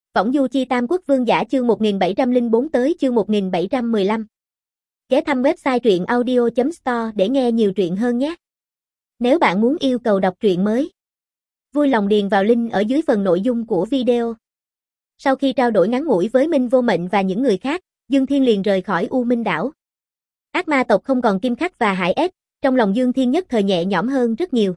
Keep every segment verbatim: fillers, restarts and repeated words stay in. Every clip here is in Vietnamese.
Võng du chi Tam Quốc Vương giả chương một nghìn bảy trăm lẻ bốn tới chương một nghìn bảy trăm mười lăm. Ghé thăm website truyện audio chấm store để nghe nhiều truyện hơn nhé. Nếu bạn muốn yêu cầu đọc truyện mới, vui lòng điền vào link ở dưới phần nội dung của video. Sau khi trao đổi ngắn ngủi với Minh Vô Mệnh và những người khác, Dương Thiên liền rời khỏi U Minh đảo. Ác ma tộc không còn Kim Khắc và Hải Ép, trong lòng Dương Thiên nhất thời nhẹ nhõm hơn rất nhiều.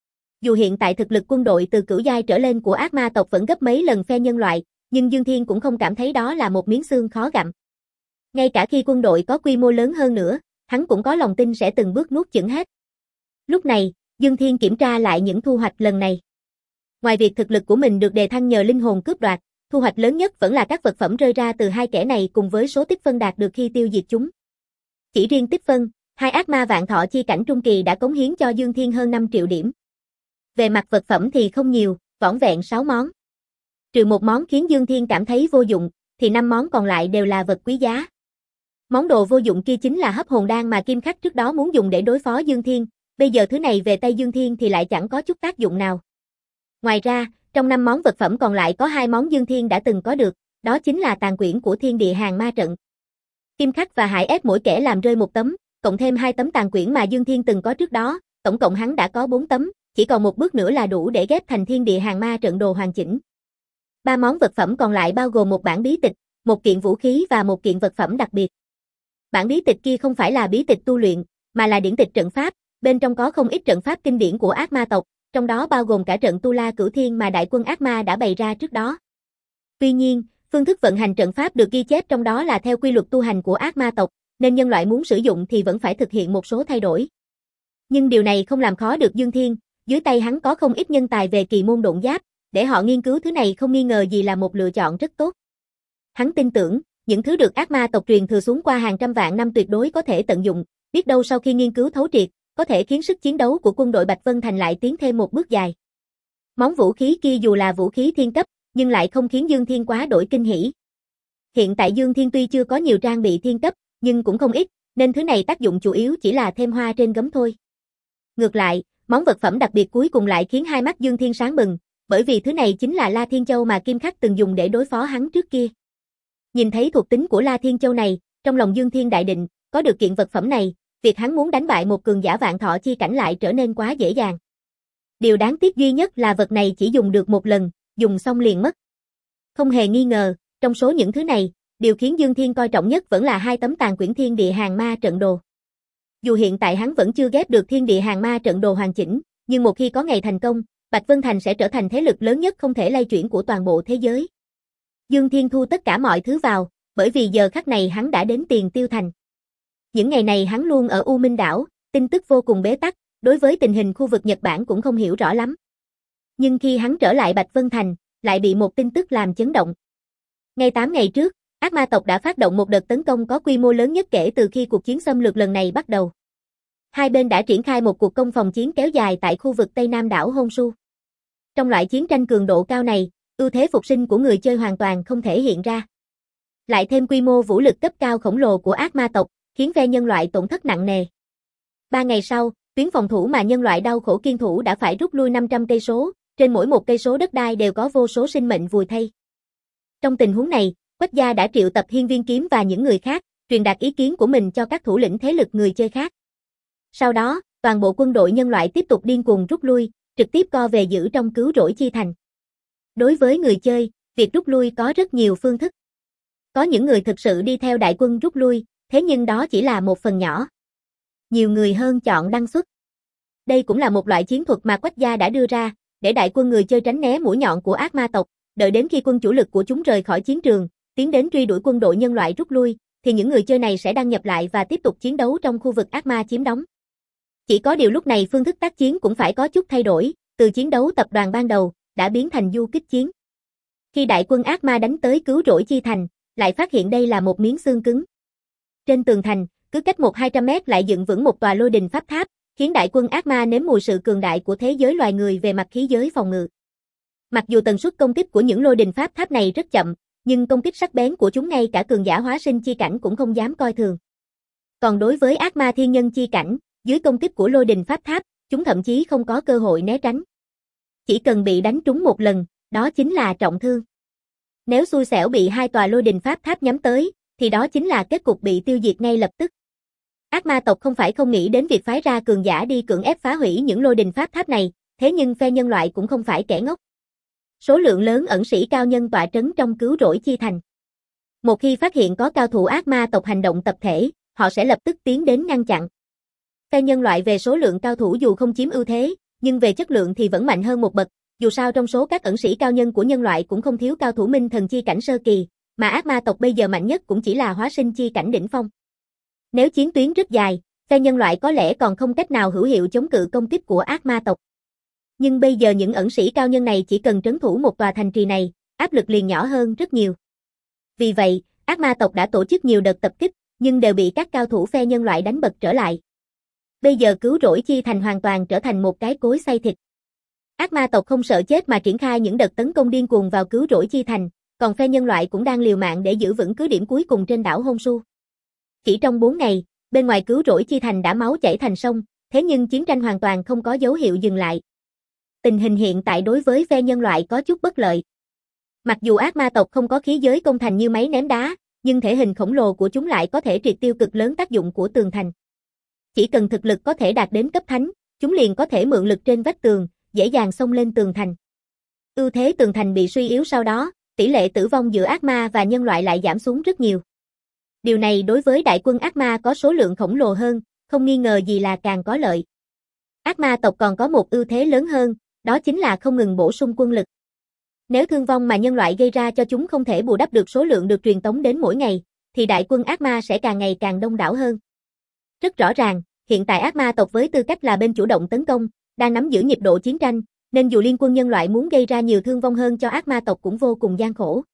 Dù hiện tại thực lực quân đội từ cửu giai trở lên của ác ma tộc vẫn gấp mấy lần phe nhân loại, nhưng Dương Thiên cũng không cảm thấy đó là một miếng xương khó gặm. Ngay cả khi quân đội có quy mô lớn hơn nữa, hắn cũng có lòng tin sẽ từng bước nuốt chửng hết. Lúc này, Dương Thiên kiểm tra lại những thu hoạch lần này. Ngoài việc thực lực của mình được đề thăng nhờ linh hồn cướp đoạt, thu hoạch lớn nhất vẫn là các vật phẩm rơi ra từ hai kẻ này cùng với số tích phân đạt được khi tiêu diệt chúng. Chỉ riêng tích phân, hai ác ma vạn thọ chi cảnh trung kỳ đã cống hiến cho Dương Thiên hơn năm triệu điểm. Về mặt vật phẩm thì không nhiều, vỏn vẹn sáu món. Trừ một món khiến Dương Thiên cảm thấy vô dụng, thì năm món còn lại đều là vật quý giá. Món đồ vô dụng kia chính là hấp hồn đan mà Kim Khắc trước đó muốn dùng để đối phó Dương Thiên, bây giờ thứ này về tay Dương Thiên thì lại chẳng có chút tác dụng nào. Ngoài ra, trong năm món vật phẩm còn lại có hai món Dương Thiên đã từng có được, đó chính là tàn quyển của Thiên Địa Hàng Ma Trận. Kim Khắc và Hải Ép mỗi kẻ làm rơi một tấm, cộng thêm hai tấm tàn quyển mà Dương Thiên từng có trước đó, tổng cộng hắn đã có bốn tấm, chỉ còn một bước nữa là đủ để ghép thành Thiên Địa Hàng Ma Trận đồ hoàn chỉnh. Ba món vật phẩm còn lại bao gồm một bản bí tịch, một kiện vũ khí và một kiện vật phẩm đặc biệt. Bản bí tịch kia không phải là bí tịch tu luyện, mà là điển tịch trận pháp, bên trong có không ít trận pháp kinh điển của ác ma tộc, trong đó bao gồm cả trận Tu La Cửu Thiên mà đại quân ác ma đã bày ra trước đó. Tuy nhiên, phương thức vận hành trận pháp được ghi chép trong đó là theo quy luật tu hành của ác ma tộc, nên nhân loại muốn sử dụng thì vẫn phải thực hiện một số thay đổi. Nhưng điều này không làm khó được Dương Thiên, dưới tay hắn có không ít nhân tài về kỳ môn độn giáp, để họ nghiên cứu thứ này không nghi ngờ gì là một lựa chọn rất tốt. Hắn tin tưởng, những thứ được ác ma tộc truyền thừa xuống qua hàng trăm vạn năm tuyệt đối có thể tận dụng, biết đâu sau khi nghiên cứu thấu triệt, có thể khiến sức chiến đấu của quân đội Bạch Vân Thành lại tiến thêm một bước dài. Món vũ khí kia dù là vũ khí thiên cấp, nhưng lại không khiến Dương Thiên quá đổi kinh hỉ. Hiện tại Dương Thiên tuy chưa có nhiều trang bị thiên cấp, nhưng cũng không ít, nên thứ này tác dụng chủ yếu chỉ là thêm hoa trên gấm thôi. Ngược lại, món vật phẩm đặc biệt cuối cùng lại khiến hai mắt Dương Thiên sáng bừng, bởi vì thứ này chính là La Thiên Châu mà Kim Khắc từng dùng để đối phó hắn trước kia. Nhìn thấy thuộc tính của La Thiên Châu này, trong lòng Dương Thiên đại định, có được kiện vật phẩm này, việc hắn muốn đánh bại một cường giả vạn thọ chi cảnh lại trở nên quá dễ dàng. Điều đáng tiếc duy nhất là vật này chỉ dùng được một lần, dùng xong liền mất. Không hề nghi ngờ, trong số những thứ này, điều khiến Dương Thiên coi trọng nhất vẫn là hai tấm tàn quyển Thiên Địa Hàng Ma Trận đồ. Dù hiện tại hắn vẫn chưa ghép được Thiên Địa Hàng Ma Trận đồ hoàn chỉnh, nhưng một khi có ngày thành công, Bạch Vân Thành sẽ trở thành thế lực lớn nhất không thể lay chuyển của toàn bộ thế giới. Dương Thiên thu tất cả mọi thứ vào, bởi vì giờ khắc này hắn đã đến Tiền Tiêu Thành. Những ngày này hắn luôn ở U Minh đảo, tin tức vô cùng bế tắc, đối với tình hình khu vực Nhật Bản cũng không hiểu rõ lắm. Nhưng khi hắn trở lại Bạch Vân Thành, lại bị một tin tức làm chấn động. Ngay tám ngày trước, ác ma tộc đã phát động một đợt tấn công có quy mô lớn nhất kể từ khi cuộc chiến xâm lược lần này bắt đầu. Hai bên đã triển khai một cuộc công phòng chiến kéo dài tại khu vực Tây Nam đảo Honshu. Trong loại chiến tranh cường độ cao này, ưu thế phục sinh của người chơi hoàn toàn không thể hiện ra. Lại thêm quy mô vũ lực cấp cao khổng lồ của ác ma tộc, khiến phe nhân loại tổn thất nặng nề. Ba ngày sau, tuyến phòng thủ mà nhân loại đau khổ kiên thủ đã phải rút lui năm trăm cây số, trên mỗi một cây số đất đai đều có vô số sinh mệnh vùi thay. Trong tình huống này, Quách gia đã triệu tập Hiên Viên Kiếm và những người khác, truyền đạt ý kiến của mình cho các thủ lĩnh thế lực người chơi khác. Sau đó, toàn bộ quân đội nhân loại tiếp tục điên cuồng rút lui, trực tiếp co về giữ trong cứu rỗi chi thành. Đối với người chơi, việc rút lui có rất nhiều phương thức. Có những người thực sự đi theo đại quân rút lui, thế nhưng đó chỉ là một phần nhỏ. Nhiều người hơn chọn đăng xuất. Đây cũng là một loại chiến thuật mà Quách gia đã đưa ra, để đại quân người chơi tránh né mũi nhọn của ác ma tộc, đợi đến khi quân chủ lực của chúng rời khỏi chiến trường, tiến đến truy đuổi quân đội nhân loại rút lui, thì những người chơi này sẽ đăng nhập lại và tiếp tục chiến đấu trong khu vực ác ma chiếm đóng. Chỉ có điều lúc này phương thức tác chiến cũng phải có chút thay đổi, từ chiến đấu tập đoàn ban đầu, đã biến thành du kích chiến. Khi đại quân ác ma đánh tới cứu rỗi chi thành, lại phát hiện đây là một miếng xương cứng. Trên tường thành, cứ cách một hai trăm mét lại dựng vững một tòa lôi đình pháp tháp, khiến đại quân ác ma nếm mùi sự cường đại của thế giới loài người về mặt khí giới phòng ngự. Mặc dù tần suất công kích của những lôi đình pháp tháp này rất chậm, nhưng công kích sắc bén của chúng ngay cả cường giả hóa sinh chi cảnh cũng không dám coi thường. Còn đối với ác ma thiên nhân chi cảnh, dưới công kích của lôi đình pháp tháp, chúng thậm chí không có cơ hội né tránh. Chỉ cần bị đánh trúng một lần, đó chính là trọng thương. Nếu xui xẻo bị hai tòa lôi đình pháp tháp nhắm tới, thì đó chính là kết cục bị tiêu diệt ngay lập tức. Ác ma tộc không phải không nghĩ đến việc phái ra cường giả đi cưỡng ép phá hủy những lôi đình pháp tháp này, thế nhưng phe nhân loại cũng không phải kẻ ngốc. Số lượng lớn ẩn sĩ cao nhân tọa trấn trong cứu rỗi chi thành. Một khi phát hiện có cao thủ ác ma tộc hành động tập thể, họ sẽ lập tức tiến đến ngăn chặn. Phe nhân loại về số lượng cao thủ dù không chiếm ưu thế, nhưng về chất lượng thì vẫn mạnh hơn một bậc, dù sao trong số các ẩn sĩ cao nhân của nhân loại cũng không thiếu cao thủ minh thần chi cảnh sơ kỳ, mà ác ma tộc bây giờ mạnh nhất cũng chỉ là hóa sinh chi cảnh đỉnh phong. Nếu chiến tuyến rất dài, phe nhân loại có lẽ còn không cách nào hữu hiệu chống cự công kích của ác ma tộc. Nhưng bây giờ những ẩn sĩ cao nhân này chỉ cần trấn thủ một tòa thành trì này, áp lực liền nhỏ hơn rất nhiều. Vì vậy, ác ma tộc đã tổ chức nhiều đợt tập kích, nhưng đều bị các cao thủ phe nhân loại đánh bật trở lại. Bây giờ cứu rỗi chi thành hoàn toàn trở thành một cái cối xay thịt. Ác ma tộc không sợ chết mà triển khai những đợt tấn công điên cuồng vào cứu rỗi chi thành, còn phe nhân loại cũng đang liều mạng để giữ vững cứ điểm cuối cùng trên đảo Honshu. Chỉ trong bốn ngày, bên ngoài cứu rỗi chi thành đã máu chảy thành sông, thế nhưng chiến tranh hoàn toàn không có dấu hiệu dừng lại. Tình hình hiện tại đối với phe nhân loại có chút bất lợi. Mặc dù ác ma tộc không có khí giới công thành như máy ném đá, nhưng thể hình khổng lồ của chúng lại có thể triệt tiêu cực lớn tác dụng của tường thành. Chỉ cần thực lực có thể đạt đến cấp thánh, chúng liền có thể mượn lực trên vách tường, dễ dàng xông lên tường thành. Ưu thế tường thành bị suy yếu sau đó, tỷ lệ tử vong giữa ác ma và nhân loại lại giảm xuống rất nhiều. Điều này đối với đại quân ác ma có số lượng khổng lồ hơn, không nghi ngờ gì là càng có lợi. Ác ma tộc còn có một ưu thế lớn hơn, đó chính là không ngừng bổ sung quân lực. Nếu thương vong mà nhân loại gây ra cho chúng không thể bù đắp được số lượng được truyền tống đến mỗi ngày, thì đại quân ác ma sẽ càng ngày càng đông đảo hơn. Rất rõ ràng, hiện tại ác ma tộc với tư cách là bên chủ động tấn công, đang nắm giữ nhịp độ chiến tranh, nên dù liên quân nhân loại muốn gây ra nhiều thương vong hơn cho ác ma tộc cũng vô cùng gian khổ.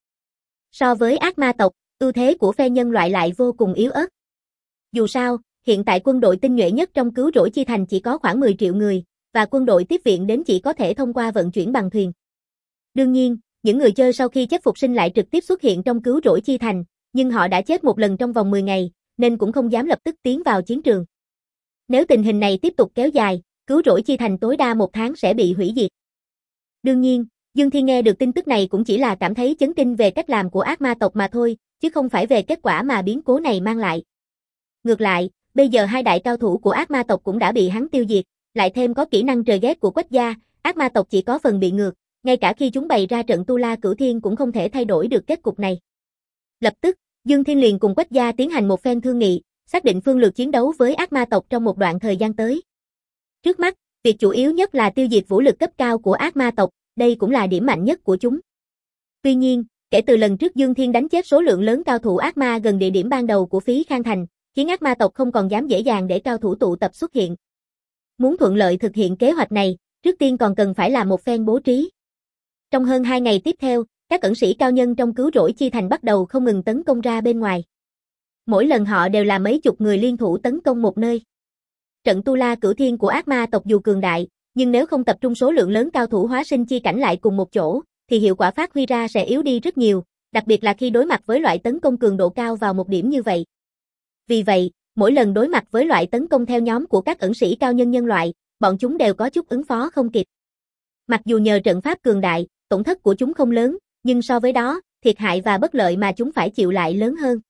So với ác ma tộc, ưu thế của phe nhân loại lại vô cùng yếu ớt. Dù sao, hiện tại quân đội tinh nhuệ nhất trong cứu rỗi chi thành chỉ có khoảng mười triệu người, và quân đội tiếp viện đến chỉ có thể thông qua vận chuyển bằng thuyền. Đương nhiên, những người chơi sau khi chết phục sinh lại trực tiếp xuất hiện trong cứu rỗi chi thành, nhưng họ đã chết một lần trong vòng mười ngày, nên cũng không dám lập tức tiến vào chiến trường. Nếu tình hình này tiếp tục kéo dài, cứu rỗi chi thành tối đa một tháng sẽ bị hủy diệt. Đương nhiên, Dương Thiên nghe được tin tức này cũng chỉ là cảm thấy chấn kinh về cách làm của ác ma tộc mà thôi, chứ không phải về kết quả mà biến cố này mang lại. Ngược lại, bây giờ hai đại cao thủ của ác ma tộc cũng đã bị hắn tiêu diệt, lại thêm có kỹ năng trời ghét của Quách gia, ác ma tộc chỉ có phần bị ngược, ngay cả khi chúng bày ra trận Tu La Cửu Thiên cũng không thể thay đổi được kết cục này. Lập tức, Dương Thiên liền cùng Quách gia tiến hành một phen thương nghị, xác định phương lược chiến đấu với ác ma tộc trong một đoạn thời gian tới. Trước mắt, việc chủ yếu nhất là tiêu diệt vũ lực cấp cao của ác ma tộc, đây cũng là điểm mạnh nhất của chúng. Tuy nhiên, kể từ lần trước Dương Thiên đánh chết số lượng lớn cao thủ ác ma gần địa điểm ban đầu của Phí Khang Thành, khiến ác ma tộc không còn dám dễ dàng để cao thủ tụ tập xuất hiện. Muốn thuận lợi thực hiện kế hoạch này, trước tiên còn cần phải làm một phen bố trí. Trong hơn hai ngày tiếp theo, các ẩn sĩ cao nhân trong cứu rỗi chi thành bắt đầu không ngừng tấn công ra bên ngoài. Mỗi lần họ đều là mấy chục người liên thủ tấn công một nơi. Trận Tu La Cửu Thiên của ác ma tộc dù cường đại, nhưng nếu không tập trung số lượng lớn cao thủ hóa sinh chi cảnh lại cùng một chỗ, thì hiệu quả phát huy ra sẽ yếu đi rất nhiều, đặc biệt là khi đối mặt với loại tấn công cường độ cao vào một điểm như vậy. Vì vậy, mỗi lần đối mặt với loại tấn công theo nhóm của các ẩn sĩ cao nhân nhân loại, bọn chúng đều có chút ứng phó không kịp. Mặc dù nhờ trận pháp cường đại, tổn thất của chúng không lớn, nhưng so với đó, thiệt hại và bất lợi mà chúng phải chịu lại lớn hơn.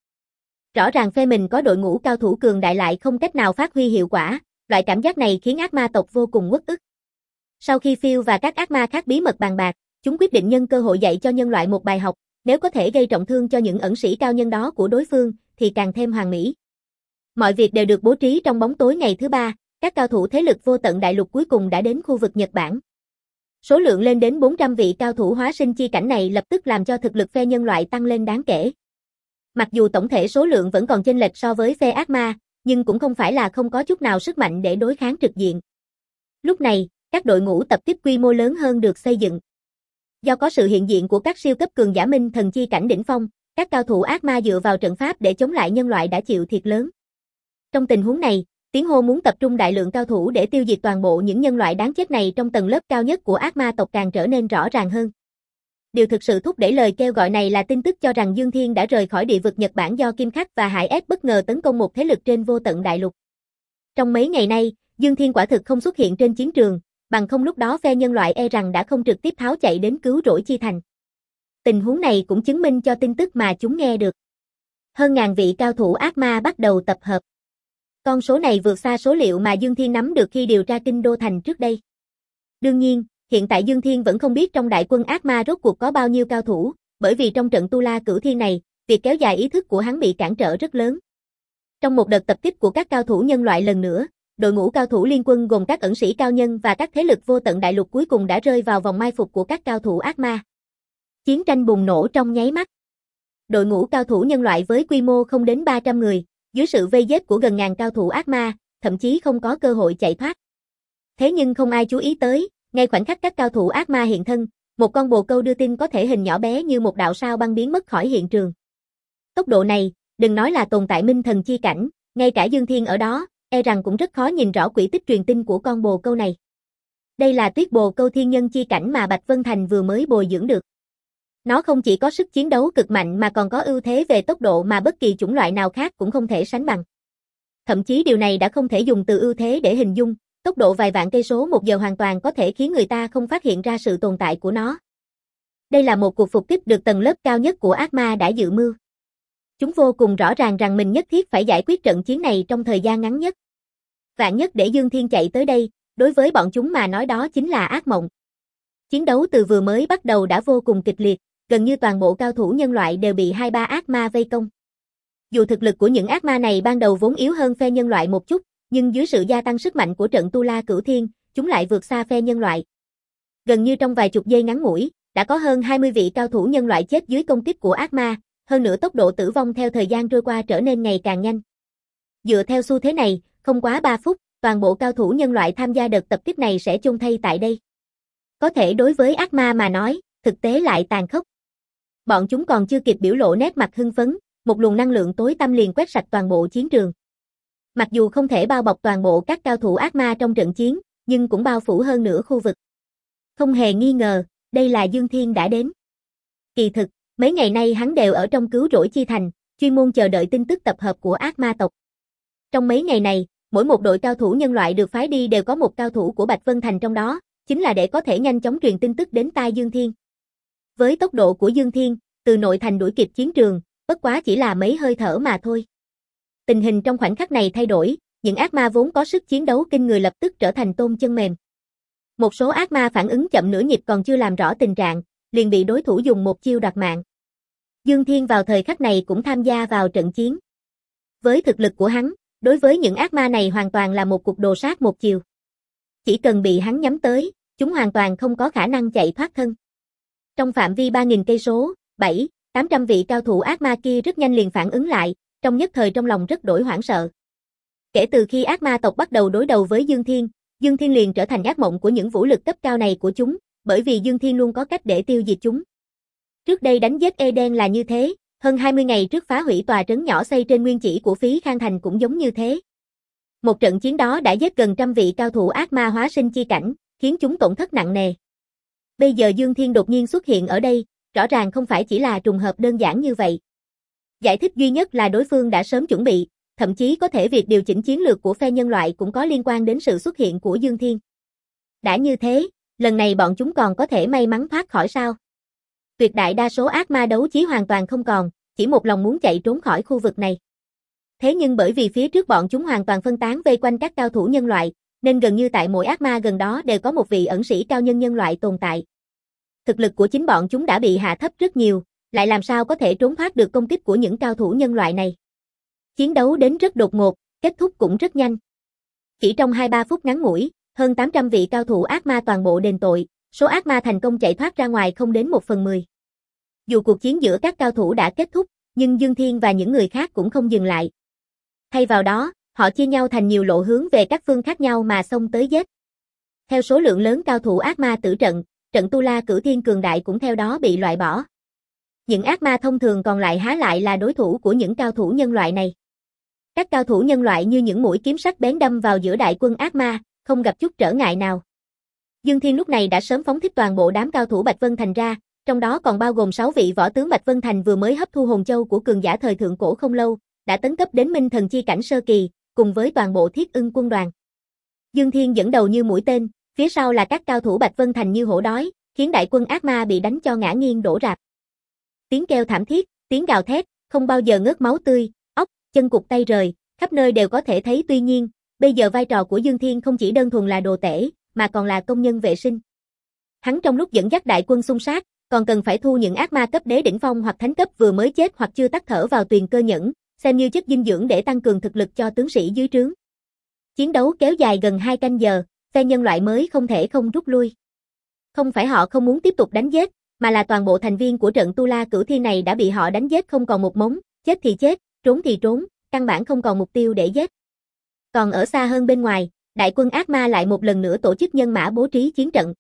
Rõ ràng phe mình có đội ngũ cao thủ cường đại lại không cách nào phát huy hiệu quả, loại cảm giác này khiến ác ma tộc vô cùng uất ức. Sau khi Phil và các ác ma khác bí mật bàn bạc, chúng quyết định nhân cơ hội dạy cho nhân loại một bài học, nếu có thể gây trọng thương cho những ẩn sĩ cao nhân đó của đối phương, thì càng thêm hoàn mỹ. Mọi việc đều được bố trí trong bóng tối ngày thứ ba, các cao thủ thế lực vô tận đại lục cuối cùng đã đến khu vực Nhật Bản. Số lượng lên đến bốn trăm vị cao thủ hóa sinh chi cảnh này lập tức làm cho thực lực phe nhân loại tăng lên đáng kể. Mặc dù tổng thể số lượng vẫn còn chênh lệch so với phe ác ma, nhưng cũng không phải là không có chút nào sức mạnh để đối kháng trực diện. Lúc này, các đội ngũ tập kích quy mô lớn hơn được xây dựng. Do có sự hiện diện của các siêu cấp cường giả minh thần chi cảnh đỉnh phong, các cao thủ ác ma dựa vào trận pháp để chống lại nhân loại đã chịu thiệt lớn. Trong tình huống này, tiếng hô muốn tập trung đại lượng cao thủ để tiêu diệt toàn bộ những nhân loại đáng chết này trong tầng lớp cao nhất của ác ma tộc càng trở nên rõ ràng hơn. Điều thực sự thúc đẩy lời kêu gọi này là tin tức cho rằng Dương Thiên đã rời khỏi địa vực Nhật Bản do Kim Khắc và Hải S bất ngờ tấn công một thế lực trên vô tận đại lục. Trong mấy ngày nay, Dương Thiên quả thực không xuất hiện trên chiến trường, bằng không lúc đó phe nhân loại e rằng đã không trực tiếp tháo chạy đến cứu rỗi chi thành. Tình huống này cũng chứng minh cho tin tức mà chúng nghe được. Hơn ngàn vị cao thủ ác ma bắt đầu tập hợp. Con số này vượt xa số liệu mà Dương Thiên nắm được khi điều tra kinh đô thành trước đây. Đương nhiên, hiện tại Dương Thiên vẫn không biết trong đại quân ác ma rốt cuộc có bao nhiêu cao thủ, bởi vì trong trận Tu La Cửu Thiên này, việc kéo dài ý thức của hắn bị cản trở rất lớn. Trong một đợt tập kích của các cao thủ nhân loại lần nữa, đội ngũ cao thủ liên quân gồm các ẩn sĩ cao nhân và các thế lực vô tận đại lục cuối cùng đã rơi vào vòng mai phục của các cao thủ ác ma. Chiến tranh bùng nổ trong nháy mắt. Đội ngũ cao thủ nhân loại với quy mô không đến ba trăm người, dưới sự vây giết của gần ngàn cao thủ ác ma, thậm chí không có cơ hội chạy thoát. Thế nhưng không ai chú ý tới, ngay khoảnh khắc các cao thủ ác ma hiện thân, một con bồ câu đưa tin có thể hình nhỏ bé như một đạo sao băng biến mất khỏi hiện trường. Tốc độ này, đừng nói là tồn tại minh thần chi cảnh, ngay cả Dương Thiên ở đó, e rằng cũng rất khó nhìn rõ quỹ tích truyền tin của con bồ câu này. Đây là tuyết bồ câu thiên nhân chi cảnh mà Bạch Vân Thành vừa mới bồi dưỡng được. Nó không chỉ có sức chiến đấu cực mạnh mà còn có ưu thế về tốc độ mà bất kỳ chủng loại nào khác cũng không thể sánh bằng. Thậm chí điều này đã không thể dùng từ ưu thế để hình dung, tốc độ vài vạn cây số một giờ hoàn toàn có thể khiến người ta không phát hiện ra sự tồn tại của nó. Đây là một cuộc phục kích được tầng lớp cao nhất của ác ma đã dự mưu. Chúng vô cùng rõ ràng rằng mình nhất thiết phải giải quyết trận chiến này trong thời gian ngắn nhất. Vạn nhất để Dương Thiên chạy tới đây, đối với bọn chúng mà nói đó chính là ác mộng. Chiến đấu từ vừa mới bắt đầu đã vô cùng kịch liệt, gần như toàn bộ cao thủ nhân loại đều bị hai ba ác ma vây công. Dù thực lực của những ác ma này ban đầu vốn yếu hơn phe nhân loại một chút, nhưng dưới sự gia tăng sức mạnh của trận Tu La Cửu Thiên, chúng lại vượt xa phe nhân loại. Gần như trong vài chục giây ngắn ngủi, đã có hơn hai mươi vị cao thủ nhân loại chết dưới công kích của ác ma, hơn nữa tốc độ tử vong theo thời gian trôi qua trở nên ngày càng nhanh. Dựa theo xu thế này, không quá ba phút, toàn bộ cao thủ nhân loại tham gia đợt tập kích này sẽ chôn thây tại đây. Có thể đối với ác ma mà nói, thực tế lại tàn khốc. Bọn chúng còn chưa kịp biểu lộ nét mặt hưng phấn, một luồng năng lượng tối tăm liền quét sạch toàn bộ chiến trường. Mặc dù không thể bao bọc toàn bộ các cao thủ ác ma trong trận chiến, nhưng cũng bao phủ hơn nửa khu vực. Không hề nghi ngờ, đây là Dương Thiên đã đến. Kỳ thực, mấy ngày nay hắn đều ở trong cứu rỗi chi thành, chuyên môn chờ đợi tin tức tập hợp của ác ma tộc. Trong mấy ngày này, mỗi một đội cao thủ nhân loại được phái đi đều có một cao thủ của Bạch Vân Thành trong đó, chính là để có thể nhanh chóng truyền tin tức đến tai Dương Thiên. Với tốc độ của Dương Thiên, từ nội thành đuổi kịp chiến trường, bất quá chỉ là mấy hơi thở mà thôi. Tình hình trong khoảnh khắc này thay đổi, những ác ma vốn có sức chiến đấu kinh người lập tức trở thành tôm chân mềm. Một số ác ma phản ứng chậm nửa nhịp còn chưa làm rõ tình trạng, liền bị đối thủ dùng một chiêu đoạt mạng. Dương Thiên vào thời khắc này cũng tham gia vào trận chiến. Với thực lực của hắn, đối với những ác ma này hoàn toàn là một cuộc đồ sát một chiều. Chỉ cần bị hắn nhắm tới, chúng hoàn toàn không có khả năng chạy thoát thân. Trong phạm vi ba nghìn cây số, bảy, tám trăm vị cao thủ ác ma kia rất nhanh liền phản ứng lại, trong nhất thời trong lòng rất đổi hoảng sợ. Kể từ khi ác ma tộc bắt đầu đối đầu với Dương Thiên, Dương Thiên liền trở thành ác mộng của những vũ lực cấp cao này của chúng, bởi vì Dương Thiên luôn có cách để tiêu diệt chúng. Trước đây đánh giết Eden là như thế, hơn hai mươi ngày trước phá hủy tòa trấn nhỏ xây trên nguyên chỉ của Phí Khang Thành cũng giống như thế. Một trận chiến đó đã giết gần trăm vị cao thủ ác ma hóa sinh chi cảnh, khiến chúng tổn thất nặng nề. Bây giờ Dương Thiên đột nhiên xuất hiện ở đây, rõ ràng không phải chỉ là trùng hợp đơn giản như vậy. Giải thích duy nhất là đối phương đã sớm chuẩn bị, thậm chí có thể việc điều chỉnh chiến lược của phe nhân loại cũng có liên quan đến sự xuất hiện của Dương Thiên. Đã như thế, lần này bọn chúng còn có thể may mắn thoát khỏi sao? Tuyệt đại đa số ác ma đấu chí hoàn toàn không còn, chỉ một lòng muốn chạy trốn khỏi khu vực này. Thế nhưng bởi vì phía trước bọn chúng hoàn toàn phân tán vây quanh các cao thủ nhân loại, nên gần như tại mỗi ác ma gần đó đều có một vị ẩn sĩ cao nhân nhân loại tồn tại. Thực lực của chính bọn chúng đã bị hạ thấp rất nhiều, lại làm sao có thể trốn thoát được công kích của những cao thủ nhân loại này. Chiến đấu đến rất đột ngột, kết thúc cũng rất nhanh. Chỉ trong hai ba phút ngắn ngủi, hơn tám trăm vị cao thủ ác ma toàn bộ đền tội, số ác ma thành công chạy thoát ra ngoài không đến một phần mười. Dù cuộc chiến giữa các cao thủ đã kết thúc, nhưng Dương Thiên và những người khác cũng không dừng lại. Thay vào đó, họ chia nhau thành nhiều lộ hướng về các phương khác nhau mà xông tới giết. Theo số lượng lớn cao thủ ác ma tử trận, trận Tu La Cửu Thiên cường đại cũng theo đó bị loại bỏ. Những ác ma thông thường còn lại há lại là đối thủ của những cao thủ nhân loại này. Các cao thủ nhân loại như những mũi kiếm sắc bén đâm vào giữa đại quân ác ma, không gặp chút trở ngại nào. Dương Thiên lúc này đã sớm phóng thích toàn bộ đám cao thủ Bạch Vân Thành ra, trong đó còn bao gồm sáu vị võ tướng Bạch Vân Thành vừa mới hấp thu hồn châu của cường giả thời thượng cổ không lâu, đã tấn cấp đến minh thần chi cảnh sơ kỳ, cùng với toàn bộ Thiết Ưng quân đoàn. Dương Thiên dẫn đầu như mũi tên, phía sau là các cao thủ Bạch Vân Thành như hổ đói, khiến đại quân ác ma bị đánh cho ngã nghiêng đổ rạp. tiếng kêu thảm thiết, tiếng gào thét, không bao giờ ngớt máu tươi, óc, chân cụt tay rời, khắp nơi đều có thể thấy. Tuy nhiên, bây giờ vai trò của Dương Thiên không chỉ đơn thuần là đồ tể, mà còn là công nhân vệ sinh. Hắn trong lúc dẫn dắt đại quân xung sát, còn cần phải thu những ác ma cấp đế đỉnh phong hoặc thánh cấp vừa mới chết hoặc chưa tắt thở vào tuyền cơ nhẫn, xem như chất dinh dưỡng để tăng cường thực lực cho tướng sĩ dưới trướng. Chiến đấu kéo dài gần hai canh giờ, phe nhân loại mới không thể không rút lui. Không phải họ không muốn tiếp tục đánh giết, mà là toàn bộ thành viên của trận Tu La Cửu Thiên này đã bị họ đánh giết không còn một mống, chết thì chết, trốn thì trốn, căn bản không còn mục tiêu để giết. Còn ở xa hơn bên ngoài, đại quân ác ma lại một lần nữa tổ chức nhân mã bố trí chiến trận.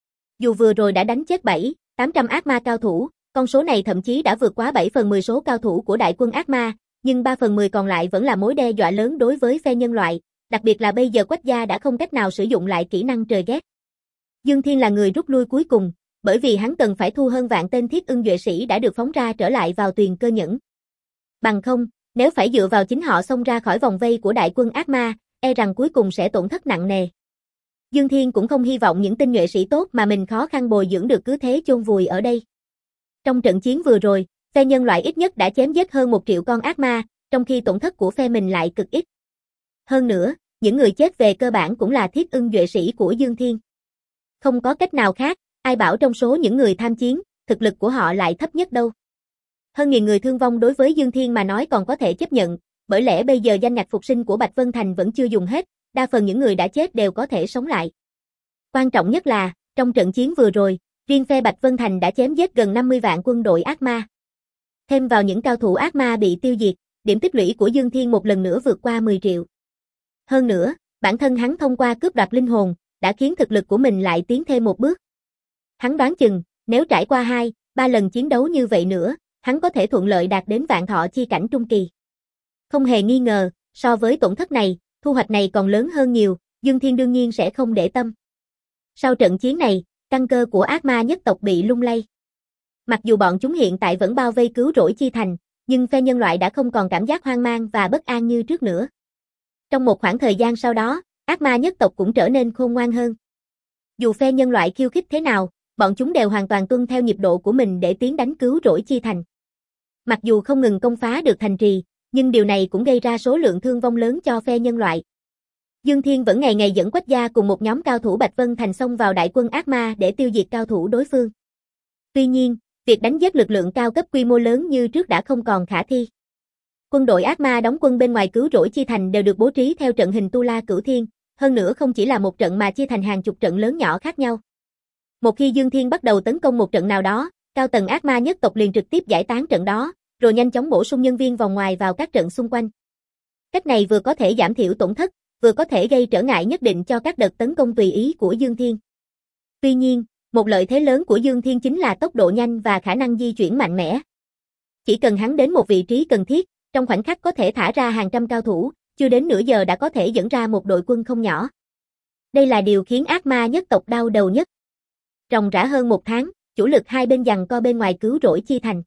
Dù vừa rồi đã đánh chết bảy, tám trăm ác ma cao thủ, con số này thậm chí đã vượt quá bảy phần mười số cao thủ của đại quân ác ma, nhưng ba phần mười còn lại vẫn là mối đe dọa lớn đối với phe nhân loại, đặc biệt là bây giờ Quách gia đã không cách nào sử dụng lại kỹ năng trời ghét. Dương Thiên là người rút lui cuối cùng, bởi vì hắn cần phải thu hơn vạn tên Thiết Ưng Duệ sĩ đã được phóng ra trở lại vào tuyền cơ nhẫn. Bằng không, nếu phải dựa vào chính họ xông ra khỏi vòng vây của đại quân ác ma, e rằng cuối cùng sẽ tổn thất nặng nề. Dương Thiên cũng không hy vọng những tinh nhuệ sĩ tốt mà mình khó khăn bồi dưỡng được cứ thế chôn vùi ở đây. Trong trận chiến vừa rồi, phe nhân loại ít nhất đã chém giết hơn một triệu con ác ma, trong khi tổn thất của phe mình lại cực ít. Hơn nữa, những người chết về cơ bản cũng là Thiết Ưng Duệ sĩ của Dương Thiên. Không có cách nào khác, ai bảo trong số những người tham chiến, thực lực của họ lại thấp nhất đâu. Hơn nghìn người thương vong đối với Dương Thiên mà nói còn có thể chấp nhận, bởi lẽ bây giờ danh ngạch phục sinh của Bạch Vân Thành vẫn chưa dùng hết, đa phần những người đã chết đều có thể sống lại. Quan trọng nhất là, trong trận chiến vừa rồi, riêng phe Bạch Vân Thành đã chém giết gần năm mươi vạn quân đội ác ma. Thêm vào những cao thủ ác ma bị tiêu diệt, điểm tích lũy của Dương Thiên một lần nữa vượt qua mười triệu. Hơn nữa, bản thân hắn thông qua cướp đoạt linh hồn, đã khiến thực lực của mình lại tiến thêm một bước. Hắn đoán chừng, nếu trải qua hai, ba lần chiến đấu như vậy nữa, hắn có thể thuận lợi đạt đến vạn thọ chi cảnh trung kỳ. Không hề nghi ngờ, so với tổn thất này, thu hoạch này còn lớn hơn nhiều, Dương Thiên đương nhiên sẽ không để tâm. Sau trận chiến này, căn cơ của ác ma nhất tộc bị lung lay. Mặc dù bọn chúng hiện tại vẫn bao vây cứu rỗi chi thành, nhưng phe nhân loại đã không còn cảm giác hoang mang và bất an như trước nữa. Trong một khoảng thời gian sau đó, ác ma nhất tộc cũng trở nên khôn ngoan hơn. Dù phe nhân loại khiêu khích thế nào, bọn chúng đều hoàn toàn tuân theo nhịp độ của mình để tiến đánh cứu rỗi chi thành. Mặc dù không ngừng công phá được thành trì, nhưng điều này cũng gây ra số lượng thương vong lớn cho phe nhân loại. Dương Thiên vẫn ngày ngày dẫn Quách gia cùng một nhóm cao thủ Bạch Vân Thành xông vào đại quân ác ma để tiêu diệt cao thủ đối phương. Tuy nhiên, việc đánh giết lực lượng cao cấp quy mô lớn như trước đã không còn khả thi. Quân đội ác ma đóng quân bên ngoài cứu rỗi chi thành đều được bố trí theo trận hình Tu La Cửu Thiên, hơn nữa không chỉ là một trận mà chia thành hàng chục trận lớn nhỏ khác nhau. Một khi Dương Thiên bắt đầu tấn công một trận nào đó, cao tầng ác ma nhất tộc liền trực tiếp giải tán trận đó, rồi nhanh chóng bổ sung nhân viên vòng ngoài vào các trận xung quanh. Cách này vừa có thể giảm thiểu tổn thất, vừa có thể gây trở ngại nhất định cho các đợt tấn công tùy ý của Dương Thiên. Tuy nhiên, một lợi thế lớn của Dương Thiên chính là tốc độ nhanh và khả năng di chuyển mạnh mẽ. Chỉ cần hắn đến một vị trí cần thiết, trong khoảnh khắc có thể thả ra hàng trăm cao thủ, chưa đến nửa giờ đã có thể dẫn ra một đội quân không nhỏ. Đây là điều khiến ác ma nhất tộc đau đầu nhất. Ròng rã hơn một tháng, chủ lực hai bên giằng co bên ngoài cứu rỗi chi thành.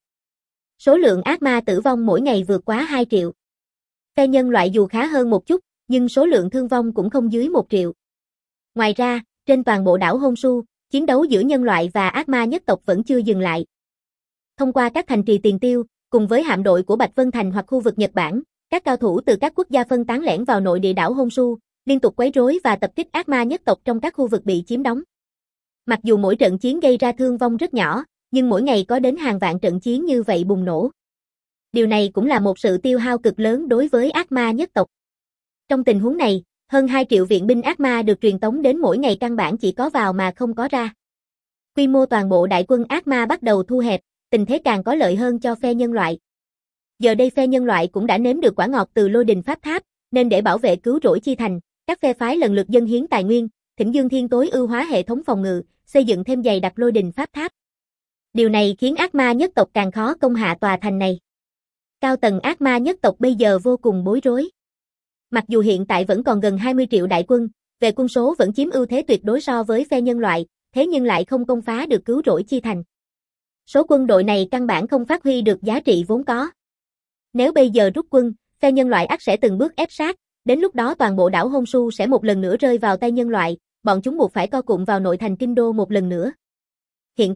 Số lượng ác ma tử vong mỗi ngày vượt quá hai triệu. Phe nhân loại dù khá hơn một chút, nhưng số lượng thương vong cũng không dưới một triệu. Ngoài ra, trên toàn bộ đảo Honshu, chiến đấu giữa nhân loại và ác ma nhất tộc vẫn chưa dừng lại. Thông qua các thành trì tiền tiêu, cùng với hạm đội của Bạch Vân Thành hoặc khu vực Nhật Bản, các cao thủ từ các quốc gia phân tán lẻn vào nội địa đảo Honshu, liên tục quấy rối và tập kích ác ma nhất tộc trong các khu vực bị chiếm đóng. Mặc dù mỗi trận chiến gây ra thương vong rất nhỏ, nhưng mỗi ngày có đến hàng vạn trận chiến như vậy bùng nổ. Điều này cũng là một sự tiêu hao cực lớn đối với ác ma nhất tộc. Trong tình huống này, hơn hai triệu viện binh ác ma được truyền tống đến mỗi ngày căn bản chỉ có vào mà không có ra. Quy mô toàn bộ đại quân ác ma bắt đầu thu hẹp, tình thế càng có lợi hơn cho phe nhân loại. Giờ đây phe nhân loại cũng đã nếm được quả ngọt từ lôi đình pháp tháp, nên để bảo vệ cứu rỗi chi thành, các phe phái lần lượt dâng hiến tài nguyên, thỉnh Dương Thiên tối ưu hóa hệ thống phòng ngự, xây dựng thêm dày đặc lôi đình pháp tháp. Điều này khiến ác ma nhất tộc càng khó công hạ tòa thành này. Cao tầng ác ma nhất tộc bây giờ vô cùng bối rối. Mặc dù hiện tại vẫn còn gần hai mươi triệu đại quân, về quân số vẫn chiếm ưu thế tuyệt đối so với phe nhân loại, thế nhưng lại không công phá được cứu rỗi chi thành. Số quân đội này căn bản không phát huy được giá trị vốn có. Nếu bây giờ rút quân, phe nhân loại ắt sẽ từng bước ép sát, đến lúc đó toàn bộ đảo Honshu sẽ một lần nữa rơi vào tay nhân loại, bọn chúng buộc phải co cụm vào nội thành kinh đô một lần nữa. Hiện tại,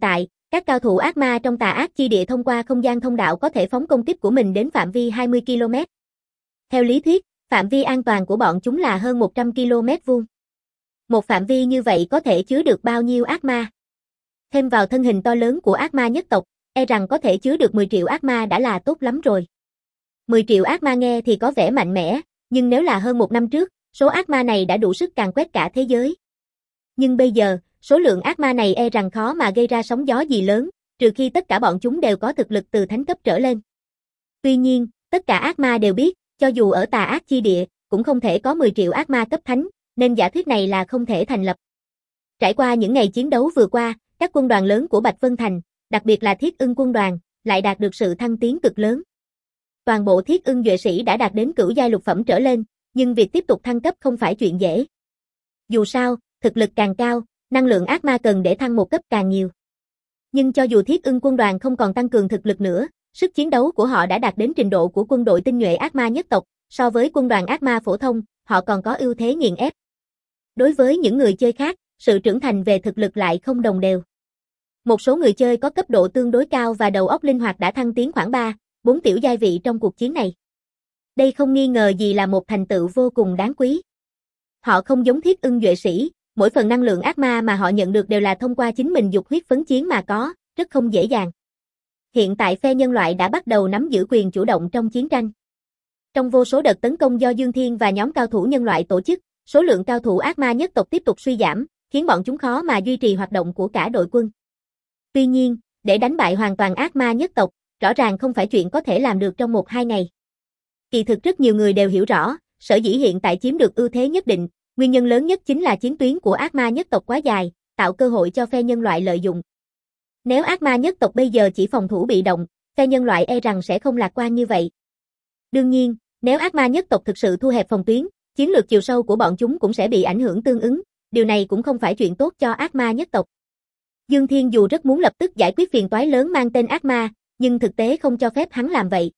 Các cao thủ ác ma trong tà ác chi địa thông qua không gian thông đạo có thể phóng công kích của mình đến phạm vi hai mươi ki lô mét. Theo lý thuyết, phạm vi an toàn của bọn chúng là hơn một trăm ki lô mét vuông. Một phạm vi như vậy có thể chứa được bao nhiêu ác ma? Thêm vào thân hình to lớn của ác ma nhất tộc, e rằng có thể chứa được mười triệu ác ma đã là tốt lắm rồi. mười triệu ác ma nghe thì có vẻ mạnh mẽ, nhưng nếu là hơn một năm trước, số ác ma này đã đủ sức càn quét cả thế giới. Nhưng bây giờ, số lượng ác ma này e rằng khó mà gây ra sóng gió gì lớn, trừ khi tất cả bọn chúng đều có thực lực từ thánh cấp trở lên. Tuy nhiên, tất cả ác ma đều biết, cho dù ở tà ác chi địa, cũng không thể có mười triệu ác ma cấp thánh, nên giả thuyết này là không thể thành lập. Trải qua những ngày chiến đấu vừa qua, các quân đoàn lớn của Bạch Vân Thành, đặc biệt là Thiết Ưng quân đoàn, lại đạt được sự thăng tiến cực lớn. Toàn bộ Thiết Ưng Duệ sĩ đã đạt đến cửu giai lục phẩm trở lên, nhưng việc tiếp tục thăng cấp không phải chuyện dễ. Dù sao, thực lực càng cao, năng lượng ác ma cần để thăng một cấp càng nhiều. Nhưng cho dù Thiết Ưng quân đoàn không còn tăng cường thực lực nữa, sức chiến đấu của họ đã đạt đến trình độ của quân đội tinh nhuệ ác ma nhất tộc, so với quân đoàn ác ma phổ thông, họ còn có ưu thế nghiền ép. Đối với những người chơi khác, sự trưởng thành về thực lực lại không đồng đều. Một số người chơi có cấp độ tương đối cao và đầu óc linh hoạt đã thăng tiến khoảng ba, bốn tiểu giai vị trong cuộc chiến này. Đây không nghi ngờ gì là một thành tựu vô cùng đáng quý. Họ không giống Thiết Ưng Duệ sĩ, mỗi phần năng lượng ác ma mà họ nhận được đều là thông qua chính mình dục huyết phấn chiến mà có, rất không dễ dàng. Hiện tại phe nhân loại đã bắt đầu nắm giữ quyền chủ động trong chiến tranh. Trong vô số đợt tấn công do Dương Thiên và nhóm cao thủ nhân loại tổ chức, số lượng cao thủ ác ma nhất tộc tiếp tục suy giảm, khiến bọn chúng khó mà duy trì hoạt động của cả đội quân. Tuy nhiên, để đánh bại hoàn toàn ác ma nhất tộc, rõ ràng không phải chuyện có thể làm được trong một hai ngày. Kỳ thực rất nhiều người đều hiểu rõ, sở dĩ hiện tại chiếm được ưu thế nhất định, nguyên nhân lớn nhất chính là chiến tuyến của ác ma nhất tộc quá dài, tạo cơ hội cho phe nhân loại lợi dụng. Nếu ác ma nhất tộc bây giờ chỉ phòng thủ bị động, phe nhân loại e rằng sẽ không lạc quan như vậy. Đương nhiên, nếu ác ma nhất tộc thực sự thu hẹp phòng tuyến, chiến lược chiều sâu của bọn chúng cũng sẽ bị ảnh hưởng tương ứng, điều này cũng không phải chuyện tốt cho ác ma nhất tộc. Dương Thiên dù rất muốn lập tức giải quyết phiền toái lớn mang tên ác ma, nhưng thực tế không cho phép hắn làm vậy.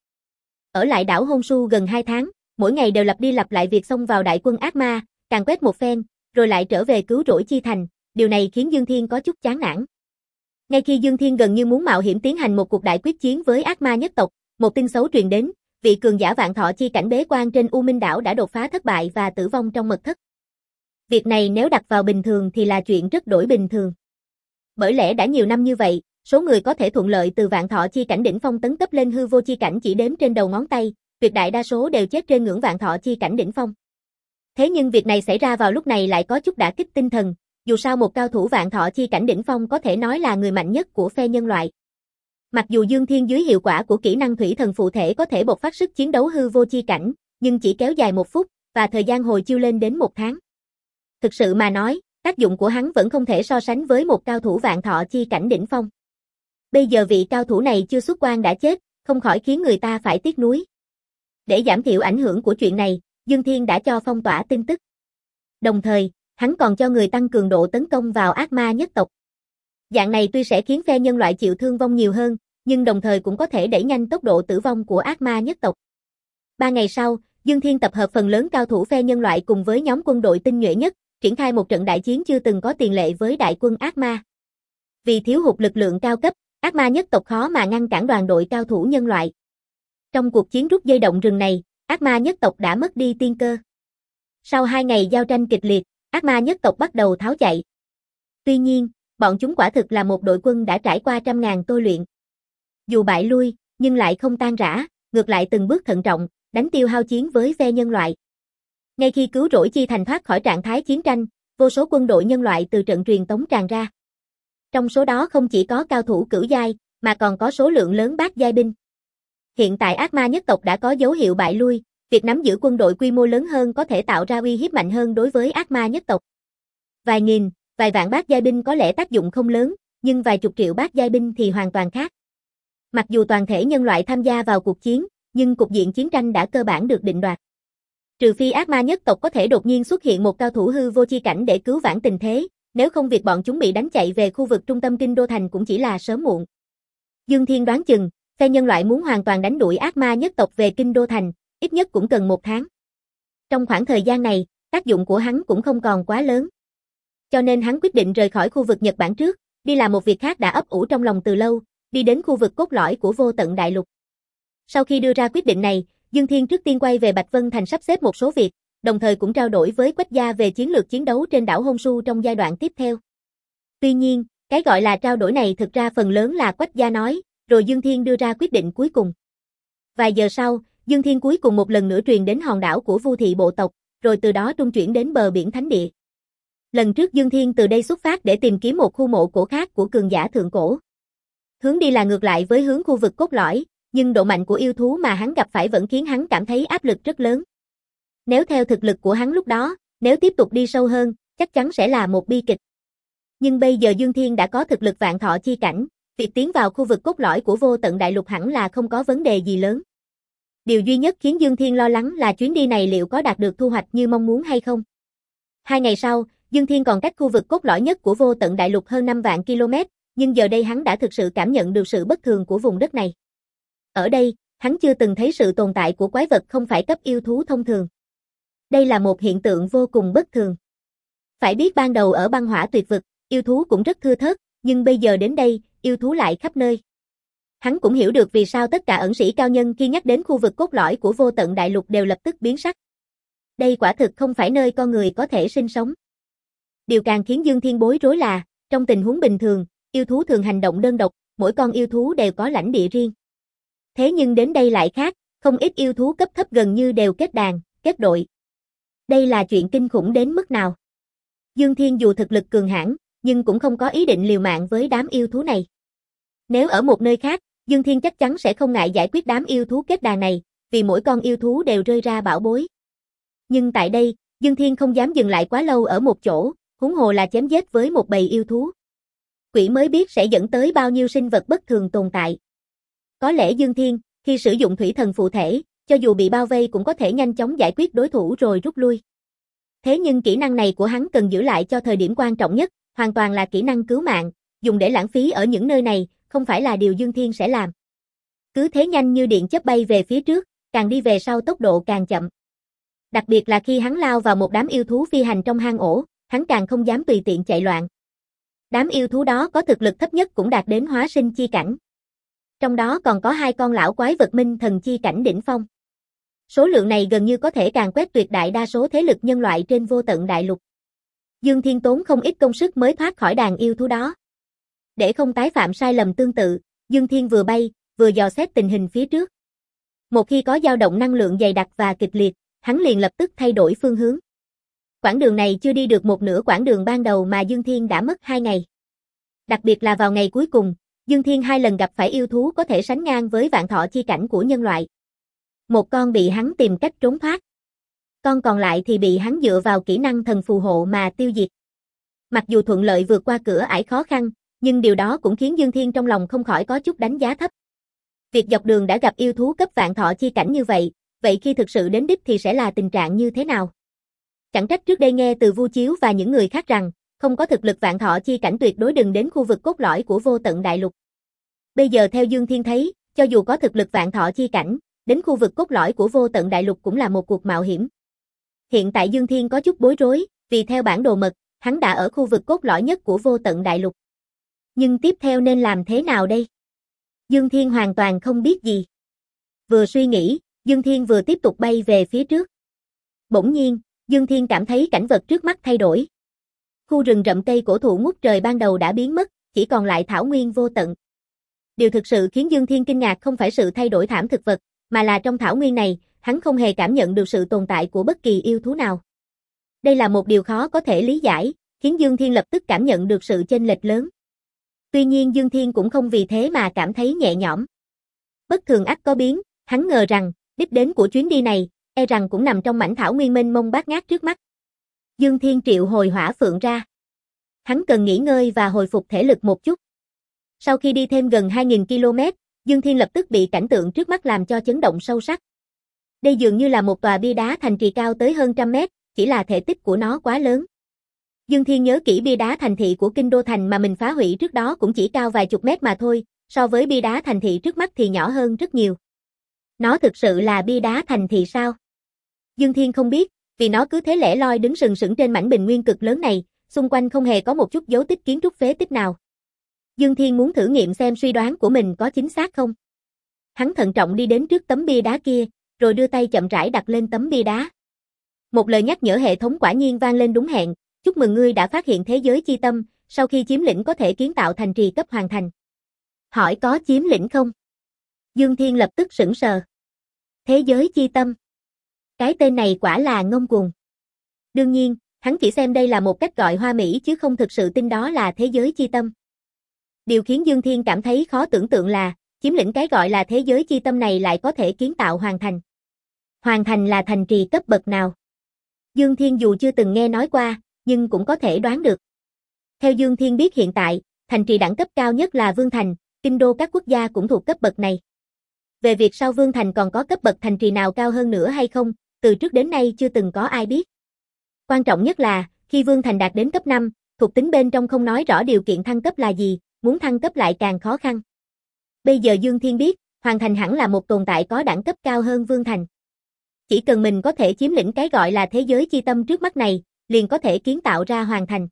Ở lại đảo Honshu gần hai tháng, mỗi ngày đều lặp đi lặp lại việc xông vào đại quân ác ma, càn quét một phen, rồi lại trở về cứu rỗi chi thành, điều này khiến Dương Thiên có chút chán nản. Ngay khi Dương Thiên gần như muốn mạo hiểm tiến hành một cuộc đại quyết chiến với ác ma nhất tộc, một tin xấu truyền đến, vị cường giả vạn thọ chi cảnh bế quan trên U Minh đảo đã đột phá thất bại và tử vong trong mật thất. Việc này nếu đặt vào bình thường thì là chuyện rất đổi bình thường. Bởi lẽ đã nhiều năm như vậy, số người có thể thuận lợi từ vạn thọ chi cảnh đỉnh phong tấn cấp lên hư vô chi cảnh chỉ đếm trên đầu ngón tay, tuyệt đại đa số đều chết trên ngưỡng vạn thọ chi cảnh đỉnh phong. Thế nhưng việc này xảy ra vào lúc này lại có chút đả kích tinh thần, dù sao một cao thủ vạn thọ chi cảnh đỉnh phong có thể nói là người mạnh nhất của phe nhân loại. Mặc dù Dương Thiên dưới hiệu quả của kỹ năng thủy thần phụ thể có thể bộc phát sức chiến đấu hư vô chi cảnh, nhưng chỉ kéo dài một phút, và thời gian hồi chiêu lên đến một tháng. Thực sự mà nói, tác dụng của hắn vẫn không thể so sánh với một cao thủ vạn thọ chi cảnh đỉnh phong. Bây giờ vị cao thủ này chưa xuất quan đã chết, không khỏi khiến người ta phải tiếc nuối. Để giảm thiểu ảnh hưởng của chuyện này, Dương Thiên đã cho phong tỏa tin tức. Đồng thời, hắn còn cho người tăng cường độ tấn công vào ác ma nhất tộc. Dạng này tuy sẽ khiến phe nhân loại chịu thương vong nhiều hơn, nhưng đồng thời cũng có thể đẩy nhanh tốc độ tử vong của ác ma nhất tộc. Ba ngày sau, Dương Thiên tập hợp phần lớn cao thủ phe nhân loại cùng với nhóm quân đội tinh nhuệ nhất, triển khai một trận đại chiến chưa từng có tiền lệ với đại quân ác ma. Vì thiếu hụt lực lượng cao cấp, ác ma nhất tộc khó mà ngăn cản đoàn đội cao thủ nhân loại. Trong cuộc chiến rút dây động rừng này, ác ma nhất tộc đã mất đi tiên cơ. Sau hai ngày giao tranh kịch liệt, ác ma nhất tộc bắt đầu tháo chạy. Tuy nhiên, bọn chúng quả thực là một đội quân đã trải qua trăm ngàn tôi luyện. Dù bại lui, nhưng lại không tan rã, ngược lại từng bước thận trọng, đánh tiêu hao chiến với phe nhân loại. Ngay khi cứu rỗi chi thành thoát khỏi trạng thái chiến tranh, vô số quân đội nhân loại từ trận truyền tống tràn ra. Trong số đó không chỉ có cao thủ cửu giai, mà còn có số lượng lớn bát giai binh. Hiện tại ác ma nhất tộc đã có dấu hiệu bại lui, việc nắm giữ quân đội quy mô lớn hơn có thể tạo ra uy hiếp mạnh hơn đối với ác ma nhất tộc. Vài nghìn, vài vạn bát giai binh có lẽ tác dụng không lớn, nhưng vài chục triệu bát giai binh thì hoàn toàn khác. Mặc dù toàn thể nhân loại tham gia vào cuộc chiến, nhưng cục diện chiến tranh đã cơ bản được định đoạt. Trừ phi ác ma nhất tộc có thể đột nhiên xuất hiện một cao thủ hư vô chi cảnh để cứu vãn tình thế, nếu không việc bọn chúng bị đánh chạy về khu vực trung tâm kinh đô thành cũng chỉ là sớm muộn. Dương Thiên đoán chừng, phe nhân loại muốn hoàn toàn đánh đuổi ác ma nhất tộc về kinh đô thành, ít nhất cũng cần một tháng. Trong khoảng thời gian này, tác dụng của hắn cũng không còn quá lớn. Cho nên hắn quyết định rời khỏi khu vực Nhật Bản trước, Đi làm một việc khác đã ấp ủ trong lòng từ lâu, đi đến khu vực cốt lõi của Vô Tận Đại Lục. Sau khi đưa ra quyết định này, Dương Thiên trước tiên quay về Bạch Vân Thành sắp xếp một số việc, đồng thời cũng trao đổi với Quách Gia về chiến lược chiến đấu trên đảo Honshu trong giai đoạn tiếp theo. Tuy nhiên, cái gọi là trao đổi này thực ra phần lớn là Quách Gia nói, rồi Dương Thiên đưa ra quyết định cuối cùng. Vài giờ sau, Dương Thiên cuối cùng một lần nữa truyền đến hòn đảo của Vu Thị bộ tộc, rồi từ đó trung chuyển đến bờ biển Thánh Địa. Lần trước Dương Thiên từ đây xuất phát để tìm kiếm một khu mộ cổ khác của cường giả thượng cổ. Hướng đi là ngược lại với hướng khu vực cốt lõi, nhưng độ mạnh của yêu thú mà hắn gặp phải vẫn khiến hắn cảm thấy áp lực rất lớn. Nếu theo thực lực của hắn lúc đó, nếu tiếp tục đi sâu hơn, chắc chắn sẽ là một bi kịch. Nhưng bây giờ Dương Thiên đã có thực lực vạn thọ chi cảnh, việc tiến vào khu vực cốt lõi của Vô Tận Đại Lục hẳn là không có vấn đề gì lớn. Điều duy nhất khiến Dương Thiên lo lắng là chuyến đi này liệu có đạt được thu hoạch như mong muốn hay không. Hai ngày sau, Dương Thiên còn cách khu vực cốt lõi nhất của Vô Tận Đại Lục hơn năm vạn km, nhưng giờ đây hắn đã thực sự cảm nhận được sự bất thường của vùng đất này. Ở đây, hắn chưa từng thấy sự tồn tại của quái vật không phải cấp yêu thú thông thường. Đây là một hiện tượng vô cùng bất thường. Phải biết ban đầu ở băng hỏa tuyệt vực, yêu thú cũng rất thưa thớt, nhưng bây giờ đến đây, yêu thú lại khắp nơi. Hắn cũng hiểu được vì sao tất cả ẩn sĩ cao nhân khi nhắc đến khu vực cốt lõi của Vô Tận Đại Lục đều lập tức biến sắc. Đây quả thực không phải nơi con người có thể sinh sống. Điều càng khiến Dương Thiên bối rối là, trong tình huống bình thường, yêu thú thường hành động đơn độc, mỗi con yêu thú đều có lãnh địa riêng. Thế nhưng đến đây lại khác, không ít yêu thú cấp thấp gần như đều kết đàn, kết đội. Đây là chuyện kinh khủng đến mức nào? Dương Thiên dù thực lực cường hãn, nhưng cũng không có ý định liều mạng với đám yêu thú này. Nếu ở một nơi khác, Dương Thiên chắc chắn sẽ không ngại giải quyết đám yêu thú kết đàn này, vì mỗi con yêu thú đều rơi ra bảo bối. Nhưng tại đây, Dương Thiên không dám dừng lại quá lâu ở một chỗ, huống hồ là chém giết với một bầy yêu thú. Quỷ mới biết sẽ dẫn tới bao nhiêu sinh vật bất thường tồn tại. Có lẽ Dương Thiên, khi sử dụng thủy thần phụ thể, cho dù bị bao vây cũng có thể nhanh chóng giải quyết đối thủ rồi rút lui. Thế nhưng kỹ năng này của hắn cần giữ lại cho thời điểm quan trọng nhất, hoàn toàn là kỹ năng cứu mạng, dùng để lãng phí ở những nơi này, không phải là điều Dương Thiên sẽ làm. Cứ thế nhanh như điện chớp bay về phía trước, càng đi về sau tốc độ càng chậm. Đặc biệt là khi hắn lao vào một đám yêu thú phi hành trong hang ổ, hắn càng không dám tùy tiện chạy loạn. Đám yêu thú đó có thực lực thấp nhất cũng đạt đến hóa sinh chi cảnh. Trong đó còn có hai con lão quái vật minh thần chi cảnh đỉnh phong. Số lượng này gần như có thể càn quét tuyệt đại đa số thế lực nhân loại trên Vô Tận Đại Lục. Dương Thiên tốn không ít công sức mới thoát khỏi đàn yêu thú đó. Để không tái phạm sai lầm tương tự, Dương Thiên vừa bay, vừa dò xét tình hình phía trước. Một khi có dao động năng lượng dày đặc và kịch liệt, hắn liền lập tức thay đổi phương hướng. Quãng đường này chưa đi được một nửa quãng đường ban đầu mà Dương Thiên đã mất hai ngày. Đặc biệt là vào ngày cuối cùng, Dương Thiên hai lần gặp phải yêu thú có thể sánh ngang với vạn thọ chi cảnh của nhân loại. Một con bị hắn tìm cách trốn thoát. Con còn lại thì bị hắn dựa vào kỹ năng thần phù hộ mà tiêu diệt. Mặc dù thuận lợi vượt qua cửa ải khó khăn, nhưng điều đó cũng khiến Dương Thiên trong lòng không khỏi có chút đánh giá thấp. Việc dọc đường đã gặp yêu thú cấp vạn thọ chi cảnh như vậy, vậy khi thực sự đến đích thì sẽ là tình trạng như thế nào? Chẳng trách trước đây nghe từ Vu Chiếu và những người khác rằng, không có thực lực vạn thọ chi cảnh tuyệt đối đừng đến khu vực cốt lõi của Vô Tận Đại Lục. Bây giờ theo Dương Thiên thấy, cho dù có thực lực vạn thọ chi cảnh, đến khu vực cốt lõi của Vô Tận Đại Lục cũng là một cuộc mạo hiểm. Hiện tại Dương Thiên có chút bối rối, vì theo bản đồ mật, hắn đã ở khu vực cốt lõi nhất của Vô Tận Đại Lục. Nhưng tiếp theo nên làm thế nào đây? Dương Thiên hoàn toàn không biết gì. Vừa suy nghĩ, Dương Thiên vừa tiếp tục bay về phía trước. Bỗng nhiên, Dương Thiên cảm thấy cảnh vật trước mắt thay đổi. Khu rừng rậm cây cổ thụ ngút trời ban đầu đã biến mất, chỉ còn lại thảo nguyên vô tận. Điều thực sự khiến Dương Thiên kinh ngạc không phải sự thay đổi thảm thực vật, mà là trong thảo nguyên này, hắn không hề cảm nhận được sự tồn tại của bất kỳ yêu thú nào. Đây là một điều khó có thể lý giải, khiến Dương Thiên lập tức cảm nhận được sự chênh lệch lớn. Tuy nhiên Dương Thiên cũng không vì thế mà cảm thấy nhẹ nhõm. Bất thường ắt có biến, hắn ngờ rằng, đích đến của chuyến đi này, e rằng cũng nằm trong mảnh thảo nguyên mênh mông bát ngát trước mắt. Dương Thiên triệu hồi hỏa phượng ra. Hắn cần nghỉ ngơi và hồi phục thể lực một chút. Sau khi đi thêm gần hai nghìn ki lô mét, Dương Thiên lập tức bị cảnh tượng trước mắt làm cho chấn động sâu sắc. Đây dường như là một tòa bia đá thành trì cao tới hơn trăm mét, chỉ là thể tích của nó quá lớn. Dương Thiên nhớ kỹ bia đá thành thị của Kinh Đô Thành mà mình phá hủy trước đó cũng chỉ cao vài chục mét mà thôi, so với bia đá thành thị trước mắt thì nhỏ hơn rất nhiều. Nó thực sự là bia đá thành thị sao? Dương Thiên không biết, vì nó cứ thế lẻ loi đứng sừng sững trên mảnh bình nguyên cực lớn này, xung quanh không hề có một chút dấu tích kiến trúc phế tích nào. Dương Thiên muốn thử nghiệm xem suy đoán của mình có chính xác không. Hắn thận trọng đi đến trước tấm bia đá kia, rồi đưa tay chậm rãi đặt lên tấm bia đá. Một lời nhắc nhở hệ thống quả nhiên vang lên đúng hẹn, chúc mừng ngươi đã phát hiện thế giới chi tâm, sau khi chiếm lĩnh có thể kiến tạo thành trì cấp hoàn thành. Hỏi có chiếm lĩnh không? Dương Thiên lập tức sững sờ. Thế giới chi tâm. Cái tên này quả là ngông cuồng. Đương nhiên, hắn chỉ xem đây là một cách gọi hoa mỹ chứ không thực sự tin đó là thế giới chi tâm. Điều khiến Dương Thiên cảm thấy khó tưởng tượng là, chiếm lĩnh cái gọi là thế giới chi tâm này lại có thể kiến tạo hoàn thành. Hoàn thành là thành trì cấp bậc nào? Dương Thiên dù chưa từng nghe nói qua, nhưng cũng có thể đoán được. Theo Dương Thiên biết hiện tại, thành trì đẳng cấp cao nhất là Vương Thành, kinh đô các quốc gia cũng thuộc cấp bậc này. Về việc sau Vương Thành còn có cấp bậc thành trì nào cao hơn nữa hay không, từ trước đến nay chưa từng có ai biết. Quan trọng nhất là, khi Vương Thành đạt đến cấp năm, thuộc tính bên trong không nói rõ điều kiện thăng cấp là gì, muốn thăng cấp lại càng khó khăn. Bây giờ Dương Thiên biết, Hoàng Thành hẳn là một tồn tại có đẳng cấp cao hơn Vương Thành. Chỉ cần mình có thể chiếm lĩnh cái gọi là thế giới chi tâm trước mắt này, liền có thể kiến tạo ra Hoàng Thành.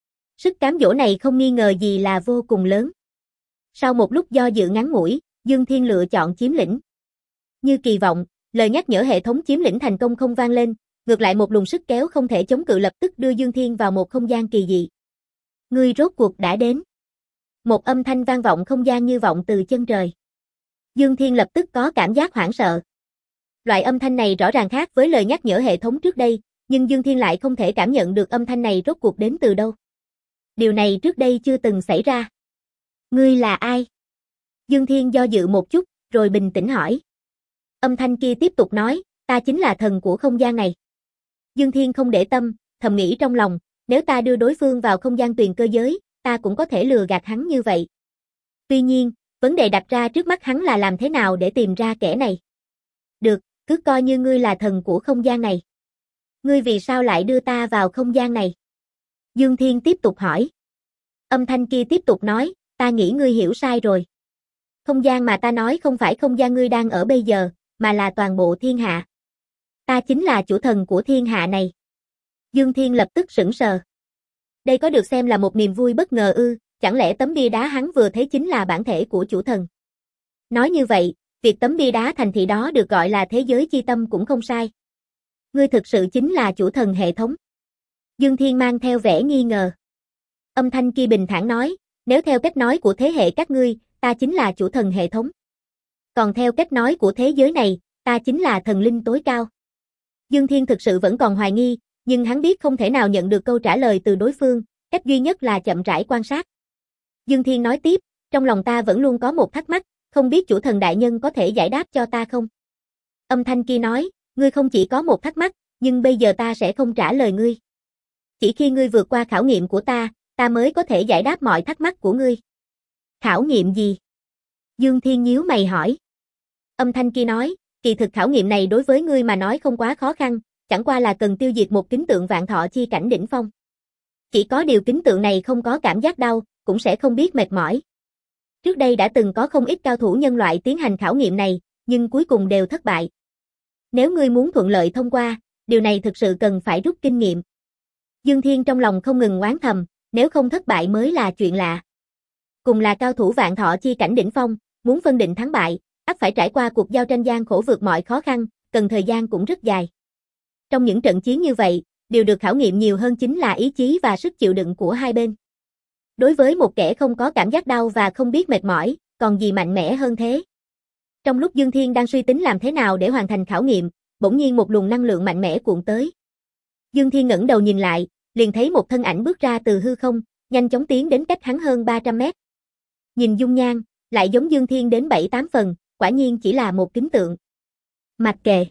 Sức cám dỗ này không nghi ngờ gì là vô cùng lớn. Sau một lúc do dự ngắn ngủi, Dương Thiên lựa chọn chiếm lĩnh. Như kỳ vọng, lời nhắc nhở hệ thống chiếm lĩnh thành công không vang lên, ngược lại một luồng sức kéo không thể chống cự lập tức đưa Dương Thiên vào một không gian kỳ dị. Ngươi rốt cuộc đã đến. Một âm thanh vang vọng không gian như vọng từ chân trời. Dương Thiên lập tức có cảm giác hoảng sợ. Loại âm thanh này rõ ràng khác với lời nhắc nhở hệ thống trước đây, nhưng Dương Thiên lại không thể cảm nhận được âm thanh này rốt cuộc đến từ đâu. Điều này trước đây chưa từng xảy ra. Ngươi là ai? Dương Thiên do dự một chút, rồi bình tĩnh hỏi. Âm thanh kia tiếp tục nói, ta chính là thần của không gian này. Dương Thiên không để tâm, thầm nghĩ trong lòng, nếu ta đưa đối phương vào không gian tuyền cơ giới, ta cũng có thể lừa gạt hắn như vậy. Tuy nhiên, vấn đề đặt ra trước mắt hắn là làm thế nào để tìm ra kẻ này. Được, cứ coi như ngươi là thần của không gian này. Ngươi vì sao lại đưa ta vào không gian này? Dương Thiên tiếp tục hỏi. Âm thanh kia tiếp tục nói, ta nghĩ ngươi hiểu sai rồi. Không gian mà ta nói không phải không gian ngươi đang ở bây giờ, mà là toàn bộ thiên hạ. Ta chính là chủ thần của thiên hạ này. Dương Thiên lập tức sững sờ. Đây có được xem là một niềm vui bất ngờ ư, chẳng lẽ tấm bia đá hắn vừa thấy chính là bản thể của chủ thần. Nói như vậy, việc tấm bia đá thành thị đó được gọi là thế giới chi tâm cũng không sai. Ngươi thực sự chính là chủ thần hệ thống. Dương Thiên mang theo vẻ nghi ngờ. Âm thanh kia bình thản nói, nếu theo cách nói của thế hệ các ngươi, ta chính là chủ thần hệ thống. Còn theo cách nói của thế giới này, ta chính là thần linh tối cao. Dương Thiên thực sự vẫn còn hoài nghi, nhưng hắn biết không thể nào nhận được câu trả lời từ đối phương, cách duy nhất là chậm rãi quan sát. Dương Thiên nói tiếp, trong lòng ta vẫn luôn có một thắc mắc, không biết chủ thần đại nhân có thể giải đáp cho ta không? Âm thanh kia nói, ngươi không chỉ có một thắc mắc, nhưng bây giờ ta sẽ không trả lời ngươi. Chỉ khi ngươi vượt qua khảo nghiệm của ta, ta mới có thể giải đáp mọi thắc mắc của ngươi. Khảo nghiệm gì? Dương Thiên nhíu mày hỏi. Âm thanh kia nói, kỳ thực khảo nghiệm này đối với ngươi mà nói không quá khó khăn, chẳng qua là cần tiêu diệt một kính tượng vạn thọ chi cảnh đỉnh phong. Chỉ có điều kính tượng này không có cảm giác đau, cũng sẽ không biết mệt mỏi. Trước đây đã từng có không ít cao thủ nhân loại tiến hành khảo nghiệm này, nhưng cuối cùng đều thất bại. Nếu ngươi muốn thuận lợi thông qua, điều này thực sự cần phải rút kinh nghiệm. Dương Thiên trong lòng không ngừng oán thầm, nếu không thất bại mới là chuyện lạ. Cùng là cao thủ vạn thọ chi cảnh đỉnh phong, muốn phân định thắng bại, ắt phải trải qua cuộc giao tranh gian khổ vượt mọi khó khăn, cần thời gian cũng rất dài. Trong những trận chiến như vậy, điều được khảo nghiệm nhiều hơn chính là ý chí và sức chịu đựng của hai bên. Đối với một kẻ không có cảm giác đau và không biết mệt mỏi, còn gì mạnh mẽ hơn thế? Trong lúc Dương Thiên đang suy tính làm thế nào để hoàn thành khảo nghiệm, bỗng nhiên một luồng năng lượng mạnh mẽ cuộn tới. Dương Thiên ngẩng đầu nhìn lại, liền thấy một thân ảnh bước ra từ hư không, nhanh chóng tiến đến cách hắn hơn ba trăm mét. Nhìn dung nhan, lại giống Dương Thiên đến bảy tám phần, quả nhiên chỉ là một kính tượng. Mặc kệ.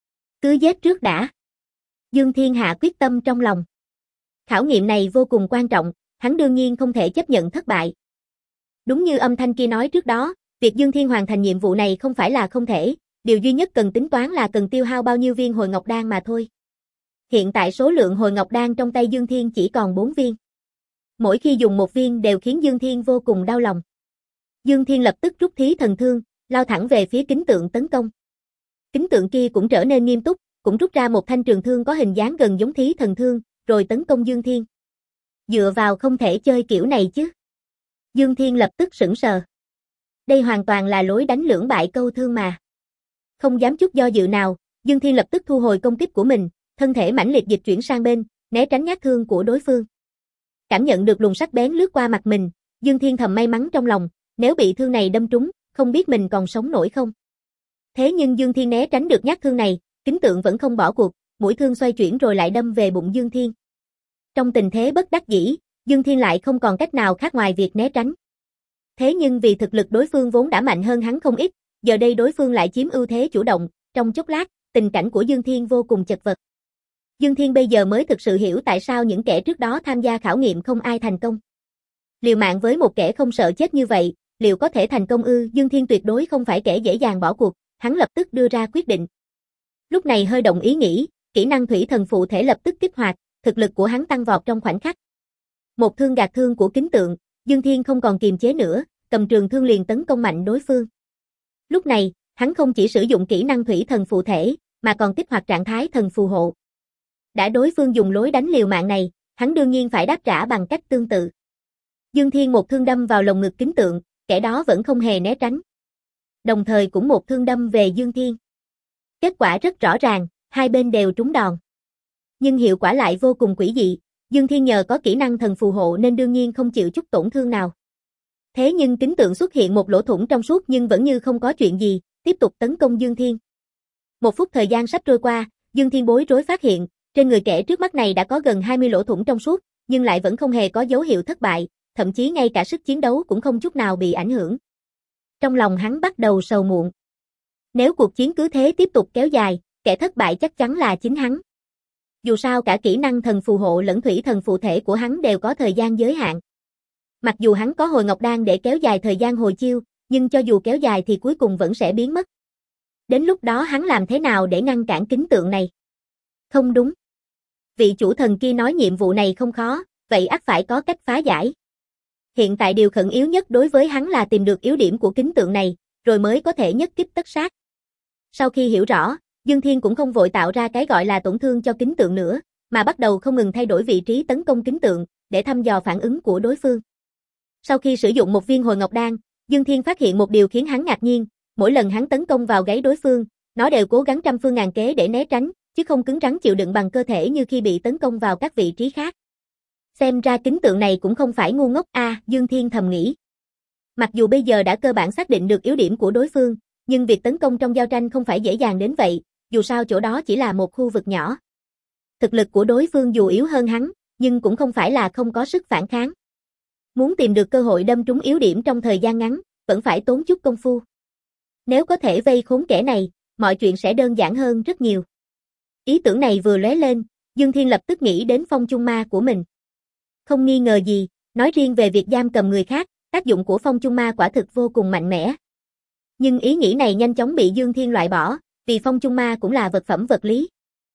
Cứ giết trước đã. Dương Thiên hạ quyết tâm trong lòng. Khảo nghiệm này vô cùng quan trọng, hắn đương nhiên không thể chấp nhận thất bại. Đúng như âm thanh kia nói trước đó, việc Dương Thiên hoàn thành nhiệm vụ này không phải là không thể, điều duy nhất cần tính toán là cần tiêu hao bao nhiêu viên hồi ngọc đan mà thôi. Hiện tại số lượng hồi ngọc đan trong tay Dương Thiên chỉ còn bốn viên. Mỗi khi dùng một viên đều khiến Dương Thiên vô cùng đau lòng. Dương Thiên lập tức rút thí thần thương, lao thẳng về phía kính tượng tấn công. Kính tượng kia cũng trở nên nghiêm túc, cũng rút ra một thanh trường thương có hình dáng gần giống thí thần thương, rồi tấn công Dương Thiên. Dựa vào không thể chơi kiểu này chứ. Dương Thiên lập tức sững sờ. Đây hoàn toàn là lối đánh lưỡng bại câu thương mà. Không dám chút do dự nào, Dương Thiên lập tức thu hồi công kích của mình, thân thể mãnh liệt dịch chuyển sang bên, né tránh nhát thương của đối phương. Cảm nhận được luồng sắc bén lướt qua mặt mình, Dương Thiên thầm may mắn trong lòng, nếu bị thương này đâm trúng, không biết mình còn sống nổi không. Thế nhưng Dương Thiên né tránh được nhát thương này, Kính Tượng vẫn không bỏ cuộc, mũi thương xoay chuyển rồi lại đâm về bụng Dương Thiên. Trong tình thế bất đắc dĩ, Dương Thiên lại không còn cách nào khác ngoài việc né tránh. Thế nhưng vì thực lực đối phương vốn đã mạnh hơn hắn không ít, giờ đây đối phương lại chiếm ưu thế chủ động, trong chốc lát, tình cảnh của Dương Thiên vô cùng chật vật. Dương Thiên bây giờ mới thực sự hiểu tại sao những kẻ trước đó tham gia khảo nghiệm không ai thành công. Liều mạng với một kẻ không sợ chết như vậy, liệu có thể thành công ư? Dương Thiên tuyệt đối không phải kẻ dễ dàng bỏ cuộc, hắn lập tức đưa ra quyết định. Lúc này hơi động ý nghĩ, kỹ năng thủy thần phụ thể lập tức kích hoạt, thực lực của hắn tăng vọt trong khoảnh khắc. Một thương gạt thương của Kính Tượng, Dương Thiên không còn kiềm chế nữa, cầm trường thương liền tấn công mạnh đối phương. Lúc này, hắn không chỉ sử dụng kỹ năng thủy thần phụ thể, mà còn kích hoạt trạng thái thần phù hộ. Đã đối phương dùng lối đánh liều mạng này, hắn đương nhiên phải đáp trả bằng cách tương tự. Dương Thiên một thương đâm vào lồng ngực Kính Tượng, kẻ đó vẫn không hề né tránh. Đồng thời cũng một thương đâm về Dương Thiên. Kết quả rất rõ ràng, hai bên đều trúng đòn. Nhưng hiệu quả lại vô cùng quỷ dị, Dương Thiên nhờ có kỹ năng thần phù hộ nên đương nhiên không chịu chút tổn thương nào. Thế nhưng Kính Tượng xuất hiện một lỗ thủng trong suốt nhưng vẫn như không có chuyện gì, tiếp tục tấn công Dương Thiên. Một phút thời gian sắp trôi qua, Dương Thiên bối rối phát hiện, trên người kẻ trước mắt này đã có gần hai mươi lỗ thủng trong suốt, nhưng lại vẫn không hề có dấu hiệu thất bại, thậm chí ngay cả sức chiến đấu cũng không chút nào bị ảnh hưởng. Trong lòng hắn bắt đầu sầu muộn. Nếu cuộc chiến cứ thế tiếp tục kéo dài, kẻ thất bại chắc chắn là chính hắn. Dù sao cả kỹ năng thần phù hộ lẫn thủy thần phụ thể của hắn đều có thời gian giới hạn. Mặc dù hắn có hồi ngọc đan để kéo dài thời gian hồi chiêu, nhưng cho dù kéo dài thì cuối cùng vẫn sẽ biến mất. Đến lúc đó hắn làm thế nào để ngăn cản Kính Tượng này? Không đúng. Vị chủ thần kia nói nhiệm vụ này không khó, vậy ắt phải có cách phá giải. Hiện tại điều khẩn yếu nhất đối với hắn là tìm được yếu điểm của Kính Tượng này, rồi mới có thể nhất kích tất sát. Sau khi hiểu rõ, Dương Thiên cũng không vội tạo ra cái gọi là tổn thương cho Kính Tượng nữa, mà bắt đầu không ngừng thay đổi vị trí tấn công Kính Tượng, để thăm dò phản ứng của đối phương. Sau khi sử dụng một viên hồi ngọc đan, Dương Thiên phát hiện một điều khiến hắn ngạc nhiên, mỗi lần hắn tấn công vào gáy đối phương, nó đều cố gắng trăm phương ngàn kế để né tránh, chứ không cứng rắn chịu đựng bằng cơ thể như khi bị tấn công vào các vị trí khác. Xem ra Kính Tượng này cũng không phải ngu ngốc a, à, Dương Thiên thầm nghĩ. Mặc dù bây giờ đã cơ bản xác định được yếu điểm của đối phương, nhưng việc tấn công trong giao tranh không phải dễ dàng đến vậy, dù sao chỗ đó chỉ là một khu vực nhỏ. Thực lực của đối phương dù yếu hơn hắn, nhưng cũng không phải là không có sức phản kháng. Muốn tìm được cơ hội đâm trúng yếu điểm trong thời gian ngắn, vẫn phải tốn chút công phu. Nếu có thể vây khốn kẻ này, mọi chuyện sẽ đơn giản hơn rất nhiều. Ý tưởng này vừa lóe lên, Dương Thiên lập tức nghĩ đến phong chung ma của mình. Không nghi ngờ gì, nói riêng về việc giam cầm người khác, tác dụng của phong chung ma quả thực vô cùng mạnh mẽ. Nhưng ý nghĩ này nhanh chóng bị Dương Thiên loại bỏ, vì phong chung ma cũng là vật phẩm vật lý.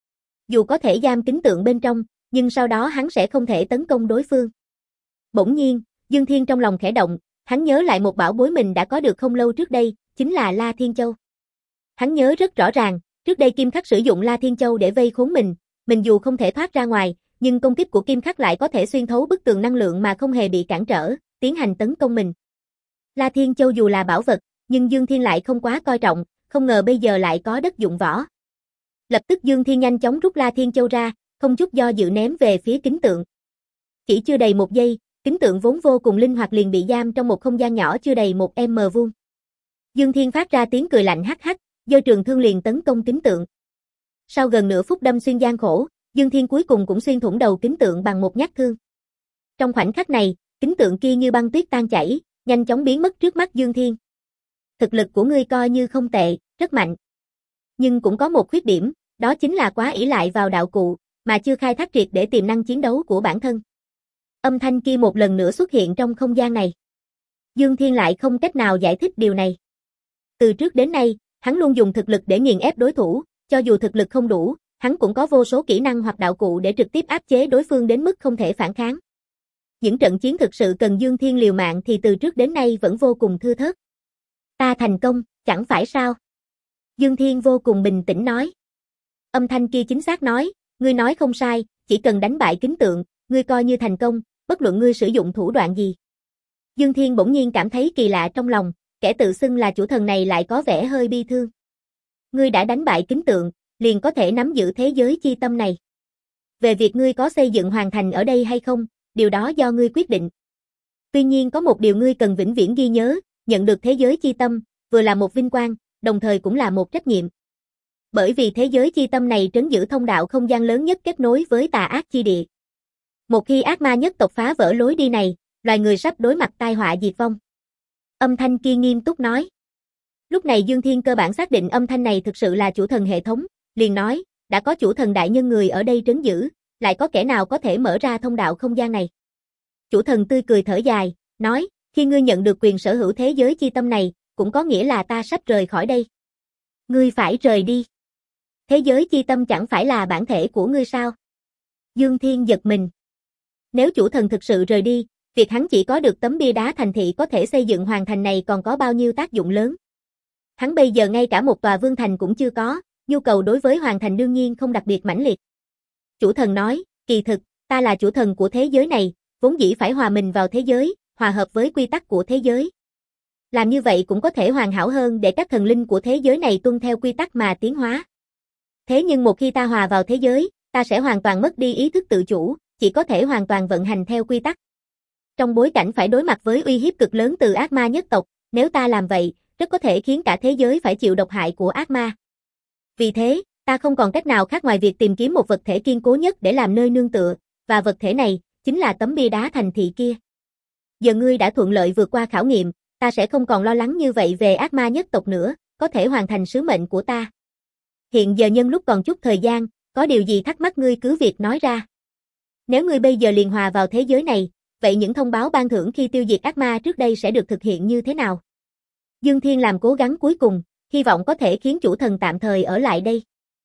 Dù có thể giam Kính Tượng bên trong, nhưng sau đó hắn sẽ không thể tấn công đối phương. Bỗng nhiên, Dương Thiên trong lòng khẽ động, hắn nhớ lại một bảo bối mình đã có được không lâu trước đây, chính là La Thiên Châu. Hắn nhớ rất rõ ràng, trước đây Kim Khắc sử dụng La Thiên Châu để vây khốn mình, mình dù không thể thoát ra ngoài, nhưng công kích của Kim Khắc lại có thể xuyên thấu bức tường năng lượng mà không hề bị cản trở, tiến hành tấn công mình. La Thiên Châu dù là bảo vật, nhưng Dương Thiên lại không quá coi trọng, không ngờ bây giờ lại có đất dụng võ. Lập tức Dương Thiên nhanh chóng rút La Thiên Châu ra, không chút do dự ném về phía Kính Tượng. Chỉ chưa đầy một giây, Kính Tượng vốn vô cùng linh hoạt liền bị giam trong một không gian nhỏ chưa đầy một em mờ vuông. Dương Thiên phát ra tiếng cười lạnh hắc hắc, giơ trường thương liền tấn công Kính Tượng. Sau gần nửa phút đâm xuyên gian khổ, Dương Thiên cuối cùng cũng xuyên thủng đầu Kính Tượng bằng một nhát thương. Trong khoảnh khắc này, Kính Tượng kia như băng tuyết tan chảy, nhanh chóng biến mất trước mắt Dương Thiên. Thực lực của ngươi coi như không tệ, rất mạnh. Nhưng cũng có một khuyết điểm, đó chính là quá ỷ lại vào đạo cụ, mà chưa khai thác triệt để tiềm năng chiến đấu của bản thân. Âm thanh kia một lần nữa xuất hiện trong không gian này. Dương Thiên lại không cách nào giải thích điều này. Từ trước đến nay, hắn luôn dùng thực lực để nghiền ép đối thủ, cho dù thực lực không đủ, hắn cũng có vô số kỹ năng hoặc đạo cụ để trực tiếp áp chế đối phương đến mức không thể phản kháng. Những trận chiến thực sự cần Dương Thiên liều mạng thì từ trước đến nay vẫn vô cùng thưa thớt. Ta thành công, chẳng phải sao? Dương Thiên vô cùng bình tĩnh nói. Âm thanh kia chính xác nói, ngươi nói không sai, chỉ cần đánh bại Kính Tượng, ngươi coi như thành công, bất luận ngươi sử dụng thủ đoạn gì. Dương Thiên bỗng nhiên cảm thấy kỳ lạ trong lòng, kẻ tự xưng là chủ thần này lại có vẻ hơi bi thương. Ngươi đã đánh bại kính tượng, liền có thể nắm giữ thế giới chi tâm này. Về việc ngươi có xây dựng hoàn thành ở đây hay không, điều đó do ngươi quyết định. Tuy nhiên có một điều ngươi cần vĩnh viễn ghi nhớ, nhận được thế giới chi tâm, vừa là một vinh quang, đồng thời cũng là một trách nhiệm. Bởi vì thế giới chi tâm này trấn giữ thông đạo không gian lớn nhất kết nối với tà ác chi địa. Một khi ác ma nhất tộc phá vỡ lối đi này, loài người sắp đối mặt tai họa diệt vong. Âm thanh kia nghiêm túc nói. Lúc này Dương Thiên cơ bản xác định âm thanh này thực sự là chủ thần hệ thống, liền nói, đã có chủ thần đại nhân người ở đây trấn giữ, lại có kẻ nào có thể mở ra thông đạo không gian này. Chủ thần tươi cười thở dài, nói, khi ngươi nhận được quyền sở hữu thế giới chi tâm này, cũng có nghĩa là ta sắp rời khỏi đây. Ngươi phải rời đi. Thế giới chi tâm chẳng phải là bản thể của ngươi sao? Dương Thiên giật mình. Nếu chủ thần thực sự rời đi, việc hắn chỉ có được tấm bia đá thành thị có thể xây dựng hoàn thành này còn có bao nhiêu tác dụng lớn. Hắn bây giờ ngay cả một tòa vương thành cũng chưa có, nhu cầu đối với hoàn thành đương nhiên không đặc biệt mãnh liệt. Chủ thần nói, kỳ thực, ta là chủ thần của thế giới này, vốn dĩ phải hòa mình vào thế giới, hòa hợp với quy tắc của thế giới. Làm như vậy cũng có thể hoàn hảo hơn để các thần linh của thế giới này tuân theo quy tắc mà tiến hóa. Thế nhưng một khi ta hòa vào thế giới, ta sẽ hoàn toàn mất đi ý thức tự chủ, chỉ có thể hoàn toàn vận hành theo quy tắc. Trong bối cảnh phải đối mặt với uy hiếp cực lớn từ ác ma nhất tộc, nếu ta làm vậy, rất có thể khiến cả thế giới phải chịu độc hại của ác ma. Vì thế, ta không còn cách nào khác ngoài việc tìm kiếm một vật thể kiên cố nhất để làm nơi nương tựa, và vật thể này, chính là tấm bia đá thành thị kia. Giờ ngươi đã thuận lợi vượt qua khảo nghiệm, ta sẽ không còn lo lắng như vậy về ác ma nhất tộc nữa, có thể hoàn thành sứ mệnh của ta. Hiện giờ nhân lúc còn chút thời gian, có điều gì thắc mắc ngươi cứ việc nói ra. Nếu ngươi bây giờ liền hòa vào thế giới này, vậy những thông báo ban thưởng khi tiêu diệt ác ma trước đây sẽ được thực hiện như thế nào? Dương Thiên làm cố gắng cuối cùng, hy vọng có thể khiến chủ thần tạm thời ở lại đây.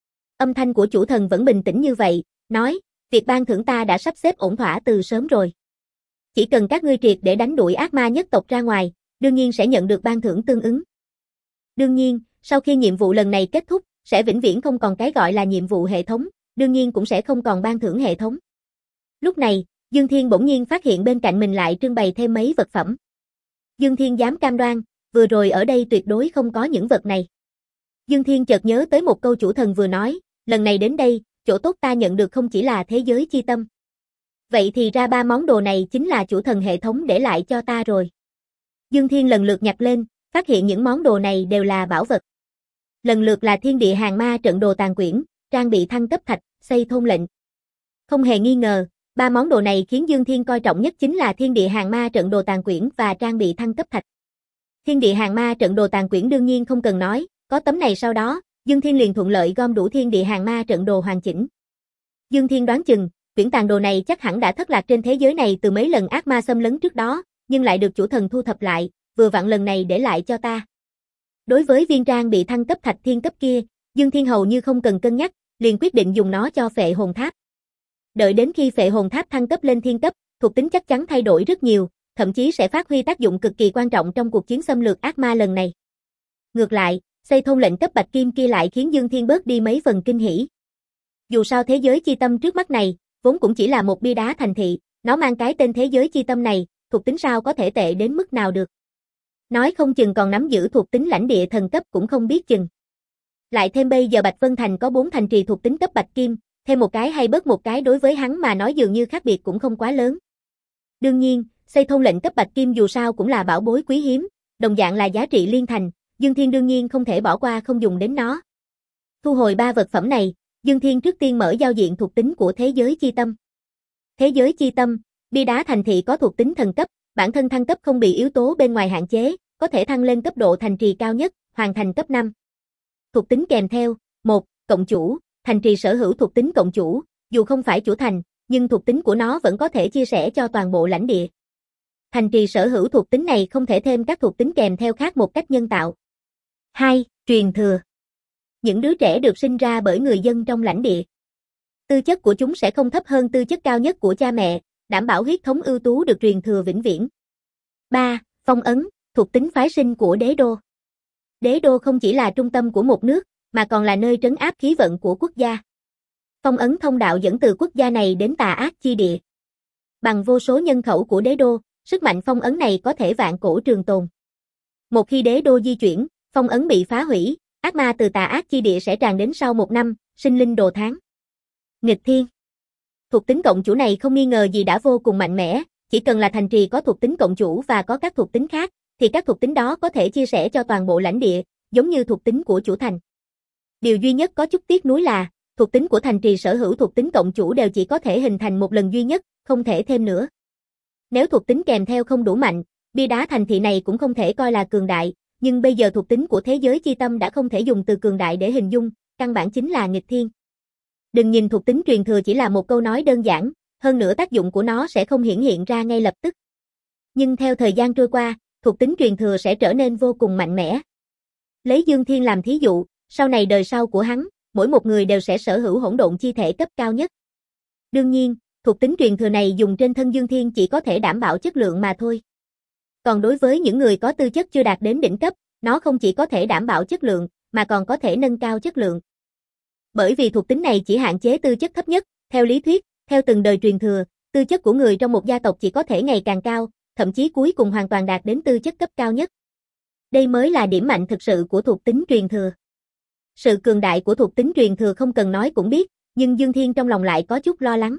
Âm thanh của chủ thần vẫn bình tĩnh như vậy, nói, việc ban thưởng ta đã sắp xếp ổn thỏa từ sớm rồi. Chỉ cần các ngươi triệt để đánh đuổi ác ma nhất tộc ra ngoài, đương nhiên sẽ nhận được ban thưởng tương ứng. Đương nhiên, sau khi nhiệm vụ lần này kết thúc, sẽ vĩnh viễn không còn cái gọi là nhiệm vụ hệ thống, đương nhiên cũng sẽ không còn ban thưởng hệ thống. Lúc này, Dương Thiên bỗng nhiên phát hiện bên cạnh mình lại trưng bày thêm mấy vật phẩm. Dương Thiên dám cam đoan, vừa rồi ở đây tuyệt đối không có những vật này. Dương Thiên chợt nhớ tới một câu chủ thần vừa nói, lần này đến đây, chỗ tốt ta nhận được không chỉ là thế giới chi tâm. Vậy thì ra ba món đồ này chính là chủ thần hệ thống để lại cho ta rồi. Dương Thiên lần lượt nhặt lên, phát hiện những món đồ này đều là bảo vật. Lần lượt là thiên địa hàng ma trận đồ tàn quyển, trang bị thăng cấp thạch, xây thôn lệnh. Không hề nghi ngờ, ba món đồ này khiến Dương Thiên coi trọng nhất chính là thiên địa hàng ma trận đồ tàn quyển và trang bị thăng cấp thạch. Thiên địa hàng ma trận đồ tàn quyển đương nhiên không cần nói, có tấm này sau đó, Dương Thiên liền thuận lợi gom đủ thiên địa hàng ma trận đồ hoàn chỉnh. Dương Thiên đoán chừng, quyển tàn đồ này chắc hẳn đã thất lạc trên thế giới này từ mấy lần ác ma xâm lấn trước đó, nhưng lại được chủ thần thu thập lại, vừa vặn lần này để lại cho ta. Đối với viên trang bị thăng cấp thạch thiên cấp kia, Dương Thiên hầu như không cần cân nhắc, liền quyết định dùng nó cho phệ hồn tháp. Đợi đến khi phệ hồn tháp thăng cấp lên thiên cấp, thuộc tính chắc chắn thay đổi rất nhiều, thậm chí sẽ phát huy tác dụng cực kỳ quan trọng trong cuộc chiến xâm lược ác ma lần này. Ngược lại, xây thôn lệnh cấp bạch kim kia lại khiến Dương Thiên bớt đi mấy phần kinh hỉ. Dù sao thế giới chi tâm trước mắt này, vốn cũng chỉ là một bia đá thành thị, nó mang cái tên thế giới chi tâm này, thuộc tính sao có thể tệ đến mức nào được. Nói không chừng còn nắm giữ thuộc tính lãnh địa thần cấp cũng không biết chừng. Lại thêm bây giờ Bạch Vân Thành có bốn thành trì thuộc tính cấp bạch kim, thêm một cái hay bớt một cái đối với hắn mà nói dường như khác biệt cũng không quá lớn. Đương nhiên, xây thôn lệnh cấp bạch kim dù sao cũng là bảo bối quý hiếm, đồng dạng là giá trị liên thành, Dương Thiên đương nhiên không thể bỏ qua không dùng đến nó. Thu hồi ba vật phẩm này, Dương Thiên trước tiên mở giao diện thuộc tính của thế giới chi tâm. Thế giới chi tâm, bia đá thành thị có thuộc tính thần cấp, bản thân thăng cấp không bị yếu tố bên ngoài hạn chế, có thể thăng lên cấp độ thành trì cao nhất, hoàn thành cấp năm. Thuộc tính kèm theo, một. Cộng chủ, thành trì sở hữu thuộc tính cộng chủ, dù không phải chủ thành, nhưng thuộc tính của nó vẫn có thể chia sẻ cho toàn bộ lãnh địa. Thành trì sở hữu thuộc tính này không thể thêm các thuộc tính kèm theo khác một cách nhân tạo. hai. Truyền thừa. Những đứa trẻ được sinh ra bởi người dân trong lãnh địa. Tư chất của chúng sẽ không thấp hơn tư chất cao nhất của cha mẹ, đảm bảo huyết thống ưu tú được truyền thừa vĩnh viễn. ba. Phong ấn, thuộc tính phái sinh của đế đô. Đế đô không chỉ là trung tâm của một nước, mà còn là nơi trấn áp khí vận của quốc gia. Phong ấn thông đạo dẫn từ quốc gia này đến tà ác chi địa. Bằng vô số nhân khẩu của đế đô, sức mạnh phong ấn này có thể vạn cổ trường tồn. Một khi đế đô di chuyển, phong ấn bị phá hủy, ác ma từ tà ác chi địa sẽ tràn đến sau một năm, sinh linh đồ tháng. Nghịch thiên. Thuộc tính cộng chủ này không nghi ngờ gì đã vô cùng mạnh mẽ, chỉ cần là thành trì có thuộc tính cộng chủ và có các thuộc tính khác, thì các thuộc tính đó có thể chia sẻ cho toàn bộ lãnh địa, giống như thuộc tính của chủ thành. Điều duy nhất có chút tiếc nuối là, thuộc tính của thành trì sở hữu thuộc tính cộng chủ đều chỉ có thể hình thành một lần duy nhất, không thể thêm nữa. Nếu thuộc tính kèm theo không đủ mạnh, bia đá thành thị này cũng không thể coi là cường đại, nhưng bây giờ thuộc tính của thế giới chi tâm đã không thể dùng từ cường đại để hình dung, căn bản chính là nghịch thiên. Đừng nhìn thuộc tính truyền thừa chỉ là một câu nói đơn giản, hơn nữa tác dụng của nó sẽ không hiển hiện ra ngay lập tức. Nhưng theo thời gian trôi qua, thuộc tính truyền thừa sẽ trở nên vô cùng mạnh mẽ. Lấy Dương Thiên làm thí dụ, sau này đời sau của hắn, mỗi một người đều sẽ sở hữu hỗn độn chi thể cấp cao nhất. Đương nhiên, thuộc tính truyền thừa này dùng trên thân Dương Thiên chỉ có thể đảm bảo chất lượng mà thôi. Còn đối với những người có tư chất chưa đạt đến đỉnh cấp, nó không chỉ có thể đảm bảo chất lượng, mà còn có thể nâng cao chất lượng. Bởi vì thuộc tính này chỉ hạn chế tư chất thấp nhất, theo lý thuyết, theo từng đời truyền thừa, tư chất của người trong một gia tộc chỉ có thể ngày càng cao, thậm chí cuối cùng hoàn toàn đạt đến tư chất cấp cao nhất. Đây mới là điểm mạnh thực sự của thuộc tính truyền thừa. Sự cường đại của thuộc tính truyền thừa không cần nói cũng biết, nhưng Dương Thiên trong lòng lại có chút lo lắng.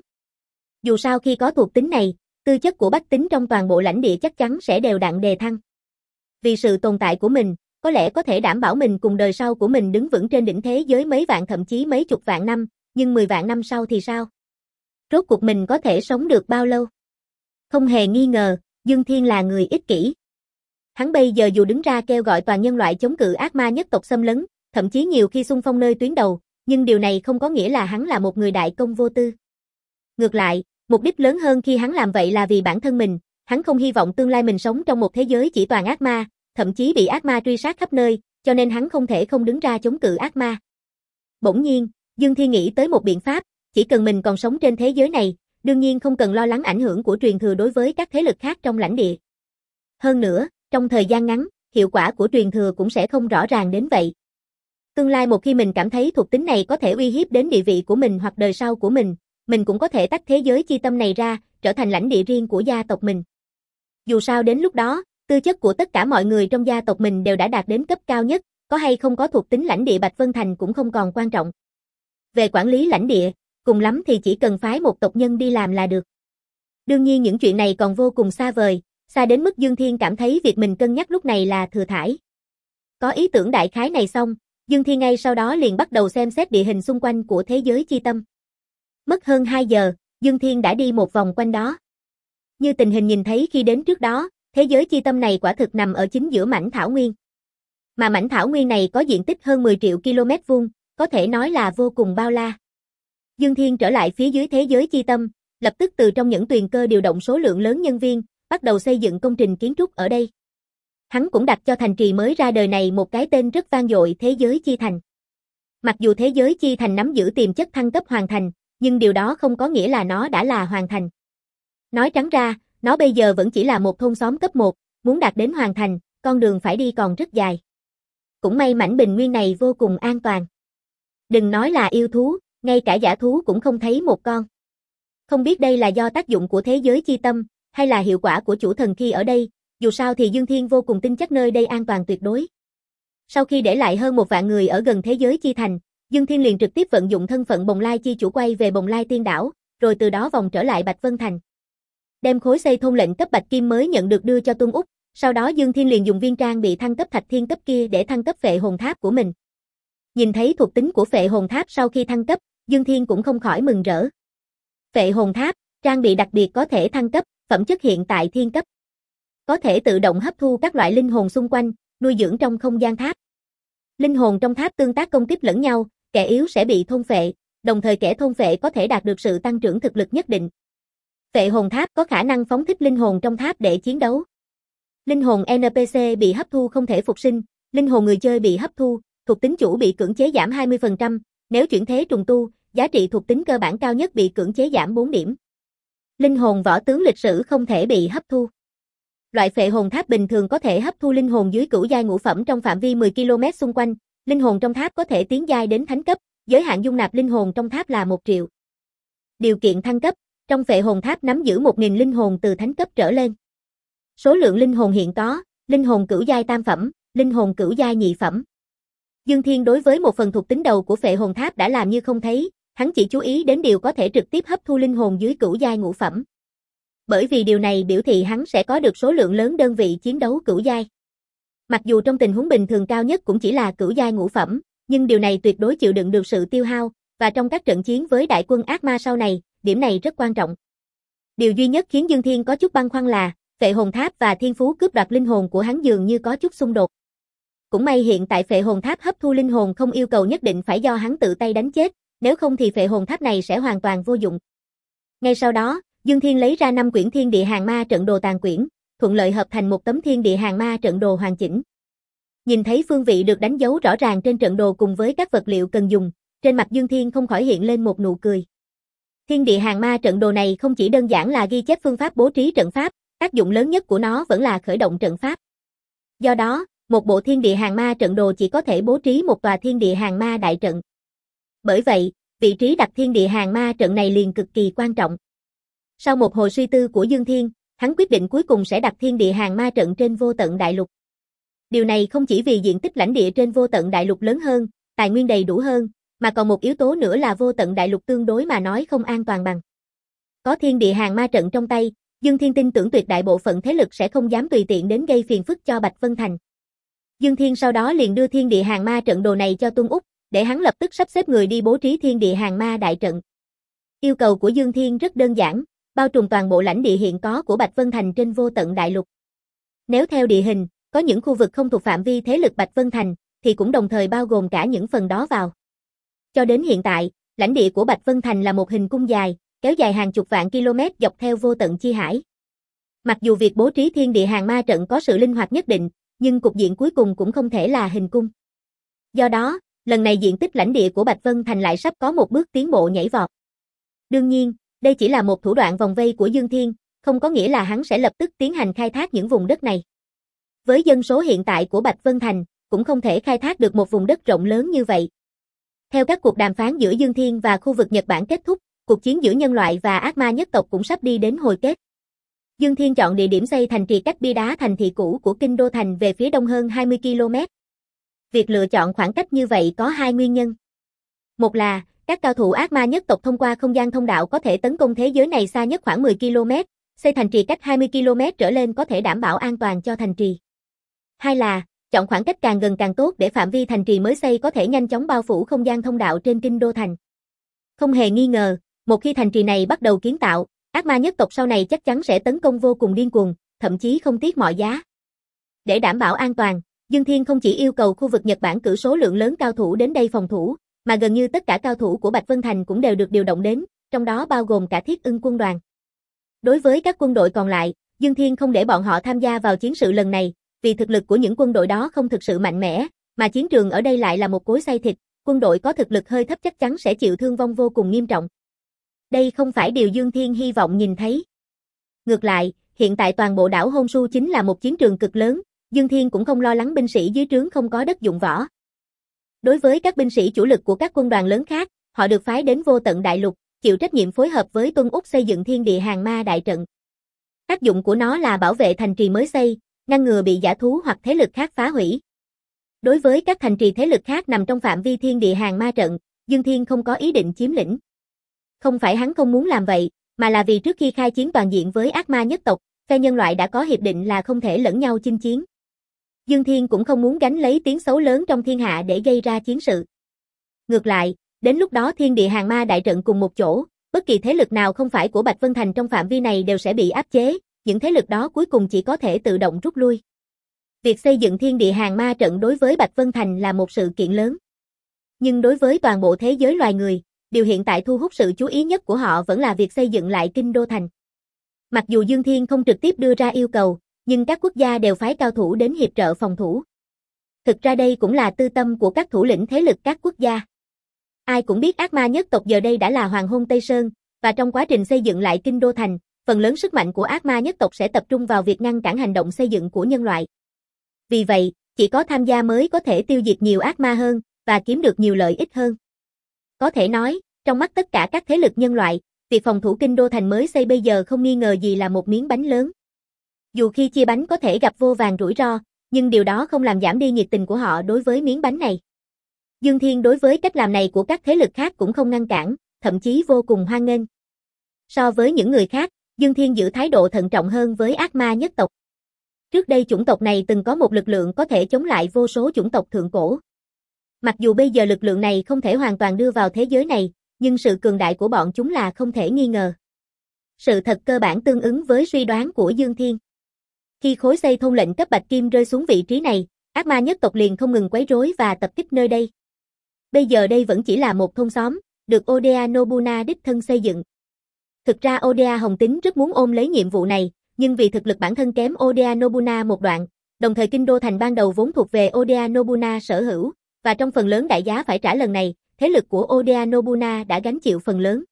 Dù sao khi có thuộc tính này, tư chất của bách tính trong toàn bộ lãnh địa chắc chắn sẽ đều đặn đề thăng. Vì sự tồn tại của mình, có lẽ có thể đảm bảo mình cùng đời sau của mình đứng vững trên đỉnh thế giới mấy vạn thậm chí mấy chục vạn năm, nhưng mười vạn năm sau thì sao? Rốt cuộc mình có thể sống được bao lâu? Không hề nghi ngờ, Dương Thiên là người ích kỷ. Hắn bây giờ dù đứng ra kêu gọi toàn nhân loại chống cự ác ma nhất tộc xâm lấn, thậm chí nhiều khi xung phong nơi tuyến đầu, nhưng điều này không có nghĩa là hắn là một người đại công vô tư. Ngược lại, mục đích lớn hơn khi hắn làm vậy là vì bản thân mình, hắn không hy vọng tương lai mình sống trong một thế giới chỉ toàn ác ma, thậm chí bị ác ma truy sát khắp nơi, cho nên hắn không thể không đứng ra chống cự ác ma. Bỗng nhiên, Dương Thiên nghĩ tới một biện pháp, chỉ cần mình còn sống trên thế giới này, đương nhiên không cần lo lắng ảnh hưởng của truyền thừa đối với các thế lực khác trong lãnh địa. Hơn nữa, trong thời gian ngắn, hiệu quả của truyền thừa cũng sẽ không rõ ràng đến vậy. Tương lai một khi mình cảm thấy thuộc tính này có thể uy hiếp đến địa vị của mình hoặc đời sau của mình, mình cũng có thể tách thế giới chi tâm này ra, trở thành lãnh địa riêng của gia tộc mình. Dù sao đến lúc đó, tư chất của tất cả mọi người trong gia tộc mình đều đã đạt đến cấp cao nhất, có hay không có thuộc tính lãnh địa Bạch Vân Thành cũng không còn quan trọng. Về quản lý lãnh địa, cùng lắm thì chỉ cần phái một tộc nhân đi làm là được. Đương nhiên những chuyện này còn vô cùng xa vời, xa đến mức Dương Thiên cảm thấy việc mình cân nhắc lúc này là thừa thãi. Có ý tưởng đại khái này xong, Dương Thiên ngay sau đó liền bắt đầu xem xét địa hình xung quanh của thế giới chi tâm. Mất hơn hai giờ, Dương Thiên đã đi một vòng quanh đó. Như tình hình nhìn thấy khi đến trước đó, thế giới chi tâm này quả thực nằm ở chính giữa mảnh thảo nguyên. Mà mảnh thảo nguyên này có diện tích hơn mười triệu ki lô mét vuông, có thể nói là vô cùng bao la. Dương Thiên trở lại phía dưới thế giới chi tâm, lập tức từ trong những tuyền cơ điều động số lượng lớn nhân viên, bắt đầu xây dựng công trình kiến trúc ở đây. Hắn cũng đặt cho thành trì mới ra đời này một cái tên rất vang dội, thế giới chi thành. Mặc dù thế giới chi thành nắm giữ tiềm chất thăng cấp hoàn thành, nhưng điều đó không có nghĩa là nó đã là hoàn thành. Nói trắng ra, nó bây giờ vẫn chỉ là một thôn xóm cấp một, muốn đạt đến hoàn thành, con đường phải đi còn rất dài. Cũng may mảnh bình nguyên này vô cùng an toàn. Đừng nói là yêu thú, ngay cả dã thú cũng không thấy một con. Không biết đây là do tác dụng của thế giới chi tâm, hay là hiệu quả của chủ thần khi ở đây, dù sao thì Dương Thiên vô cùng tin chắc nơi đây an toàn tuyệt đối. Sau khi để lại hơn một vạn người ở gần thế giới chi thành, Dương Thiên liền trực tiếp vận dụng thân phận Bồng Lai chi chủ quay về Bồng Lai Tiên đảo, rồi từ đó vòng trở lại Bạch Vân Thành. Đem khối xây thôn lệnh cấp bạch kim mới nhận được đưa cho Tuân Úc, sau đó Dương Thiên liền dùng viên trang bị thăng cấp thạch thiên cấp kia để thăng cấp phệ hồn tháp của mình. Nhìn thấy thuộc tính của phệ hồn tháp sau khi thăng cấp, Dương Thiên cũng không khỏi mừng rỡ. Phệ hồn tháp, trang bị đặc biệt có thể thăng cấp, phẩm chất hiện tại thiên cấp. Có thể tự động hấp thu các loại linh hồn xung quanh, nuôi dưỡng trong không gian tháp. Linh hồn trong tháp tương tác công kích lẫn nhau, kẻ yếu sẽ bị thôn phệ, đồng thời kẻ thôn phệ có thể đạt được sự tăng trưởng thực lực nhất định. Phệ hồn tháp có khả năng phóng thích linh hồn trong tháp để chiến đấu. Linh hồn en pê xê bị hấp thu không thể phục sinh, linh hồn người chơi bị hấp thu, thuộc tính chủ bị cưỡng chế giảm hai mươi phần trăm, nếu chuyển thế trùng tu, giá trị thuộc tính cơ bản cao nhất bị cưỡng chế giảm bốn điểm. Linh hồn võ tướng lịch sử không thể bị hấp thu. Loại phệ hồn tháp bình thường có thể hấp thu linh hồn dưới cửu giai ngũ phẩm trong phạm vi mười ki lô mét xung quanh, linh hồn trong tháp có thể tiến giai đến thánh cấp, giới hạn dung nạp linh hồn trong tháp là một triệu. Điều kiện thăng cấp, trong phệ hồn tháp nắm giữ một nghìn linh hồn từ thánh cấp trở lên. Số lượng linh hồn hiện có, linh hồn cửu giai tam phẩm, linh hồn cửu giai nhị phẩm. Dương Thiên đối với một phần thuộc tính đầu của phệ hồn tháp đã làm như không thấy, hắn chỉ chú ý đến điều có thể trực tiếp hấp thu linh hồn dưới cửu giai ngũ phẩm. Bởi vì điều này biểu thị hắn sẽ có được số lượng lớn đơn vị chiến đấu cửu giai. Mặc dù trong tình huống bình thường cao nhất cũng chỉ là cửu giai ngũ phẩm, nhưng điều này tuyệt đối chịu đựng được sự tiêu hao, và trong các trận chiến với đại quân ác ma sau này, điểm này rất quan trọng. Điều duy nhất khiến Dương Thiên có chút băn khoăn là, phệ hồn tháp và thiên phú cướp đoạt linh hồn của hắn dường như có chút xung đột. Cũng may hiện tại phệ hồn tháp hấp thu linh hồn không yêu cầu nhất định phải do hắn tự tay đánh chết, nếu không thì phệ hồn tháp này sẽ hoàn toàn vô dụng. Ngay sau đó, Dương Thiên lấy ra năm quyển thiên địa hàng ma trận đồ tàn quyển, thuận lợi hợp thành một tấm thiên địa hàng ma trận đồ hoàn chỉnh. Nhìn thấy phương vị được đánh dấu rõ ràng trên trận đồ cùng với các vật liệu cần dùng, trên mặt Dương Thiên không khỏi hiện lên một nụ cười. Thiên địa hàng ma trận đồ này không chỉ đơn giản là ghi chép phương pháp bố trí trận pháp, tác dụng lớn nhất của nó vẫn là khởi động trận pháp. Do đó, một bộ thiên địa hàng ma trận đồ chỉ có thể bố trí một tòa thiên địa hàng ma đại trận. Bởi vậy, vị trí đặt thiên địa hàng ma trận này liền cực kỳ quan trọng. Sau một hồi suy tư của Dương Thiên, hắn quyết định cuối cùng sẽ đặt thiên địa hàng ma trận trên vô tận đại lục. Điều này không chỉ vì diện tích lãnh địa trên vô tận đại lục lớn hơn, tài nguyên đầy đủ hơn, mà còn một yếu tố nữa là vô tận đại lục tương đối mà nói không an toàn bằng. Có thiên địa hàng ma trận trong tay, Dương Thiên tin tưởng tuyệt đại bộ phận thế lực sẽ không dám tùy tiện đến gây phiền phức cho Bạch Vân Thành. Dương Thiên sau đó liền đưa thiên địa hàng ma trận đồ này cho Tuân Úc, để hắn lập tức sắp xếp người đi bố trí thiên địa hàng ma đại trận. Yêu cầu của Dương Thiên rất đơn giản, bao trùm toàn bộ lãnh địa hiện có của Bạch Vân Thành trên vô tận đại lục. Nếu theo địa hình, có những khu vực không thuộc phạm vi thế lực Bạch Vân Thành, thì cũng đồng thời bao gồm cả những phần đó vào. Cho đến hiện tại, lãnh địa của Bạch Vân Thành là một hình cung dài, kéo dài hàng chục vạn km dọc theo vô tận chi hải. Mặc dù việc bố trí thiên địa hàng ma trận có sự linh hoạt nhất định, nhưng cục diện cuối cùng cũng không thể là hình cung. Do đó, lần này diện tích lãnh địa của Bạch Vân Thành lại sắp có một bước tiến bộ nhảy vọt. Đương nhiên, đây chỉ là một thủ đoạn vòng vây của Dương Thiên, không có nghĩa là hắn sẽ lập tức tiến hành khai thác những vùng đất này. Với dân số hiện tại của Bạch Vân Thành, cũng không thể khai thác được một vùng đất rộng lớn như vậy. Theo các cuộc đàm phán giữa Dương Thiên và khu vực Nhật Bản kết thúc, cuộc chiến giữa nhân loại và ác ma nhất tộc cũng sắp đi đến hồi kết. Dương Thiên chọn địa điểm xây thành trì cách bia đá thành thị cũ của Kinh Đô Thành về phía đông hơn hai mươi ki lô mét. Việc lựa chọn khoảng cách như vậy có hai nguyên nhân. Một là, các cao thủ ác ma nhất tộc thông qua không gian thông đạo có thể tấn công thế giới này xa nhất khoảng mười ki lô mét, xây thành trì cách hai mươi ki lô mét trở lên có thể đảm bảo an toàn cho thành trì. Hai là, chọn khoảng cách càng gần càng tốt để phạm vi thành trì mới xây có thể nhanh chóng bao phủ không gian thông đạo trên Kinh Đô Thành. Không hề nghi ngờ, một khi thành trì này bắt đầu kiến tạo, ác ma nhất tộc sau này chắc chắn sẽ tấn công vô cùng điên cuồng, thậm chí không tiếc mọi giá. Để đảm bảo an toàn, Dương Thiên không chỉ yêu cầu khu vực Nhật Bản cử số lượng lớn cao thủ đến đây phòng thủ, mà gần như tất cả cao thủ của Bạch Vân Thành cũng đều được điều động đến, trong đó bao gồm cả Thiết Ưng quân đoàn. Đối với các quân đội còn lại, Dương Thiên không để bọn họ tham gia vào chiến sự lần này, vì thực lực của những quân đội đó không thực sự mạnh mẽ, mà chiến trường ở đây lại là một cối xay thịt, quân đội có thực lực hơi thấp chắc chắn sẽ chịu thương vong vô cùng nghiêm trọng. Đây không phải điều Dương Thiên hy vọng nhìn thấy. Ngược lại, hiện tại toàn bộ đảo Honshu chính là một chiến trường cực lớn, Dương Thiên cũng không lo lắng binh sĩ dưới trướng không có đất dụng võ. Đối với các binh sĩ chủ lực của các quân đoàn lớn khác, họ được phái đến vô tận đại lục, chịu trách nhiệm phối hợp với Tuân Úc xây dựng thiên địa hàng ma đại trận. Tác dụng của nó là bảo vệ thành trì mới xây, ngăn ngừa bị dã thú hoặc thế lực khác phá hủy. Đối với các thành trì thế lực khác nằm trong phạm vi thiên địa hàng ma trận, Dương Thiên không có ý định chiếm lĩnh. Không phải hắn không muốn làm vậy, mà là vì trước khi khai chiến toàn diện với ác ma nhất tộc, phe nhân loại đã có hiệp định là không thể lẫn nhau chinh chiến. Dương Thiên cũng không muốn gánh lấy tiếng xấu lớn trong thiên hạ để gây ra chiến sự. Ngược lại, đến lúc đó thiên địa hàng ma đại trận cùng một chỗ, bất kỳ thế lực nào không phải của Bạch Vân Thành trong phạm vi này đều sẽ bị áp chế, những thế lực đó cuối cùng chỉ có thể tự động rút lui. Việc xây dựng thiên địa hàng ma trận đối với Bạch Vân Thành là một sự kiện lớn. Nhưng đối với toàn bộ thế giới loài người, điều hiện tại thu hút sự chú ý nhất của họ vẫn là việc xây dựng lại Kinh Đô Thành. Mặc dù Dương Thiên không trực tiếp đưa ra yêu cầu, nhưng các quốc gia đều phái cao thủ đến hiệp trợ phòng thủ. Thực ra đây cũng là tư tâm của các thủ lĩnh thế lực các quốc gia. Ai cũng biết ác ma nhất tộc giờ đây đã là hoàng hôn Tây Sơn, và trong quá trình xây dựng lại Kinh Đô Thành, phần lớn sức mạnh của ác ma nhất tộc sẽ tập trung vào việc ngăn cản hành động xây dựng của nhân loại. Vì vậy, chỉ có tham gia mới có thể tiêu diệt nhiều ác ma hơn, và kiếm được nhiều lợi ích hơn. Có thể nói, trong mắt tất cả các thế lực nhân loại, việc phòng thủ Kinh Đô Thành mới xây bây giờ không nghi ngờ gì là một miếng bánh lớn. Dù khi chia bánh có thể gặp vô vàn rủi ro, nhưng điều đó không làm giảm đi nhiệt tình của họ đối với miếng bánh này. Dương Thiên đối với cách làm này của các thế lực khác cũng không ngăn cản, thậm chí vô cùng hoan nghênh. So với những người khác, Dương Thiên giữ thái độ thận trọng hơn với ác ma nhất tộc. Trước đây chủng tộc này từng có một lực lượng có thể chống lại vô số chủng tộc thượng cổ. Mặc dù bây giờ lực lượng này không thể hoàn toàn đưa vào thế giới này, nhưng sự cường đại của bọn chúng là không thể nghi ngờ. Sự thật cơ bản tương ứng với suy đoán của Dương Thiên. Khi khối xây thôn lệnh cấp bạch kim rơi xuống vị trí này, ác ma nhất tộc liền không ngừng quấy rối và tập kích nơi đây. Bây giờ đây vẫn chỉ là một thôn xóm, được Oda Nobunaga đích thân xây dựng. Thực ra Oda Hồng Tính rất muốn ôm lấy nhiệm vụ này, nhưng vì thực lực bản thân kém Oda Nobunaga một đoạn, đồng thời kinh đô thành ban đầu vốn thuộc về Oda Nobunaga sở hữu, và trong phần lớn đại giá phải trả lần này, thế lực của Oda Nobunaga đã gánh chịu phần lớn.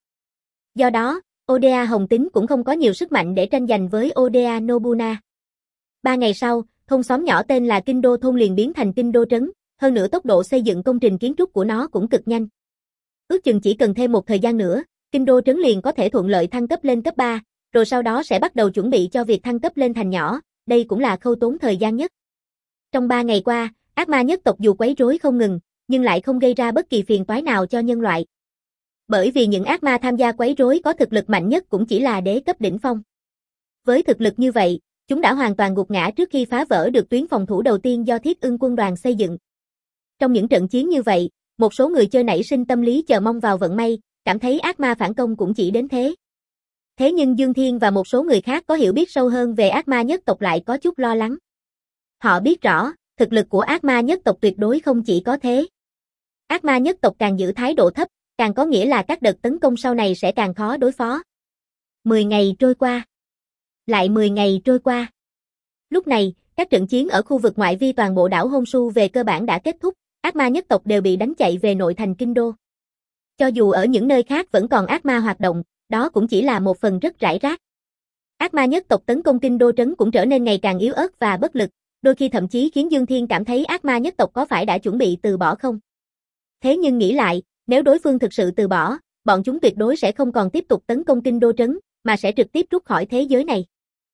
Do đó, Oda Hồng Tính cũng không có nhiều sức mạnh để tranh giành với Oda Nobunaga. Ba ngày sau, thôn xóm nhỏ tên là Kinh Đô Thôn liền biến thành Kinh Đô Trấn, hơn nữa tốc độ xây dựng công trình kiến trúc của nó cũng cực nhanh. Ước chừng chỉ cần thêm một thời gian nữa, Kinh Đô Trấn liền có thể thuận lợi thăng cấp lên cấp ba, rồi sau đó sẽ bắt đầu chuẩn bị cho việc thăng cấp lên thành nhỏ, đây cũng là khâu tốn thời gian nhất. Trong ba ngày qua, ác ma nhất tộc dù quấy rối không ngừng, nhưng lại không gây ra bất kỳ phiền toái nào cho nhân loại. Bởi vì những ác ma tham gia quấy rối có thực lực mạnh nhất cũng chỉ là đế cấp đỉnh phong. Với thực lực như vậy, chúng đã hoàn toàn gục ngã trước khi phá vỡ được tuyến phòng thủ đầu tiên do Thiết Ưng quân đoàn xây dựng. Trong những trận chiến như vậy, một số người chơi nảy sinh tâm lý chờ mong vào vận may, cảm thấy ác ma phản công cũng chỉ đến thế. Thế nhưng Dương Thiên và một số người khác có hiểu biết sâu hơn về ác ma nhất tộc lại có chút lo lắng. Họ biết rõ, thực lực của ác ma nhất tộc tuyệt đối không chỉ có thế. Ác ma nhất tộc càng giữ thái độ thấp, càng có nghĩa là các đợt tấn công sau này sẽ càng khó đối phó. Mười ngày trôi qua. Lại mười ngày trôi qua. Lúc này, các trận chiến ở khu vực ngoại vi toàn bộ đảo Honshu về cơ bản đã kết thúc, ác ma nhất tộc đều bị đánh chạy về nội thành kinh đô. Cho dù ở những nơi khác vẫn còn ác ma hoạt động, đó cũng chỉ là một phần rất rải rác. Ác ma nhất tộc tấn công kinh đô trấn cũng trở nên ngày càng yếu ớt và bất lực, đôi khi thậm chí khiến Dương Thiên cảm thấy ác ma nhất tộc có phải đã chuẩn bị từ bỏ không. Thế nhưng nghĩ lại, nếu đối phương thực sự từ bỏ, bọn chúng tuyệt đối sẽ không còn tiếp tục tấn công kinh đô trấn, mà sẽ trực tiếp rút khỏi thế giới này.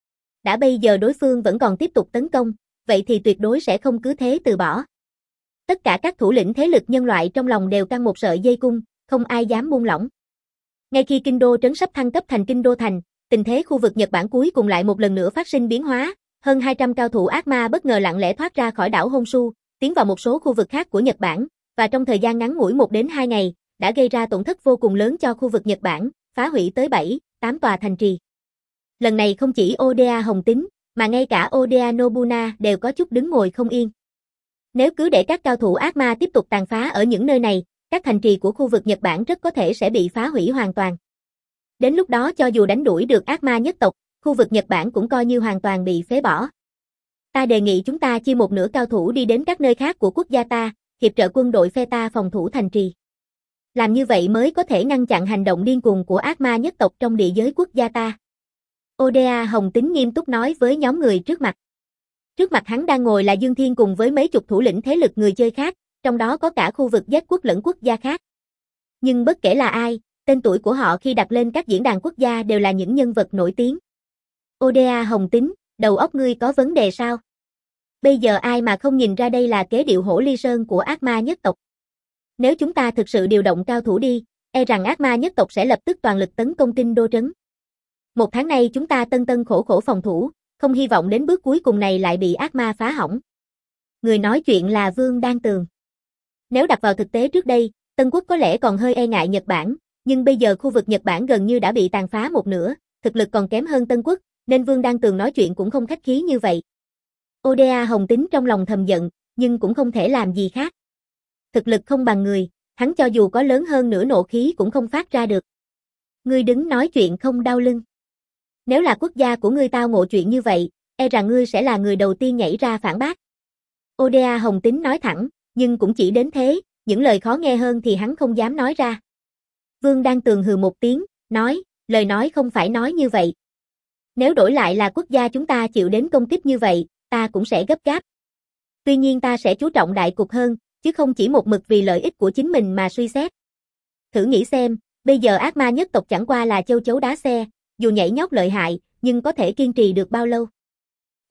Đã bây giờ đối phương vẫn còn tiếp tục tấn công, vậy thì tuyệt đối sẽ không cứ thế từ bỏ. Tất cả các thủ lĩnh thế lực nhân loại trong lòng đều căng một sợi dây cung, không ai dám buông lỏng. Ngay khi kinh đô trấn sắp thăng cấp thành kinh đô thành, tình thế khu vực Nhật Bản cuối cùng lại một lần nữa phát sinh biến hóa, hơn hai trăm cao thủ ác ma bất ngờ lặng lẽ thoát ra khỏi đảo Honshu, tiến vào một số khu vực khác của Nhật Bản, và trong thời gian ngắn ngủi một đến hai ngày, đã gây ra tổn thất vô cùng lớn cho khu vực Nhật Bản, phá hủy tới bảy, tám tòa thành trì. Lần này không chỉ Oda Hồng Tính, mà ngay cả Oda Nobunaga đều có chút đứng ngồi không yên. Nếu cứ để các cao thủ ác ma tiếp tục tàn phá ở những nơi này, các thành trì của khu vực Nhật Bản rất có thể sẽ bị phá hủy hoàn toàn. Đến lúc đó cho dù đánh đuổi được ác ma nhất tộc, khu vực Nhật Bản cũng coi như hoàn toàn bị phế bỏ. Ta đề nghị chúng ta chia một nửa cao thủ đi đến các nơi khác của quốc gia ta, hiệp trợ quân đội phe ta phòng thủ thành trì. Làm như vậy mới có thể ngăn chặn hành động điên cuồng của ác ma nhất tộc trong địa giới quốc gia ta. Oda Hồng Tính nghiêm túc nói với nhóm người trước mặt. Trước mặt hắn đang ngồi là Dương Thiên cùng với mấy chục thủ lĩnh thế lực người chơi khác, trong đó có cả khu vực Z quốc lẫn quốc gia khác. Nhưng bất kể là ai, tên tuổi của họ khi đặt lên các diễn đàn quốc gia đều là những nhân vật nổi tiếng. Oda Hồng Tính, đầu óc ngươi có vấn đề sao? Bây giờ ai mà không nhìn ra đây là kế điệu hổ ly sơn của ác ma nhất tộc. Nếu chúng ta thực sự điều động cao thủ đi, e rằng ác ma nhất tộc sẽ lập tức toàn lực tấn công kinh đô trấn. Một tháng nay chúng ta tân tân khổ khổ phòng thủ, không hy vọng đến bước cuối cùng này lại bị ác ma phá hỏng. Người nói chuyện là Vương Đan Tường. Nếu đặt vào thực tế trước đây, Tân Quốc có lẽ còn hơi e ngại Nhật Bản, nhưng bây giờ khu vực Nhật Bản gần như đã bị tàn phá một nửa, thực lực còn kém hơn Tân Quốc, nên Vương Đan Tường nói chuyện cũng không khách khí như vậy. Oda Hồng Tính trong lòng thầm giận, nhưng cũng không thể làm gì khác. Thực lực không bằng người, hắn cho dù có lớn hơn nửa nộ khí cũng không phát ra được. Ngươi đứng nói chuyện không đau lưng. Nếu là quốc gia của ngươi tao ngộ chuyện như vậy, e rằng ngươi sẽ là người đầu tiên nhảy ra phản bác. Oda Hồng Tính nói thẳng, nhưng cũng chỉ đến thế, những lời khó nghe hơn thì hắn không dám nói ra. Vương Đan Tường hừ một tiếng, nói, lời nói không phải nói như vậy. Nếu đổi lại là quốc gia chúng ta chịu đến công kích như vậy, ta cũng sẽ gấp gáp. Tuy nhiên ta sẽ chú trọng đại cục hơn, chứ không chỉ một mực vì lợi ích của chính mình mà suy xét. Thử nghĩ xem, bây giờ ác ma nhất tộc chẳng qua là châu chấu đá xe, dù nhảy nhót lợi hại, nhưng có thể kiên trì được bao lâu?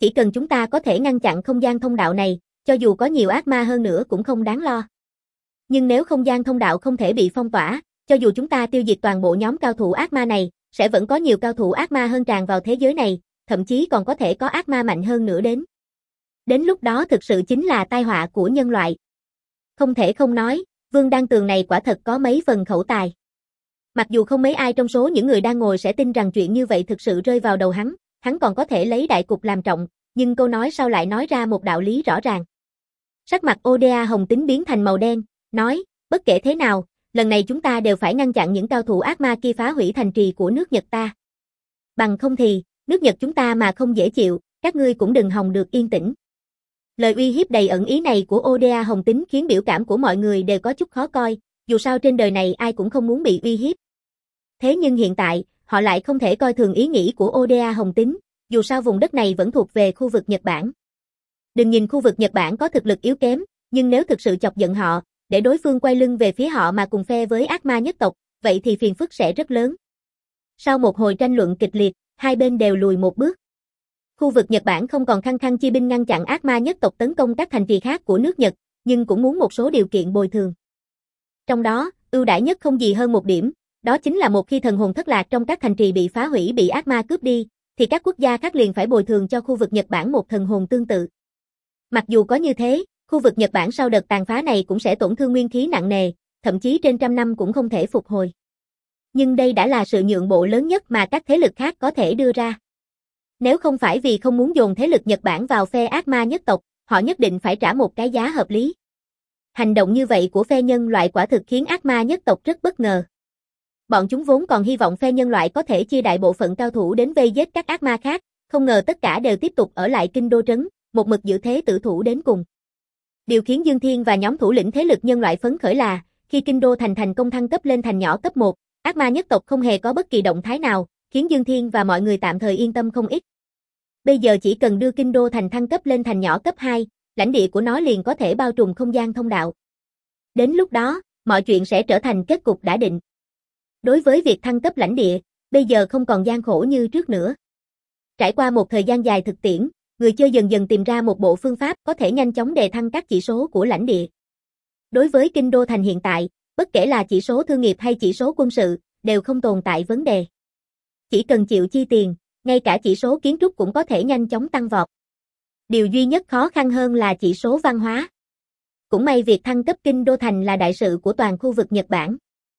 Chỉ cần chúng ta có thể ngăn chặn không gian thông đạo này, cho dù có nhiều ác ma hơn nữa cũng không đáng lo. Nhưng nếu không gian thông đạo không thể bị phong tỏa, cho dù chúng ta tiêu diệt toàn bộ nhóm cao thủ ác ma này, sẽ vẫn có nhiều cao thủ ác ma hơn tràn vào thế giới này, thậm chí còn có thể có ác ma mạnh hơn nữa đến. Đến lúc đó thực sự chính là tai họa của nhân loại. Không thể không nói, Vương Đăng Tường này quả thật có mấy phần khẩu tài. Mặc dù không mấy ai trong số những người đang ngồi sẽ tin rằng chuyện như vậy thực sự rơi vào đầu hắn, hắn còn có thể lấy đại cục làm trọng, nhưng câu nói sau lại nói ra một đạo lý rõ ràng. Sắc mặt Oda Hồng Tính biến thành màu đen, nói, bất kể thế nào, lần này chúng ta đều phải ngăn chặn những cao thủ ác ma kia phá hủy thành trì của nước Nhật ta. Bằng không thì, nước Nhật chúng ta mà không dễ chịu, các ngươi cũng đừng hòng được yên tĩnh. Lời uy hiếp đầy ẩn ý này của Oda Hồng Tính khiến biểu cảm của mọi người đều có chút khó coi, dù sao trên đời này ai cũng không muốn bị uy hiếp. Thế nhưng hiện tại, họ lại không thể coi thường ý nghĩ của Oda Hồng Tính, dù sao vùng đất này vẫn thuộc về khu vực Nhật Bản. Đừng nhìn khu vực Nhật Bản có thực lực yếu kém, nhưng nếu thực sự chọc giận họ, để đối phương quay lưng về phía họ mà cùng phe với ác ma nhất tộc, vậy thì phiền phức sẽ rất lớn. Sau một hồi tranh luận kịch liệt, hai bên đều lùi một bước. Khu vực Nhật Bản không còn khăng khăng chi binh ngăn chặn ác ma nhất tộc tấn công các thành trì khác của nước Nhật, nhưng cũng muốn một số điều kiện bồi thường. Trong đó, ưu đãi nhất không gì hơn một điểm, đó chính là một khi thần hồn thất lạc trong các thành trì bị phá hủy bị ác ma cướp đi, thì các quốc gia khác liền phải bồi thường cho khu vực Nhật Bản một thần hồn tương tự. Mặc dù có như thế, khu vực Nhật Bản sau đợt tàn phá này cũng sẽ tổn thương nguyên khí nặng nề, thậm chí trên trăm năm cũng không thể phục hồi. Nhưng đây đã là sự nhượng bộ lớn nhất mà các thế lực khác có thể đưa ra. Nếu không phải vì không muốn dồn thế lực Nhật Bản vào phe ác ma nhất tộc, họ nhất định phải trả một cái giá hợp lý. Hành động như vậy của phe nhân loại quả thực khiến ác ma nhất tộc rất bất ngờ. Bọn chúng vốn còn hy vọng phe nhân loại có thể chia đại bộ phận cao thủ đến vây giết các ác ma khác, không ngờ tất cả đều tiếp tục ở lại kinh đô trấn, một mực giữ thế tử thủ đến cùng. Điều khiến Dương Thiên và nhóm thủ lĩnh thế lực nhân loại phấn khởi là, khi kinh đô thành thành công thăng cấp lên thành nhỏ cấp một, ác ma nhất tộc không hề có bất kỳ động thái nào, khiến Dương Thiên và mọi người tạm thời yên tâm không ít. Bây giờ chỉ cần đưa kinh đô thành thăng cấp lên thành nhỏ cấp hai, lãnh địa của nó liền có thể bao trùm không gian thông đạo. Đến lúc đó, mọi chuyện sẽ trở thành kết cục đã định. Đối với việc thăng cấp lãnh địa, bây giờ không còn gian khổ như trước nữa. Trải qua một thời gian dài thực tiễn, người chơi dần dần tìm ra một bộ phương pháp có thể nhanh chóng đề thăng các chỉ số của lãnh địa. Đối với kinh đô thành hiện tại, bất kể là chỉ số thương nghiệp hay chỉ số quân sự, đều không tồn tại vấn đề. Chỉ cần chịu chi tiền, ngay cả chỉ số kiến trúc cũng có thể nhanh chóng tăng vọt. Điều duy nhất khó khăn hơn là chỉ số văn hóa. Cũng may việc thăng cấp kinh đô thành là đại sự của toàn khu vực Nhật Bản.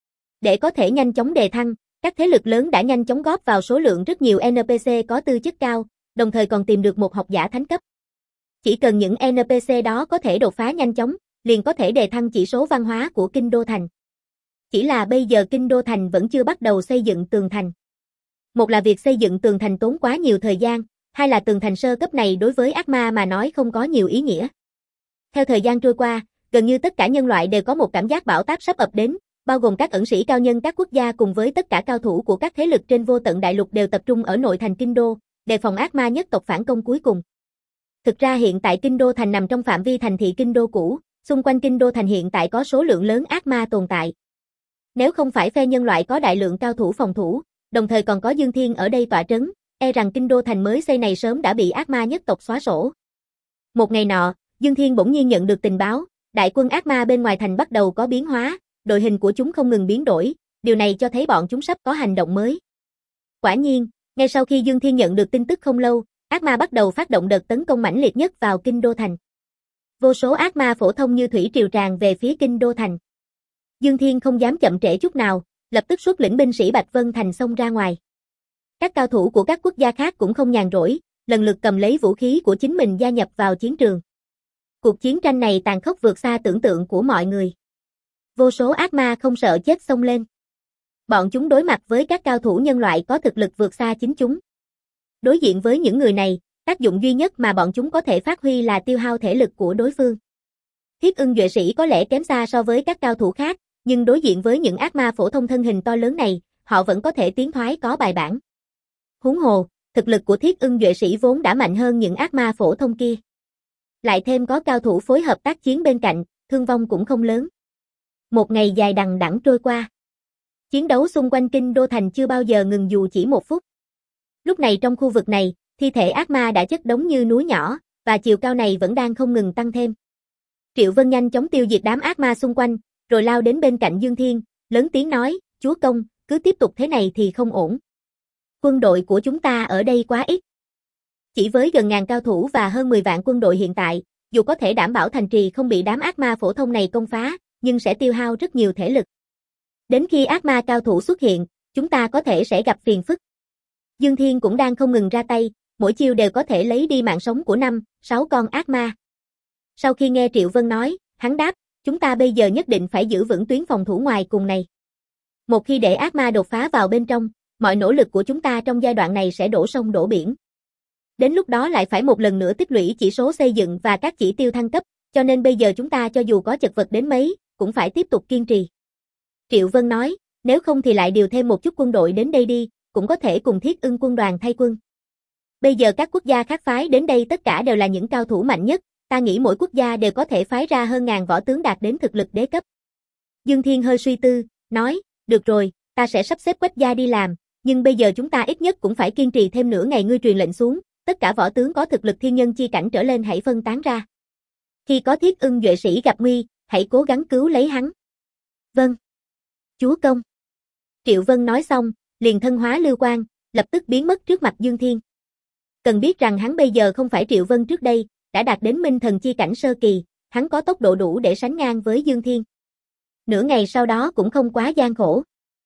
Để có thể nhanh chóng đề thăng, các thế lực lớn đã nhanh chóng góp vào số lượng rất nhiều en pê xê có tư chất cao, đồng thời còn tìm được một học giả thánh cấp. Chỉ cần những en pê xê đó có thể đột phá nhanh chóng, liền có thể đề thăng chỉ số văn hóa của kinh đô thành. Chỉ là bây giờ kinh đô thành vẫn chưa bắt đầu xây dựng tường thành. Một là việc xây dựng tường thành tốn quá nhiều thời gian, hai là tường thành sơ cấp này đối với ác ma mà nói không có nhiều ý nghĩa. Theo thời gian trôi qua, gần như tất cả nhân loại đều có một cảm giác bão táp sắp ập đến, bao gồm các ẩn sĩ cao nhân các quốc gia cùng với tất cả cao thủ của các thế lực trên vô tận đại lục đều tập trung ở nội thành kinh đô, đề phòng ác ma nhất tộc phản công cuối cùng. Thực ra hiện tại kinh đô thành nằm trong phạm vi thành thị kinh đô cũ, xung quanh kinh đô thành hiện tại có số lượng lớn ác ma tồn tại. Nếu không phải phe nhân loại có đại lượng cao thủ phòng thủ, đồng thời còn có Dương Thiên ở đây tọa trấn, e rằng kinh đô thành mới xây này sớm đã bị ác ma nhất tộc xóa sổ. Một ngày nọ, Dương Thiên bỗng nhiên nhận được tình báo, đại quân ác ma bên ngoài thành bắt đầu có biến hóa, đội hình của chúng không ngừng biến đổi, điều này cho thấy bọn chúng sắp có hành động mới. Quả nhiên, ngay sau khi Dương Thiên nhận được tin tức không lâu, ác ma bắt đầu phát động đợt tấn công mãnh liệt nhất vào kinh đô thành. Vô số ác ma phổ thông như thủy triều tràn về phía kinh đô thành. Dương Thiên không dám chậm trễ chút nào, lập tức xuất lĩnh binh sĩ Bạch Vân Thành xông ra ngoài. Các cao thủ của các quốc gia khác cũng không nhàn rỗi, lần lượt cầm lấy vũ khí của chính mình gia nhập vào chiến trường. Cuộc chiến tranh này tàn khốc vượt xa tưởng tượng của mọi người. Vô số ác ma không sợ chết xông lên. Bọn chúng đối mặt với các cao thủ nhân loại có thực lực vượt xa chính chúng. Đối diện với những người này, tác dụng duy nhất mà bọn chúng có thể phát huy là tiêu hao thể lực của đối phương. Thiết Ưng Duệ Sĩ có lẽ kém xa so với các cao thủ khác, nhưng đối diện với những ác ma phổ thông thân hình to lớn này, họ vẫn có thể tiến thoái có bài bản. Huống hồ, thực lực của Thiết Ưng Duệ Sĩ vốn đã mạnh hơn những ác ma phổ thông kia. Lại thêm có cao thủ phối hợp tác chiến bên cạnh, thương vong cũng không lớn. Một ngày dài đằng đẵng trôi qua. Chiến đấu xung quanh kinh đô thành chưa bao giờ ngừng dù chỉ một phút. Lúc này trong khu vực này, Thi thể ác ma đã chất đống như núi nhỏ, và chiều cao này vẫn đang không ngừng tăng thêm. Triệu Vân nhanh chóng tiêu diệt đám ác ma xung quanh, rồi lao đến bên cạnh Dương Thiên, lớn tiếng nói, chúa công, cứ tiếp tục thế này thì không ổn. Quân đội của chúng ta ở đây quá ít. Chỉ với gần ngàn cao thủ và hơn mười vạn quân đội hiện tại, dù có thể đảm bảo thành trì không bị đám ác ma phổ thông này công phá, nhưng sẽ tiêu hao rất nhiều thể lực. Đến khi ác ma cao thủ xuất hiện, chúng ta có thể sẽ gặp phiền phức. Dương Thiên cũng đang không ngừng ra tay, mỗi chiêu đều có thể lấy đi mạng sống của năm, sáu con ác ma. Sau khi nghe Triệu Vân nói, hắn đáp, chúng ta bây giờ nhất định phải giữ vững tuyến phòng thủ ngoài cùng này. Một khi để ác ma đột phá vào bên trong, mọi nỗ lực của chúng ta trong giai đoạn này sẽ đổ sông đổ biển. Đến lúc đó lại phải một lần nữa tích lũy chỉ số xây dựng và các chỉ tiêu thăng cấp, cho nên bây giờ chúng ta cho dù có chật vật đến mấy, cũng phải tiếp tục kiên trì. Triệu Vân nói, nếu không thì lại điều thêm một chút quân đội đến đây đi, cũng có thể cùng Thiết Ưng quân đoàn thay quân. Bây giờ các quốc gia khác phái đến đây tất cả đều là những cao thủ mạnh nhất, ta nghĩ mỗi quốc gia đều có thể phái ra hơn ngàn võ tướng đạt đến thực lực đế cấp. Dương Thiên hơi suy tư, nói, được rồi, ta sẽ sắp xếp Quách gia đi làm, nhưng bây giờ chúng ta ít nhất cũng phải kiên trì thêm nửa ngày ngươi truyền lệnh xuống, tất cả võ tướng có thực lực thiên nhân chi cảnh trở lên hãy phân tán ra. Khi có Thiết Ưng duệ sĩ gặp nguy, hãy cố gắng cứu lấy hắn. Vâng. Chúa công. Triệu Vân nói xong, liền thân hóa lưu quang, lập tức biến mất trước mặt Dương Thiên. Cần biết rằng hắn bây giờ không phải Triệu Vân trước đây, đã đạt đến minh thần chi cảnh sơ kỳ, hắn có tốc độ đủ để sánh ngang với Dương Thiên. Nửa ngày sau đó cũng không quá gian khổ.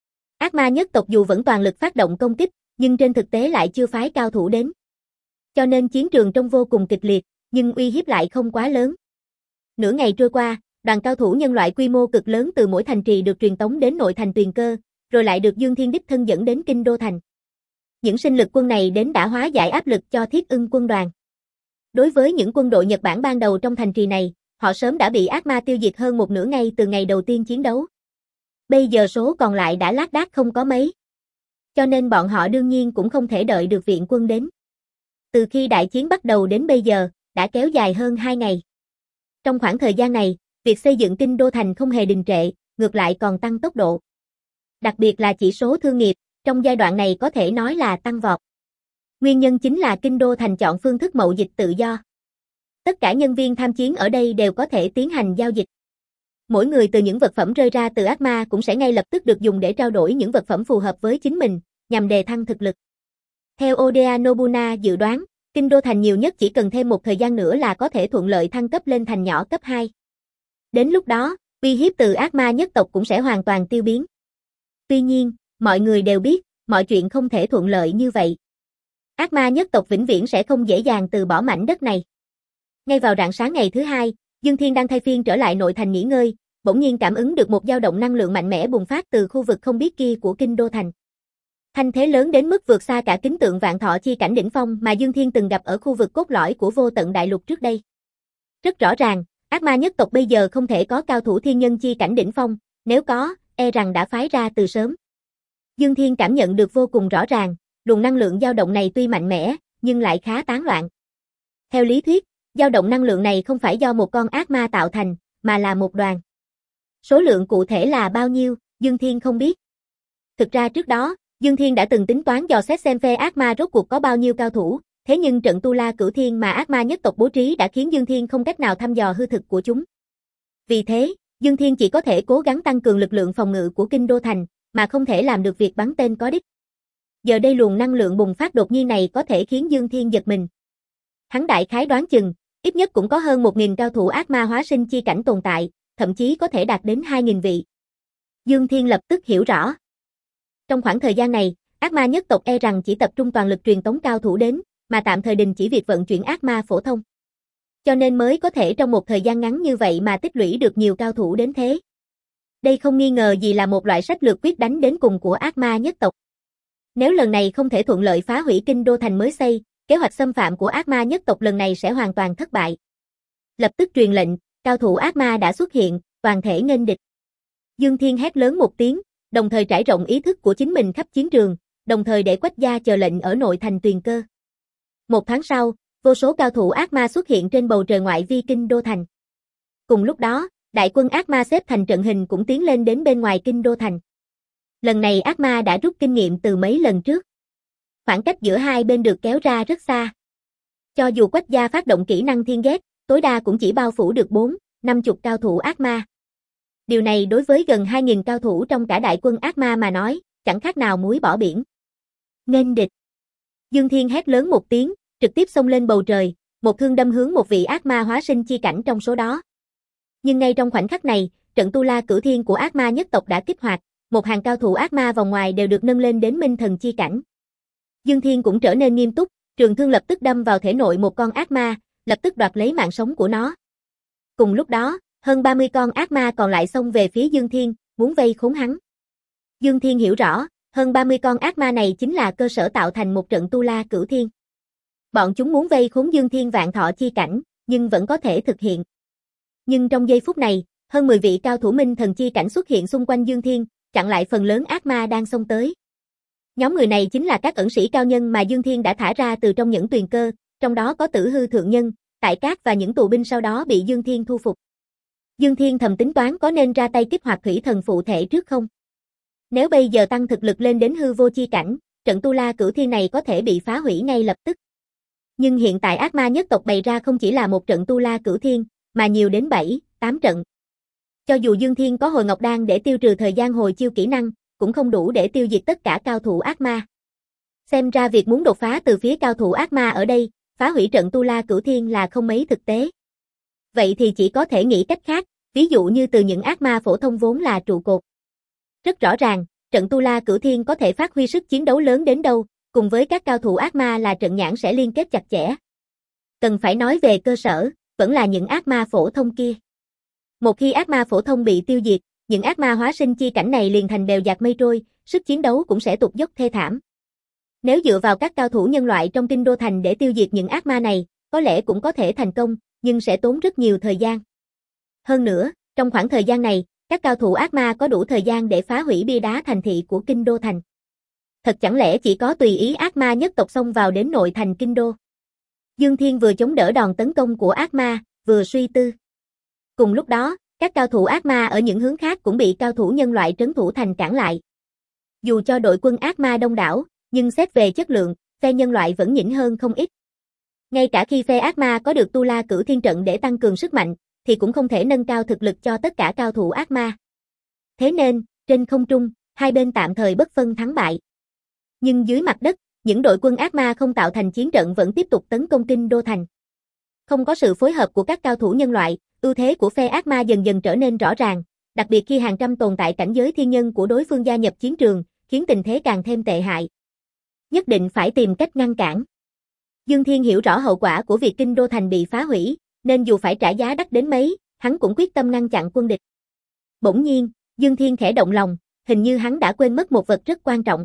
Ác ma nhất tộc dù vẫn toàn lực phát động công kích, nhưng trên thực tế lại chưa phái cao thủ đến. Cho nên chiến trường trông vô cùng kịch liệt, nhưng uy hiếp lại không quá lớn. Nửa ngày trôi qua, đoàn cao thủ nhân loại quy mô cực lớn từ mỗi thành trì được truyền tống đến nội thành Tuyền Cơ, rồi lại được Dương Thiên đích thân dẫn đến kinh đô thành. Những sinh lực quân này đến đã hóa giải áp lực cho Thiết Ưng quân đoàn. Đối với những quân đội Nhật Bản ban đầu trong thành trì này, họ sớm đã bị ác ma tiêu diệt hơn một nửa ngay từ ngày đầu tiên chiến đấu. Bây giờ số còn lại đã lác đác không có mấy. Cho nên bọn họ đương nhiên cũng không thể đợi được viện quân đến. Từ khi đại chiến bắt đầu đến bây giờ, đã kéo dài hơn hai ngày. Trong khoảng thời gian này, việc xây dựng kinh đô thành không hề đình trệ, ngược lại còn tăng tốc độ. Đặc biệt là chỉ số thương nghiệp, trong giai đoạn này có thể nói là tăng vọt. Nguyên nhân chính là kinh đô thành chọn phương thức mậu dịch tự do. Tất cả nhân viên tham chiến ở đây đều có thể tiến hành giao dịch. Mỗi người từ những vật phẩm rơi ra từ ác ma cũng sẽ ngay lập tức được dùng để trao đổi những vật phẩm phù hợp với chính mình, nhằm đề thăng thực lực. Theo Oda Nobuna dự đoán, kinh đô thành nhiều nhất chỉ cần thêm một thời gian nữa là có thể thuận lợi thăng cấp lên thành nhỏ cấp hai. Đến lúc đó, uy hiếp từ ác ma nhất tộc cũng sẽ hoàn toàn tiêu biến. Tuy nhiên, mọi người đều biết, mọi chuyện không thể thuận lợi như vậy. Ác ma nhất tộc vĩnh viễn sẽ không dễ dàng từ bỏ mảnh đất này. Ngay vào rạng sáng ngày thứ hai, Dương Thiên đang thay phiên trở lại nội thành nghỉ ngơi, bỗng nhiên cảm ứng được một dao động năng lượng mạnh mẽ bùng phát từ khu vực không biết kia của kinh đô thành. Thanh thế lớn đến mức vượt xa cả kính tượng vạn thọ chi cảnh đỉnh phong mà Dương Thiên từng gặp ở khu vực cốt lõi của vô tận đại lục trước đây. Rất rõ ràng, ác ma nhất tộc bây giờ không thể có cao thủ thiên nhân chi cảnh đỉnh phong, nếu có, e rằng đã phái ra từ sớm. Dương Thiên cảm nhận được vô cùng rõ ràng, luồng năng lượng dao động này tuy mạnh mẽ, nhưng lại khá tán loạn. Theo lý thuyết, dao động năng lượng này không phải do một con ác ma tạo thành, mà là một đoàn. Số lượng cụ thể là bao nhiêu, Dương Thiên không biết. Thực ra trước đó, Dương Thiên đã từng tính toán dò xét xem phe ác ma rốt cuộc có bao nhiêu cao thủ, thế nhưng trận Tu La Cửu Thiên mà ác ma nhất tộc bố trí đã khiến Dương Thiên không cách nào thăm dò hư thực của chúng. Vì thế, Dương Thiên chỉ có thể cố gắng tăng cường lực lượng phòng ngự của kinh đô thành, mà không thể làm được việc bắn tên có đích. Giờ đây luồng năng lượng bùng phát đột nhiên này có thể khiến Dương Thiên giật mình. Hắn đại khái đoán chừng, ít nhất cũng có hơn một nghìn cao thủ ác ma hóa sinh chi cảnh tồn tại, thậm chí có thể đạt đến hai nghìn vị. Dương Thiên lập tức hiểu rõ. Trong khoảng thời gian này, ác ma nhất tộc e rằng chỉ tập trung toàn lực truyền tống cao thủ đến, mà tạm thời đình chỉ việc vận chuyển ác ma phổ thông. Cho nên mới có thể trong một thời gian ngắn như vậy mà tích lũy được nhiều cao thủ đến thế. Đây không nghi ngờ gì là một loại sách lược quyết đánh đến cùng của ác ma nhất tộc. Nếu lần này không thể thuận lợi phá hủy kinh đô thành mới xây, kế hoạch xâm phạm của ác ma nhất tộc lần này sẽ hoàn toàn thất bại. Lập tức truyền lệnh, cao thủ ác ma đã xuất hiện, toàn thể nghênh địch. Dương Thiên hét lớn một tiếng, đồng thời trải rộng ý thức của chính mình khắp chiến trường, đồng thời để Quách gia chờ lệnh ở nội thành Tuyền Cơ. Một tháng sau, vô số cao thủ ác ma xuất hiện trên bầu trời ngoại vi kinh đô thành. Cùng lúc đó, đại quân ác ma xếp thành trận hình cũng tiến lên đến bên ngoài kinh đô thành. Lần này ác ma đã rút kinh nghiệm từ mấy lần trước. Khoảng cách giữa hai bên được kéo ra rất xa. Cho dù Quách gia phát động kỹ năng thiên ghét, tối đa cũng chỉ bao phủ được bốn, năm chục cao thủ ác ma. Điều này đối với gần hai nghìn cao thủ trong cả đại quân ác ma mà nói, chẳng khác nào muối bỏ biển. Nghênh địch. Dương Thiên hét lớn một tiếng, trực tiếp xông lên bầu trời, một thương đâm hướng một vị ác ma hóa sinh chi cảnh trong số đó. Nhưng ngay trong khoảnh khắc này, trận tu la cửu thiên của ác ma nhất tộc đã kích hoạt, một hàng cao thủ ác ma vòng ngoài đều được nâng lên đến minh thần chi cảnh. Dương Thiên cũng trở nên nghiêm túc, trường thương lập tức đâm vào thể nội một con ác ma, lập tức đoạt lấy mạng sống của nó. Cùng lúc đó, hơn ba mươi con ác ma còn lại xông về phía Dương Thiên, muốn vây khốn hắn. Dương Thiên hiểu rõ, hơn ba mươi con ác ma này chính là cơ sở tạo thành một trận tu la cửu thiên. Bọn chúng muốn vây khốn Dương Thiên vạn thọ chi cảnh, nhưng vẫn có thể thực hiện. Nhưng trong giây phút này, hơn mười vị cao thủ minh thần chi cảnh xuất hiện xung quanh Dương Thiên, chặn lại phần lớn ác ma đang xông tới. Nhóm người này chính là các ẩn sĩ cao nhân mà Dương Thiên đã thả ra từ trong những tuyền cơ, trong đó có Tử Hư thượng nhân, Tại Cát và những tù binh sau đó bị Dương Thiên thu phục. Dương Thiên thầm tính toán có nên ra tay kích hoạt thủy thần phụ thể trước không? Nếu bây giờ tăng thực lực lên đến hư vô chi cảnh, trận tu la cửu thiên này có thể bị phá hủy ngay lập tức. Nhưng hiện tại ác ma nhất tộc bày ra không chỉ là một trận tu la cửu thiên, mà nhiều đến bảy, tám trận. Cho dù Dương Thiên có hồi ngọc đan để tiêu trừ thời gian hồi chiêu kỹ năng, cũng không đủ để tiêu diệt tất cả cao thủ ác ma. Xem ra việc muốn đột phá từ phía cao thủ ác ma ở đây, phá hủy trận tu la cửu thiên là không mấy thực tế. Vậy thì chỉ có thể nghĩ cách khác, ví dụ như từ những ác ma phổ thông vốn là trụ cột. Rất rõ ràng, trận tu la cửu thiên có thể phát huy sức chiến đấu lớn đến đâu, cùng với các cao thủ ác ma là trận nhãn sẽ liên kết chặt chẽ. Cần phải nói về cơ sở, vẫn là những ác ma phổ thông kia. Một khi ác ma phổ thông bị tiêu diệt, những ác ma hóa sinh chi cảnh này liền thành bèo dạt mây trôi, sức chiến đấu cũng sẽ tụt dốc thê thảm. Nếu dựa vào các cao thủ nhân loại trong Kinh Đô Thành để tiêu diệt những ác ma này, có lẽ cũng có thể thành công, nhưng sẽ tốn rất nhiều thời gian. Hơn nữa, trong khoảng thời gian này, các cao thủ ác ma có đủ thời gian để phá hủy bia đá thành thị của Kinh Đô Thành. Thật chẳng lẽ chỉ có tùy ý ác ma nhất tộc xông vào đến nội thành Kinh Đô? Dương Thiên vừa chống đỡ đòn tấn công của ác ma, vừa suy tư. Cùng lúc đó, các cao thủ ác ma ở những hướng khác cũng bị cao thủ nhân loại trấn thủ thành cản lại. Dù cho đội quân ác ma đông đảo, nhưng xét về chất lượng, phe nhân loại vẫn nhỉnh hơn không ít. Ngay cả khi phe ác ma có được tu la cửu thiên trận để tăng cường sức mạnh, thì cũng không thể nâng cao thực lực cho tất cả cao thủ ác ma. Thế nên, trên không trung, hai bên tạm thời bất phân thắng bại. Nhưng dưới mặt đất, những đội quân ác ma không tạo thành chiến trận vẫn tiếp tục tấn công Kinh Đô Thành. Không có sự phối hợp của các cao thủ nhân loại, ưu thế của phe ác ma dần dần trở nên rõ ràng, đặc biệt khi hàng trăm tồn tại cảnh giới thiên nhân của đối phương gia nhập chiến trường, khiến tình thế càng thêm tệ hại. Nhất định phải tìm cách ngăn cản. Dương Thiên hiểu rõ hậu quả của việc Kinh Đô Thành bị phá hủy, nên dù phải trả giá đắt đến mấy, hắn cũng quyết tâm ngăn chặn quân địch. Bỗng nhiên, Dương Thiên khẽ động lòng, hình như hắn đã quên mất một vật rất quan trọng.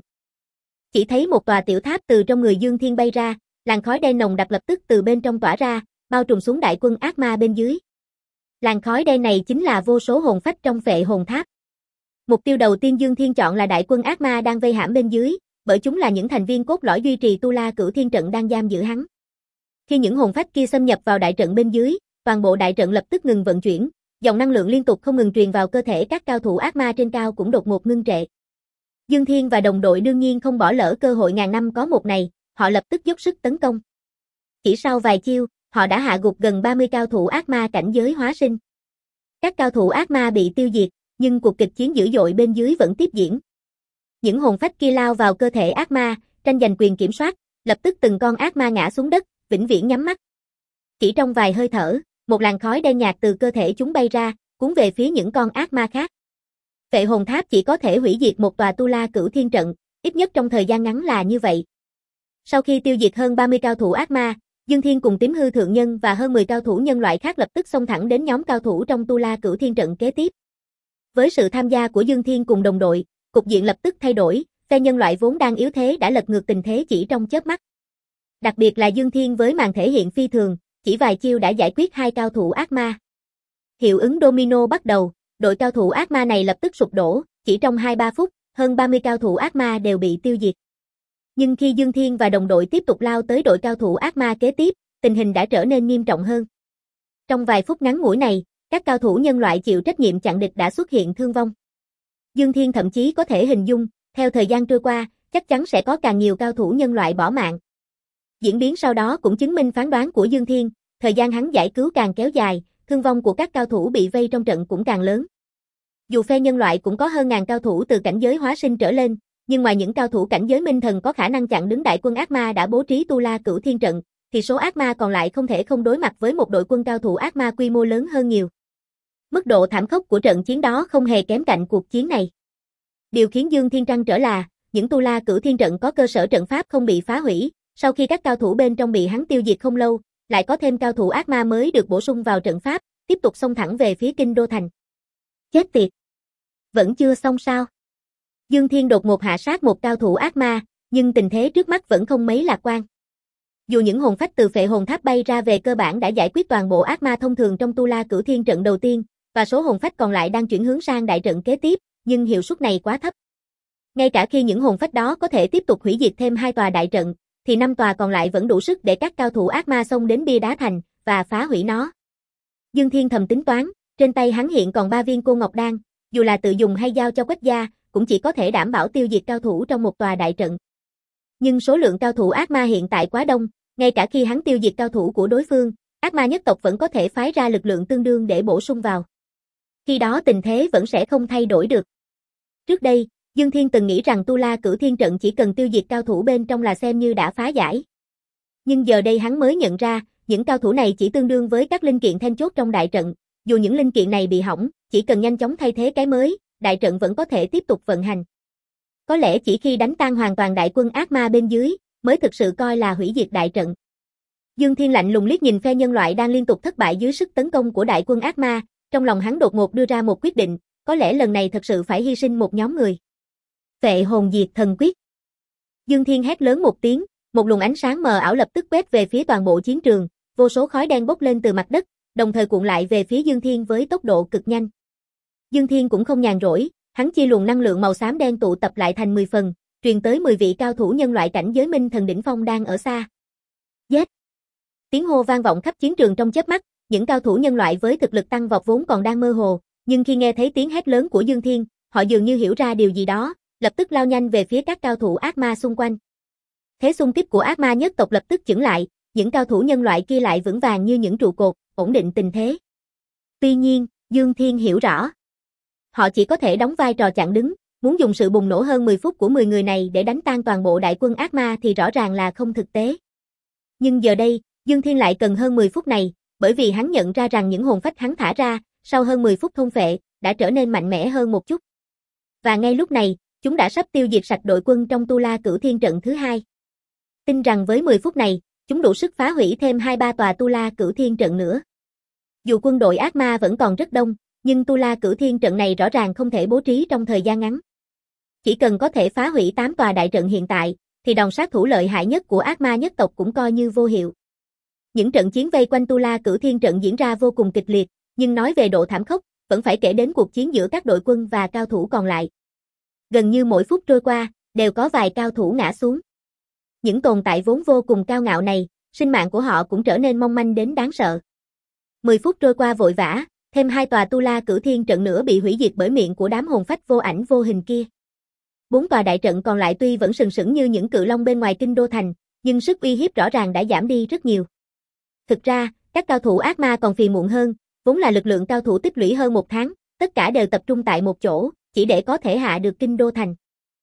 Chỉ thấy một tòa tiểu tháp từ trong người Dương Thiên bay ra, làn khói đen nồng đặc lập tức từ bên trong tỏa ra, bao trùm xuống đại quân ác ma bên dưới. Làn khói đen này chính là vô số hồn phách trong Phệ Hồn Tháp. Mục tiêu đầu tiên Dương Thiên chọn là đại quân ác ma đang vây hãm bên dưới, bởi chúng là những thành viên cốt lõi duy trì tu la cửu thiên trận đang giam giữ hắn. Khi những hồn phách kia xâm nhập vào đại trận bên dưới, toàn bộ đại trận lập tức ngừng vận chuyển, dòng năng lượng liên tục không ngừng truyền vào cơ thể các cao thủ ác ma trên cao cũng đột ngột ngưng trệ. Dương Thiên và đồng đội đương nhiên không bỏ lỡ cơ hội ngàn năm có một này, họ lập tức dốc sức tấn công. Chỉ sau vài chiêu, họ đã hạ gục gần ba mươi cao thủ ác ma cảnh giới hóa sinh. Các cao thủ ác ma bị tiêu diệt, nhưng cuộc kịch chiến dữ dội bên dưới vẫn tiếp diễn. Những hồn phách kia lao vào cơ thể ác ma, tranh giành quyền kiểm soát, lập tức từng con ác ma ngã xuống đất, vĩnh viễn nhắm mắt. Chỉ trong vài hơi thở, một làn khói đen nhạt từ cơ thể chúng bay ra, cuốn về phía những con ác ma khác. Phệ Hồn Tháp chỉ có thể hủy diệt một tòa tu la cửu thiên trận, ít nhất trong thời gian ngắn là như vậy. Sau khi tiêu diệt hơn ba mươi cao thủ ác ma, Dương Thiên cùng Tím Hư thượng nhân và hơn mười cao thủ nhân loại khác lập tức xông thẳng đến nhóm cao thủ trong tu la cửu thiên trận kế tiếp. Với sự tham gia của Dương Thiên cùng đồng đội, cục diện lập tức thay đổi, phe nhân loại vốn đang yếu thế đã lật ngược tình thế chỉ trong chớp mắt. Đặc biệt là Dương Thiên với màn thể hiện phi thường, chỉ vài chiêu đã giải quyết hai cao thủ ác ma. Hiệu ứng domino bắt đầu, đội cao thủ ác ma này lập tức sụp đổ, chỉ trong hai ba phút, hơn ba mươi cao thủ ác ma đều bị tiêu diệt. Nhưng khi Dương Thiên và đồng đội tiếp tục lao tới đội cao thủ ác ma kế tiếp, tình hình đã trở nên nghiêm trọng hơn. Trong vài phút ngắn ngủi này, các cao thủ nhân loại chịu trách nhiệm chặn địch đã xuất hiện thương vong. Dương Thiên thậm chí có thể hình dung, theo thời gian trôi qua, chắc chắn sẽ có càng nhiều cao thủ nhân loại bỏ mạng. Diễn biến sau đó cũng chứng minh phán đoán của Dương Thiên, thời gian hắn giải cứu càng kéo dài, thương vong của các cao thủ bị vây trong trận cũng càng lớn. Dù phe nhân loại cũng có hơn ngàn cao thủ từ cảnh giới hóa sinh trở lên, nhưng ngoài những cao thủ cảnh giới minh thần có khả năng chặn đứng đại quân ác ma đã bố trí Tu La Cửu Thiên trận, thì số ác ma còn lại không thể không đối mặt với một đội quân cao thủ ác ma quy mô lớn hơn nhiều. Mức độ thảm khốc của trận chiến đó không hề kém cạnh cuộc chiến này. Điều khiến Dương Thiên trăn trở là, những Tu La Cửu Thiên trận có cơ sở trận pháp không bị phá hủy, sau khi các cao thủ bên trong bị hắn tiêu diệt không lâu, lại có thêm cao thủ ác ma mới được bổ sung vào trận pháp, tiếp tục xông thẳng về phía Kinh Đô thành. Chết tiệt! Vẫn chưa xong sao? Dương Thiên đột ngột hạ sát một cao thủ ác ma, nhưng tình thế trước mắt vẫn không mấy lạc quan. Dù những hồn phách từ phệ hồn tháp bay ra về cơ bản đã giải quyết toàn bộ ác ma thông thường trong Tu La Cửu Thiên trận đầu tiên, và số hồn phách còn lại đang chuyển hướng sang đại trận kế tiếp, nhưng hiệu suất này quá thấp. Ngay cả khi những hồn phách đó có thể tiếp tục hủy diệt thêm hai tòa đại trận, thì năm tòa còn lại vẫn đủ sức để các cao thủ ác ma xông đến bia đá thành và phá hủy nó. Dương Thiên thầm tính toán, trên tay hắn hiện còn ba viên cô ngọc đan, dù là tự dùng hay giao cho Quách gia, cũng chỉ có thể đảm bảo tiêu diệt cao thủ trong một tòa đại trận. Nhưng số lượng cao thủ ác ma hiện tại quá đông, ngay cả khi hắn tiêu diệt cao thủ của đối phương, ác ma nhất tộc vẫn có thể phái ra lực lượng tương đương để bổ sung vào. Khi đó tình thế vẫn sẽ không thay đổi được. Trước đây, Dương Thiên từng nghĩ rằng Tu La Cửu Thiên trận chỉ cần tiêu diệt cao thủ bên trong là xem như đã phá giải. Nhưng giờ đây hắn mới nhận ra, những cao thủ này chỉ tương đương với các linh kiện then chốt trong đại trận, dù những linh kiện này bị hỏng, chỉ cần nhanh chóng thay thế cái mới, đại trận vẫn có thể tiếp tục vận hành. Có lẽ chỉ khi đánh tan hoàn toàn đại quân ác ma bên dưới, mới thực sự coi là hủy diệt đại trận. Dương Thiên lạnh lùng liếc nhìn phe nhân loại đang liên tục thất bại dưới sức tấn công của đại quân ác ma, trong lòng hắn đột ngột đưa ra một quyết định, có lẽ lần này thật sự phải hy sinh một nhóm người. Phệ hồn diệt thần quyết. Dương Thiên hét lớn một tiếng, một luồng ánh sáng mờ ảo lập tức quét về phía toàn bộ chiến trường, vô số khói đen bốc lên từ mặt đất, đồng thời cuộn lại về phía Dương Thiên với tốc độ cực nhanh. Dương Thiên cũng không nhàn rỗi, hắn chia luồng năng lượng màu xám đen tụ tập lại thành mười phần, truyền tới mười vị cao thủ nhân loại cảnh giới minh thần đỉnh phong đang ở xa. Giết! Tiếng hô vang vọng khắp chiến trường trong chớp mắt, những cao thủ nhân loại với thực lực tăng vọt vốn còn đang mơ hồ, nhưng khi nghe thấy tiếng hét lớn của Dương Thiên, họ dường như hiểu ra điều gì đó, lập tức lao nhanh về phía các cao thủ ác ma xung quanh. Thế xung kích của ác ma nhất tộc lập tức chững lại, những cao thủ nhân loại kia lại vững vàng như những trụ cột, ổn định tình thế. Tuy nhiên, Dương Thiên hiểu rõ. Họ chỉ có thể đóng vai trò chặn đứng, muốn dùng sự bùng nổ hơn mười phút của mười người này để đánh tan toàn bộ đại quân ác ma thì rõ ràng là không thực tế. Nhưng giờ đây, Dương Thiên lại cần hơn mười phút này, bởi vì hắn nhận ra rằng những hồn phách hắn thả ra, sau hơn mười phút thôn phệ, đã trở nên mạnh mẽ hơn một chút. Và ngay lúc này, chúng đã sắp tiêu diệt sạch đội quân trong Tu La Cửu Thiên trận thứ hai. Tin rằng với mười phút này, chúng đủ sức phá hủy thêm hai ba tòa Tu La Cửu Thiên trận nữa. Dù quân đội ác ma vẫn còn rất đông, nhưng Tu La Cửu Thiên trận này rõ ràng không thể bố trí trong thời gian ngắn. Chỉ cần có thể phá hủy tám tòa đại trận hiện tại, thì đòn sát thủ lợi hại nhất của ác ma nhất tộc cũng coi như vô hiệu. Những trận chiến vây quanh Tu La Cửu Thiên trận diễn ra vô cùng kịch liệt, nhưng nói về độ thảm khốc, vẫn phải kể đến cuộc chiến giữa các đội quân và cao thủ còn lại. Gần như mỗi phút trôi qua, đều có vài cao thủ ngã xuống. Những tồn tại vốn vô cùng cao ngạo này, sinh mạng của họ cũng trở nên mong manh đến đáng sợ. mười phút trôi qua vội vã, thêm hai tòa Tu La Cửu Thiên trận nữa bị hủy diệt bởi miệng của đám hồn phách vô ảnh vô hình kia. Bốn tòa đại trận còn lại tuy vẫn sừng sững như những cự long bên ngoài kinh đô thành, nhưng sức uy hiếp rõ ràng đã giảm đi rất nhiều. Thực ra, các cao thủ ác ma còn phiền muộn hơn, vốn là lực lượng cao thủ tích lũy hơn một tháng, tất cả đều tập trung tại một chỗ, chỉ để có thể hạ được kinh đô thành.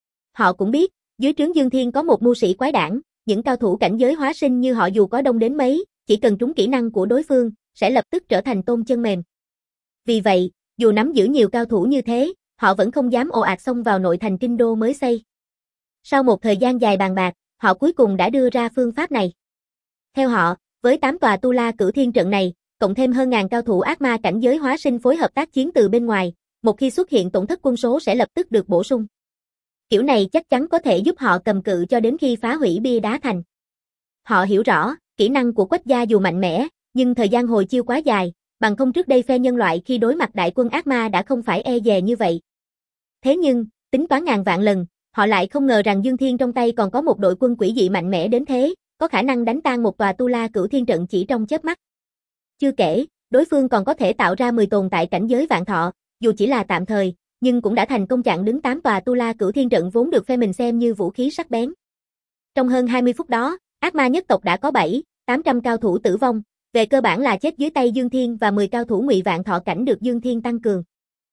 Họ cũng biết, dưới trướng Dương Thiên có một mưu sĩ quái đản, những cao thủ cảnh giới hóa sinh như họ dù có đông đến mấy, chỉ cần trúng kỹ năng của đối phương, sẽ lập tức trở thành tôm chân mềm. Vì vậy, dù nắm giữ nhiều cao thủ như thế, họ vẫn không dám ồ ạt xông vào nội thành kinh đô mới xây. Sau một thời gian dài bàn bạc, họ cuối cùng đã đưa ra phương pháp này. Theo họ, với tám tòa Tu La Cửu Thiên trận này, cộng thêm hơn ngàn cao thủ ác ma cảnh giới hóa sinh phối hợp tác chiến từ bên ngoài, một khi xuất hiện tổn thất quân số sẽ lập tức được bổ sung. Kiểu này chắc chắn có thể giúp họ cầm cự cho đến khi phá hủy bia đá thành. Họ hiểu rõ, kỹ năng của Quách gia dù mạnh mẽ, nhưng thời gian hồi chiêu quá dài, bằng không trước đây phe nhân loại khi đối mặt đại quân ác ma đã không phải e dè như vậy. Thế nhưng, tính toán ngàn vạn lần, họ lại không ngờ rằng Dương Thiên trong tay còn có một đội quân quỷ dị mạnh mẽ đến thế, có khả năng đánh tan một tòa Tu La Cửu Thiên trận chỉ trong chớp mắt. Chưa kể, đối phương còn có thể tạo ra mười tồn tại cảnh giới vạn thọ, dù chỉ là tạm thời, nhưng cũng đã thành công chặn đứng tám tòa Tu La Cửu Thiên trận vốn được phe mình xem như vũ khí sắc bén. Trong hơn hai mươi phút đó, ác ma nhất tộc đã có bảy, tám trăm cao thủ tử vong, về cơ bản là chết dưới tay Dương Thiên và mười cao thủ Ngụy Vạn Thọ cảnh được Dương Thiên tăng cường.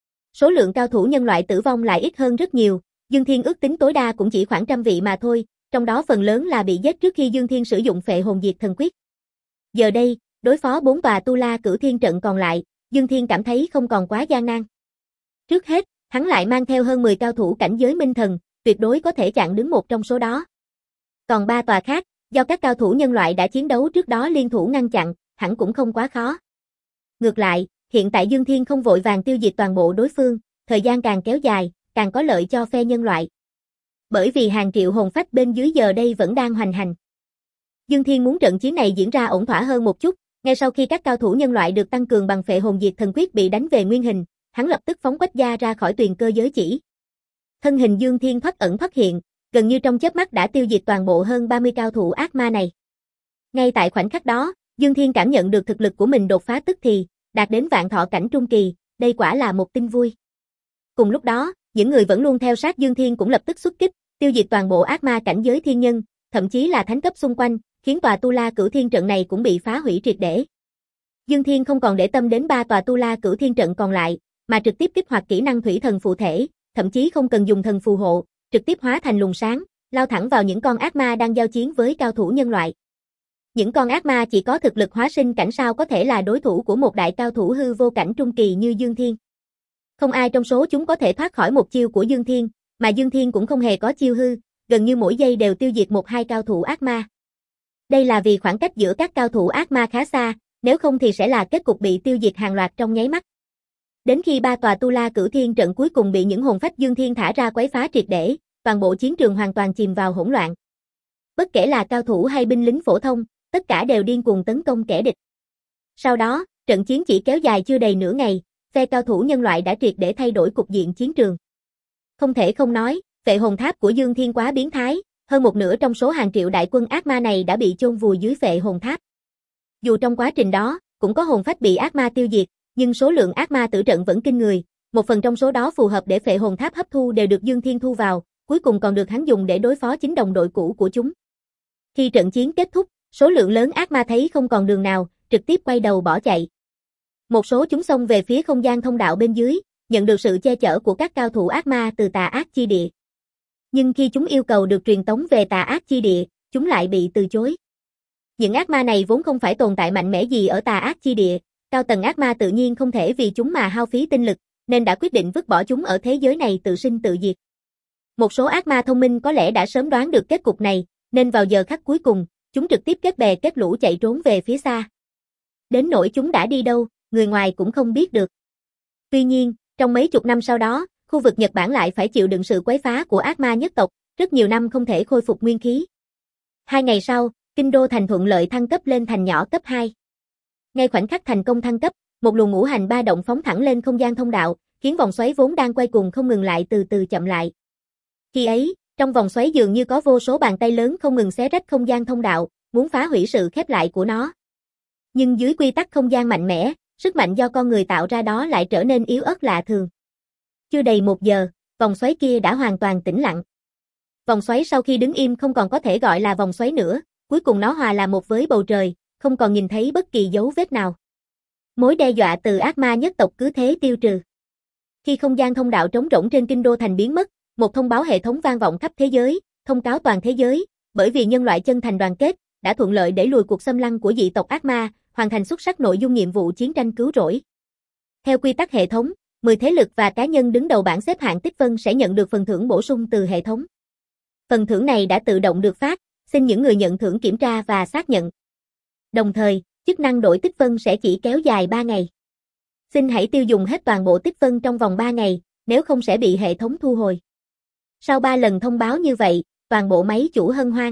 Số lượng cao thủ nhân loại tử vong lại ít hơn rất nhiều, Dương Thiên ước tính tối đa cũng chỉ khoảng trăm vị mà thôi, trong đó phần lớn là bị giết trước khi Dương Thiên sử dụng Phệ Hồn Diệt Thần Quyết. Giờ đây, đối phó bốn tòa Tu La Cửu Thiên trận còn lại, Dương Thiên cảm thấy không còn quá gian nan. Trước hết, hắn lại mang theo hơn mười cao thủ cảnh giới minh thần, tuyệt đối có thể chặn đứng một trong số đó. Còn ba tòa khác, do các cao thủ nhân loại đã chiến đấu trước đó liên thủ ngăn chặn, hẳn cũng không quá khó. Ngược lại, hiện tại Dương Thiên không vội vàng tiêu diệt toàn bộ đối phương, thời gian càng kéo dài, càng có lợi cho phe nhân loại. Bởi vì hàng triệu hồn phách bên dưới giờ đây vẫn đang hoành hành. Dương Thiên muốn trận chiến này diễn ra ổn thỏa hơn một chút, ngay sau khi các cao thủ nhân loại được tăng cường bằng Phệ Hồn Diệt Thần Quyết bị đánh về nguyên hình, hắn lập tức phóng Quách Gia ra khỏi tuyền cơ giới chỉ. Thân hình Dương Thiên thoát ẩn thoát hiện, gần như trong chớp mắt đã tiêu diệt toàn bộ hơn ba mươi cao thủ ác ma này. Ngay tại khoảnh khắc đó, Dương Thiên cảm nhận được thực lực của mình đột phá tức thì, đạt đến vạn thọ cảnh trung kỳ, đây quả là một tin vui. Cùng lúc đó, những người vẫn luôn theo sát Dương Thiên cũng lập tức xuất kích, tiêu diệt toàn bộ ác ma cảnh giới thiên nhân, thậm chí là thánh cấp xung quanh, khiến tòa Tu La Cửu Thiên trận này cũng bị phá hủy triệt để. Dương Thiên không còn để tâm đến ba tòa Tu La Cửu Thiên trận còn lại, mà trực tiếp kích hoạt kỹ năng thủy thần phù thể, thậm chí không cần dùng thần phù hộ, trực tiếp hóa thành luồng sáng, lao thẳng vào những con ác ma đang giao chiến với cao thủ nhân loại. Những con ác ma chỉ có thực lực hóa sinh cảnh sao có thể là đối thủ của một đại cao thủ hư vô cảnh trung kỳ như Dương Thiên. Không ai trong số chúng có thể thoát khỏi một chiêu của Dương Thiên, mà Dương Thiên cũng không hề có chiêu hư, gần như mỗi giây đều tiêu diệt một hai cao thủ ác ma. Đây là vì khoảng cách giữa các cao thủ ác ma khá xa, nếu không thì sẽ là kết cục bị tiêu diệt hàng loạt trong nháy mắt. Đến khi ba tòa Tu La Cửu Thiên trận cuối cùng bị những hồn phách Dương Thiên thả ra quấy phá triệt để, toàn bộ chiến trường hoàn toàn chìm vào hỗn loạn. Bất kể là cao thủ hay binh lính phổ thông, tất cả đều điên cuồng tấn công kẻ địch. Sau đó, trận chiến chỉ kéo dài chưa đầy nửa ngày, phe cao thủ nhân loại đã triệt để thay đổi cục diện chiến trường. Không thể không nói, Phệ Hồn Tháp của Dương Thiên quá biến thái, hơn một nửa trong số hàng triệu đại quân ác ma này đã bị chôn vùi dưới Phệ Hồn Tháp. Dù trong quá trình đó, cũng có hồn phách bị ác ma tiêu diệt, nhưng số lượng ác ma tử trận vẫn kinh người, một phần trong số đó phù hợp để Phệ Hồn Tháp hấp thu đều được Dương Thiên thu vào, cuối cùng còn được hắn dùng để đối phó chính đồng đội cũ của chúng. Khi trận chiến kết thúc, số lượng lớn ác ma thấy không còn đường nào, trực tiếp quay đầu bỏ chạy. Một số chúng xông về phía không gian thông đạo bên dưới, nhận được sự che chở của các cao thủ ác ma từ Tà Ác Chi Địa. Nhưng khi chúng yêu cầu được truyền tống về Tà Ác Chi Địa, chúng lại bị từ chối. Những ác ma này vốn không phải tồn tại mạnh mẽ gì ở Tà Ác Chi Địa, cao tầng ác ma tự nhiên không thể vì chúng mà hao phí tinh lực, nên đã quyết định vứt bỏ chúng ở thế giới này tự sinh tự diệt. Một số ác ma thông minh có lẽ đã sớm đoán được kết cục này, nên vào giờ khắc cuối cùng, chúng trực tiếp kết bè kết lũ chạy trốn về phía xa. Đến nỗi chúng đã đi đâu, người ngoài cũng không biết được. Tuy nhiên, trong mấy chục năm sau đó, khu vực Nhật Bản lại phải chịu đựng sự quấy phá của ác ma nhất tộc, rất nhiều năm không thể khôi phục nguyên khí. Hai ngày sau, Kinh Đô thành thuận lợi thăng cấp lên thành nhỏ cấp hai. Ngay khoảnh khắc thành công thăng cấp, một luồng ngũ hành ba động phóng thẳng lên không gian thông đạo, khiến vòng xoáy vốn đang quay cuồng không ngừng lại từ từ chậm lại. Khi ấy, trong vòng xoáy dường như có vô số bàn tay lớn không ngừng xé rách không gian thông đạo, muốn phá hủy sự khép lại của nó. Nhưng dưới quy tắc không gian mạnh mẽ, sức mạnh do con người tạo ra đó lại trở nên yếu ớt lạ thường. Chưa đầy một giờ, vòng xoáy kia đã hoàn toàn tĩnh lặng. Vòng xoáy sau khi đứng im không còn có thể gọi là vòng xoáy nữa, cuối cùng nó hòa là một với bầu trời, không còn nhìn thấy bất kỳ dấu vết nào. Mối đe dọa từ ác ma nhất tộc cứ thế tiêu trừ. Khi không gian thông đạo trống rỗng trên Kinh Đô thành biến mất, một thông báo hệ thống vang vọng khắp thế giới, thông cáo toàn thế giới, bởi vì nhân loại chân thành đoàn kết, đã thuận lợi đẩy lùi cuộc xâm lăng của dị tộc ác ma, hoàn thành xuất sắc nội dung nhiệm vụ chiến tranh cứu rỗi. Theo quy tắc hệ thống, mười thế lực và cá nhân đứng đầu bảng xếp hạng tích phân sẽ nhận được phần thưởng bổ sung từ hệ thống. Phần thưởng này đã tự động được phát, xin những người nhận thưởng kiểm tra và xác nhận. Đồng thời, chức năng đổi tích phân sẽ chỉ kéo dài ba ngày. Xin hãy tiêu dùng hết toàn bộ tích phân trong vòng ba ngày, nếu không sẽ bị hệ thống thu hồi. Sau ba lần thông báo như vậy, toàn bộ máy chủ hân hoan.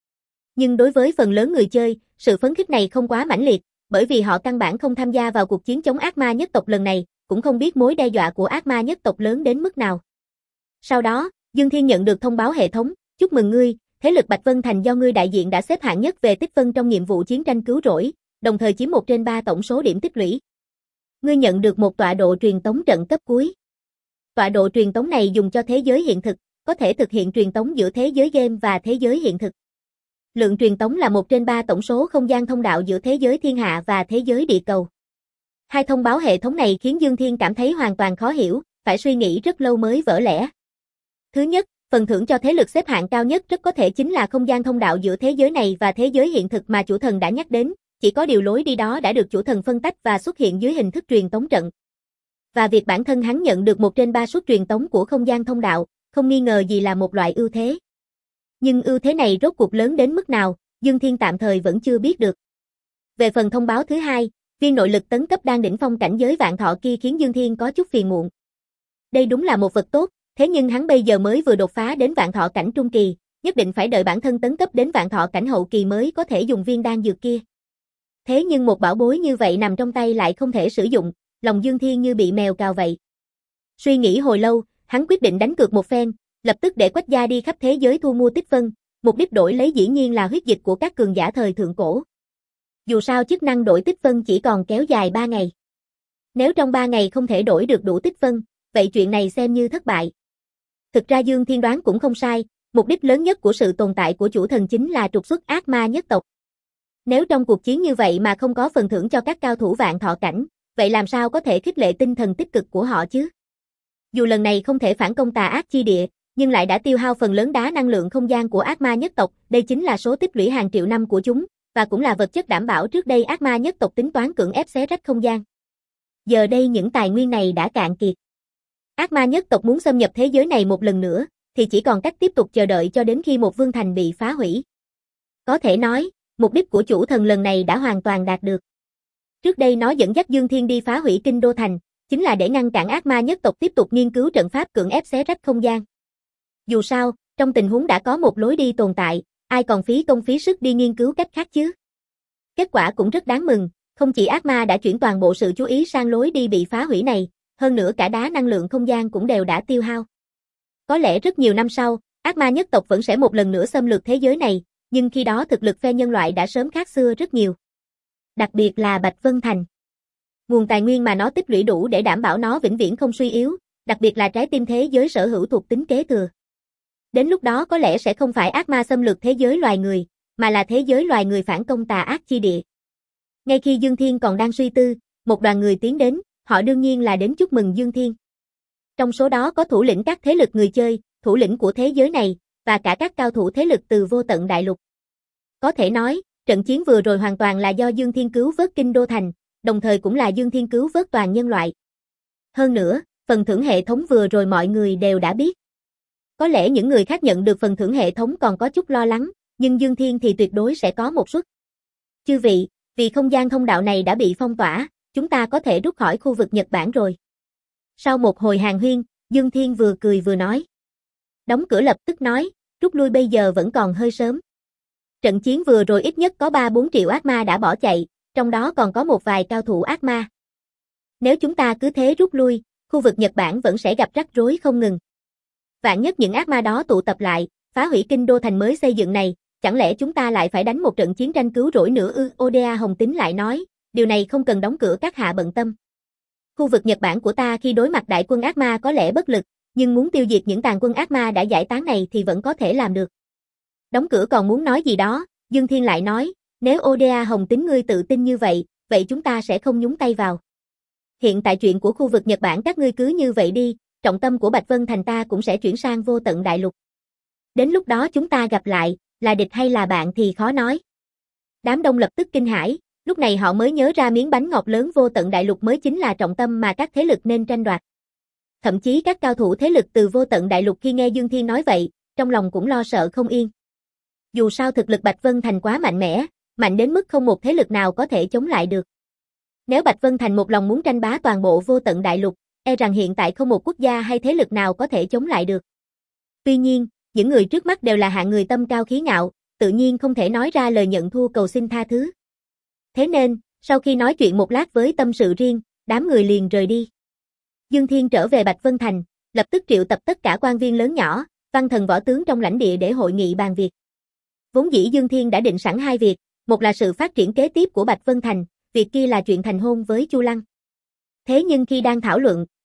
Nhưng đối với phần lớn người chơi, sự phấn khích này không quá mãnh liệt, bởi vì họ căn bản không tham gia vào cuộc chiến chống ác ma nhất tộc lần này, cũng không biết mối đe dọa của ác ma nhất tộc lớn đến mức nào. Sau đó, Dương Thiên nhận được thông báo hệ thống, chúc mừng ngươi, thế lực Bạch Vân Thành do ngươi đại diện đã xếp hạng nhất về tích phân trong nhiệm vụ chiến tranh cứu rỗi, đồng thời chiếm một trên ba tổng số điểm tích lũy. Ngươi nhận được một tọa độ truyền tống trận cấp cuối. Tọa độ truyền tống này dùng cho thế giới hiện thực, có thể thực hiện truyền tống giữa thế giới game và thế giới hiện thực. Lượng truyền tống là một trên ba tổng số không gian thông đạo giữa thế giới thiên hạ và thế giới địa cầu. Hai thông báo hệ thống này khiến Dương Thiên cảm thấy hoàn toàn khó hiểu, phải suy nghĩ rất lâu mới vỡ lẽ. Thứ nhất, phần thưởng cho thế lực xếp hạng cao nhất rất có thể chính là không gian thông đạo giữa thế giới này và thế giới hiện thực mà chủ thần đã nhắc đến, chỉ có điều lối đi đó đã được chủ thần phân tách và xuất hiện dưới hình thức truyền tống trận. Và việc bản thân hắn nhận được một trên ba suất truyền tống của không gian thông đạo, không nghi ngờ gì là một loại ưu thế. Nhưng ưu thế này rốt cuộc lớn đến mức nào, Dương Thiên tạm thời vẫn chưa biết được. Về phần thông báo thứ hai, viên nội lực tấn cấp đang đỉnh phong cảnh giới vạn thọ kia khiến Dương Thiên có chút phiền muộn. Đây đúng là một vật tốt, thế nhưng hắn bây giờ mới vừa đột phá đến vạn thọ cảnh trung kỳ, nhất định phải đợi bản thân tấn cấp đến vạn thọ cảnh hậu kỳ mới có thể dùng viên đan dược kia. Thế nhưng một bảo bối như vậy nằm trong tay lại không thể sử dụng, lòng Dương Thiên như bị mèo cào vậy. Suy nghĩ hồi lâu, hắn quyết định đánh cược một phen, lập tức để Quách gia đi khắp thế giới thu mua tích phân, mục đích đổi lấy dĩ nhiên là huyết dịch của các cường giả thời thượng cổ. Dù sao chức năng đổi tích phân chỉ còn kéo dài ba ngày. Nếu trong ba ngày không thể đổi được đủ tích phân, vậy chuyện này xem như thất bại. Thực ra Dương Thiên đoán cũng không sai, mục đích lớn nhất của sự tồn tại của chủ thần chính là trục xuất ác ma nhất tộc. Nếu trong cuộc chiến như vậy mà không có phần thưởng cho các cao thủ vạn thọ cảnh, vậy làm sao có thể khích lệ tinh thần tích cực của họ chứ? Dù lần này không thể phản công tà ác chi địa, nhưng lại đã tiêu hao phần lớn đá năng lượng không gian của ác ma nhất tộc, đây chính là số tích lũy hàng triệu năm của chúng, và cũng là vật chất đảm bảo trước đây ác ma nhất tộc tính toán cưỡng ép xé rách không gian. Giờ đây những tài nguyên này đã cạn kiệt. Ác ma nhất tộc muốn xâm nhập thế giới này một lần nữa, thì chỉ còn cách tiếp tục chờ đợi cho đến khi một vương thành bị phá hủy. Có thể nói, mục đích của chủ thần lần này đã hoàn toàn đạt được. Trước đây nó dẫn dắt Dương Thiên đi phá hủy kinh đô thành, chính là để ngăn cản ác ma nhất tộc tiếp tục nghiên cứu trận pháp cưỡng ép xé rách không gian. Dù sao, trong tình huống đã có một lối đi tồn tại, ai còn phí công phí sức đi nghiên cứu cách khác chứ? Kết quả cũng rất đáng mừng, không chỉ ác ma đã chuyển toàn bộ sự chú ý sang lối đi bị phá hủy này, hơn nữa cả đá năng lượng không gian cũng đều đã tiêu hao. Có lẽ rất nhiều năm sau, ác ma nhất tộc vẫn sẽ một lần nữa xâm lược thế giới này, nhưng khi đó thực lực phe nhân loại đã sớm khác xưa rất nhiều. Đặc biệt là Bạch Vân Thành. Nguồn tài nguyên mà nó tích lũy đủ để đảm bảo nó vĩnh viễn không suy yếu, đặc biệt là trái tim thế giới sở hữu thuộc tính kế thừa. Đến lúc đó có lẽ sẽ không phải ác ma xâm lược thế giới loài người, mà là thế giới loài người phản công tà ác chi địa. Ngay khi Dương Thiên còn đang suy tư, một đoàn người tiến đến, họ đương nhiên là đến chúc mừng Dương Thiên. Trong số đó có thủ lĩnh các thế lực người chơi, thủ lĩnh của thế giới này, và cả các cao thủ thế lực từ vô tận đại lục. Có thể nói, trận chiến vừa rồi hoàn toàn là do Dương Thiên cứu vớt kinh đô thành, đồng thời cũng là Dương Thiên cứu vớt toàn nhân loại. Hơn nữa, phần thưởng hệ thống vừa rồi mọi người đều đã biết. Có lẽ những người khác nhận được phần thưởng hệ thống còn có chút lo lắng, nhưng Dương Thiên thì tuyệt đối sẽ có một suất. Chư vị, vì không gian thông đạo này đã bị phong tỏa, chúng ta có thể rút khỏi khu vực Nhật Bản rồi. Sau một hồi hàn huyên, Dương Thiên vừa cười vừa nói. Đóng cửa lập tức nói, rút lui bây giờ vẫn còn hơi sớm. Trận chiến vừa rồi ít nhất có ba bốn triệu ác ma đã bỏ chạy, trong đó còn có một vài cao thủ ác ma. Nếu chúng ta cứ thế rút lui, khu vực Nhật Bản vẫn sẽ gặp rắc rối không ngừng. Vạn nhất những ác ma đó tụ tập lại, phá hủy kinh đô thành mới xây dựng này, chẳng lẽ chúng ta lại phải đánh một trận chiến tranh cứu rỗi nữa ư? Oda Hồng Tín lại nói, điều này không cần đóng cửa các hạ bận tâm. Khu vực Nhật Bản của ta khi đối mặt đại quân ác ma có lẽ bất lực, nhưng muốn tiêu diệt những tàn quân ác ma đã giải tán này thì vẫn có thể làm được. Đóng cửa còn muốn nói gì đó, Dương Thiên lại nói, nếu Oda Hồng Tín ngươi tự tin như vậy, vậy chúng ta sẽ không nhúng tay vào. Hiện tại chuyện của khu vực Nhật Bản các ngươi cứ như vậy đi, trọng tâm của Bạch Vân Thành ta cũng sẽ chuyển sang vô tận đại lục. Đến lúc đó chúng ta gặp lại, là địch hay là bạn thì khó nói. Đám đông lập tức kinh hãi, lúc này họ mới nhớ ra miếng bánh ngọt lớn vô tận đại lục mới chính là trọng tâm mà các thế lực nên tranh đoạt. Thậm chí các cao thủ thế lực từ vô tận đại lục khi nghe Dương Thiên nói vậy, trong lòng cũng lo sợ không yên. Dù sao thực lực Bạch Vân Thành quá mạnh mẽ, mạnh đến mức không một thế lực nào có thể chống lại được. Nếu Bạch Vân Thành một lòng muốn tranh bá toàn bộ vô tận đại lục, e rằng hiện tại không một quốc gia hay thế lực nào có thể chống lại được. Tuy nhiên, những người trước mắt đều là hạng người tâm cao khí ngạo, tự nhiên không thể nói ra lời nhận thua cầu xin tha thứ. Thế nên, sau khi nói chuyện một lát với tâm sự riêng, đám người liền rời đi. Dương Thiên trở về Bạch Vân Thành, lập tức triệu tập tất cả quan viên lớn nhỏ, văn thần võ tướng trong lãnh địa để hội nghị bàn việc. Vốn dĩ Dương Thiên đã định sẵn hai việc, một là sự phát triển kế tiếp của Bạch Vân Thành, việc kia là chuyện thành hôn với Chu Lăng. Thế nhưng khi đang thảo luận,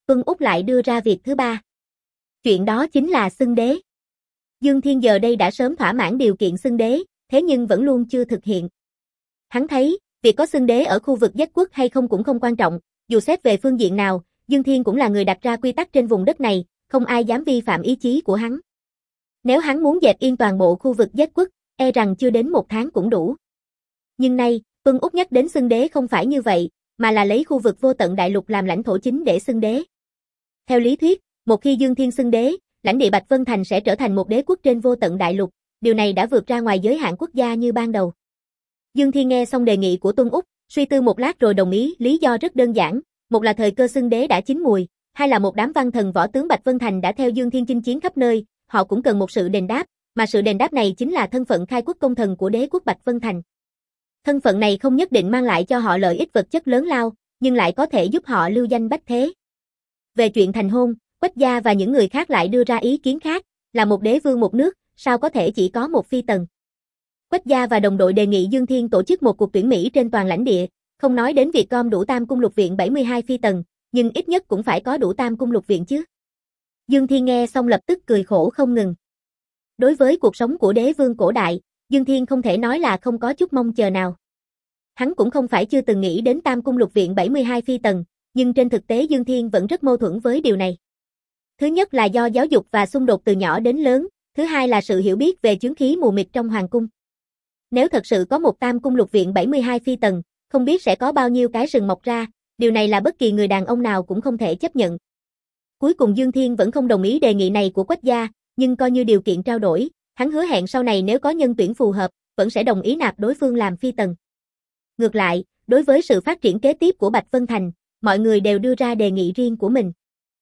Tuân Úc lại đưa ra việc thứ ba. Chuyện đó chính là xưng đế. Dương Thiên giờ đây đã sớm thỏa mãn điều kiện xưng đế, thế nhưng vẫn luôn chưa thực hiện. Hắn thấy, việc có xưng đế ở khu vực Giác Quốc hay không cũng không quan trọng, dù xét về phương diện nào, Dương Thiên cũng là người đặt ra quy tắc trên vùng đất này, không ai dám vi phạm ý chí của hắn. Nếu hắn muốn dẹp yên toàn bộ khu vực Giác Quốc, e rằng chưa đến một tháng cũng đủ. Nhưng nay, Tuân Úc nhắc đến xưng đế không phải như vậy, mà là lấy khu vực Vô Tận Đại Lục làm lãnh thổ chính để xưng đế. Theo lý thuyết, một khi Dương Thiên xưng đế, lãnh địa Bạch Vân Thành sẽ trở thành một đế quốc trên Vô Tận Đại Lục, điều này đã vượt ra ngoài giới hạn quốc gia như ban đầu. Dương Thiên nghe xong đề nghị của Tuân Úc, suy tư một lát rồi đồng ý, lý do rất đơn giản, một là thời cơ xưng đế đã chín mùi, hai là một đám văn thần võ tướng Bạch Vân Thành đã theo Dương Thiên chinh chiến khắp nơi, họ cũng cần một sự đền đáp, mà sự đền đáp này chính là thân phận khai quốc công thần của đế quốc Bạch Vân Thành. Thân phận này không nhất định mang lại cho họ lợi ích vật chất lớn lao, nhưng lại có thể giúp họ lưu danh bách thế. Về chuyện thành hôn, Quách gia và những người khác lại đưa ra ý kiến khác, là một đế vương một nước, sao có thể chỉ có một phi tần. Quách gia và đồng đội đề nghị Dương Thiên tổ chức một cuộc tuyển Mỹ trên toàn lãnh địa, không nói đến việc gom đủ Tam Cung Lục Viện bảy mươi hai phi tần, nhưng ít nhất cũng phải có đủ Tam Cung Lục Viện chứ. Dương Thiên nghe xong lập tức cười khổ không ngừng. Đối với cuộc sống của đế vương cổ đại, Dương Thiên không thể nói là không có chút mong chờ nào. Hắn cũng không phải chưa từng nghĩ đến Tam Cung Lục Viện bảy mươi hai phi tần, nhưng trên thực tế Dương Thiên vẫn rất mâu thuẫn với điều này. Thứ nhất là do giáo dục và xung đột từ nhỏ đến lớn, thứ hai là sự hiểu biết về chướng khí mù mịt trong hoàng cung. Nếu thật sự có một Tam Cung Lục Viện bảy mươi hai phi tần, không biết sẽ có bao nhiêu cái sừng mọc ra, điều này là bất kỳ người đàn ông nào cũng không thể chấp nhận. Cuối cùng Dương Thiên vẫn không đồng ý đề nghị này của Quách gia, nhưng coi như điều kiện trao đổi, hắn hứa hẹn sau này nếu có nhân tuyển phù hợp, vẫn sẽ đồng ý nạp đối phương làm phi tần. Ngược lại, đối với sự phát triển kế tiếp của Bạch Vân Thành, mọi người đều đưa ra đề nghị riêng của mình.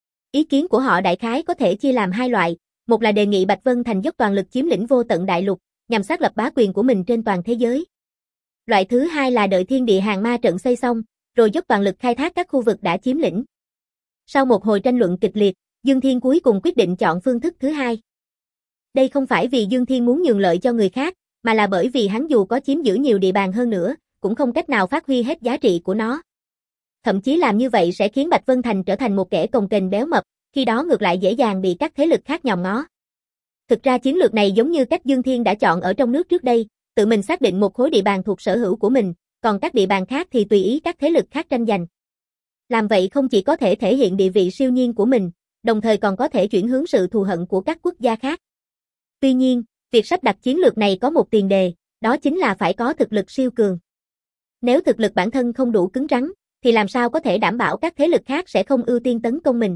Ý kiến của họ đại khái có thể chia làm hai loại, một là đề nghị Bạch Vân Thành dốc toàn lực chiếm lĩnh Vô Tận Đại Lục, nhằm xác lập bá quyền của mình trên toàn thế giới. Loại thứ hai là đợi Thiên Địa Hàng Ma trận xây xong, rồi dốc toàn lực khai thác các khu vực đã chiếm lĩnh. Sau một hồi tranh luận kịch liệt, Dương Thiên cuối cùng quyết định chọn phương thức thứ hai. Đây không phải vì Dương Thiên muốn nhường lợi cho người khác, mà là bởi vì hắn dù có chiếm giữ nhiều địa bàn hơn nữa, cũng không cách nào phát huy hết giá trị của nó. Thậm chí làm như vậy sẽ khiến Bạch Vân Thành trở thành một kẻ cồng kềnh béo mập, khi đó ngược lại dễ dàng bị các thế lực khác nhòm ngó. Thực ra chiến lược này giống như cách Dương Thiên đã chọn ở trong nước trước đây, tự mình xác định một khối địa bàn thuộc sở hữu của mình, còn các địa bàn khác thì tùy ý các thế lực khác tranh giành. Làm vậy không chỉ có thể thể hiện địa vị siêu nhiên của mình, đồng thời còn có thể chuyển hướng sự thù hận của các quốc gia khác. Tuy nhiên, việc sắp đặt chiến lược này có một tiền đề, đó chính là phải có thực lực siêu cường. Nếu thực lực bản thân không đủ cứng rắn, thì làm sao có thể đảm bảo các thế lực khác sẽ không ưu tiên tấn công mình.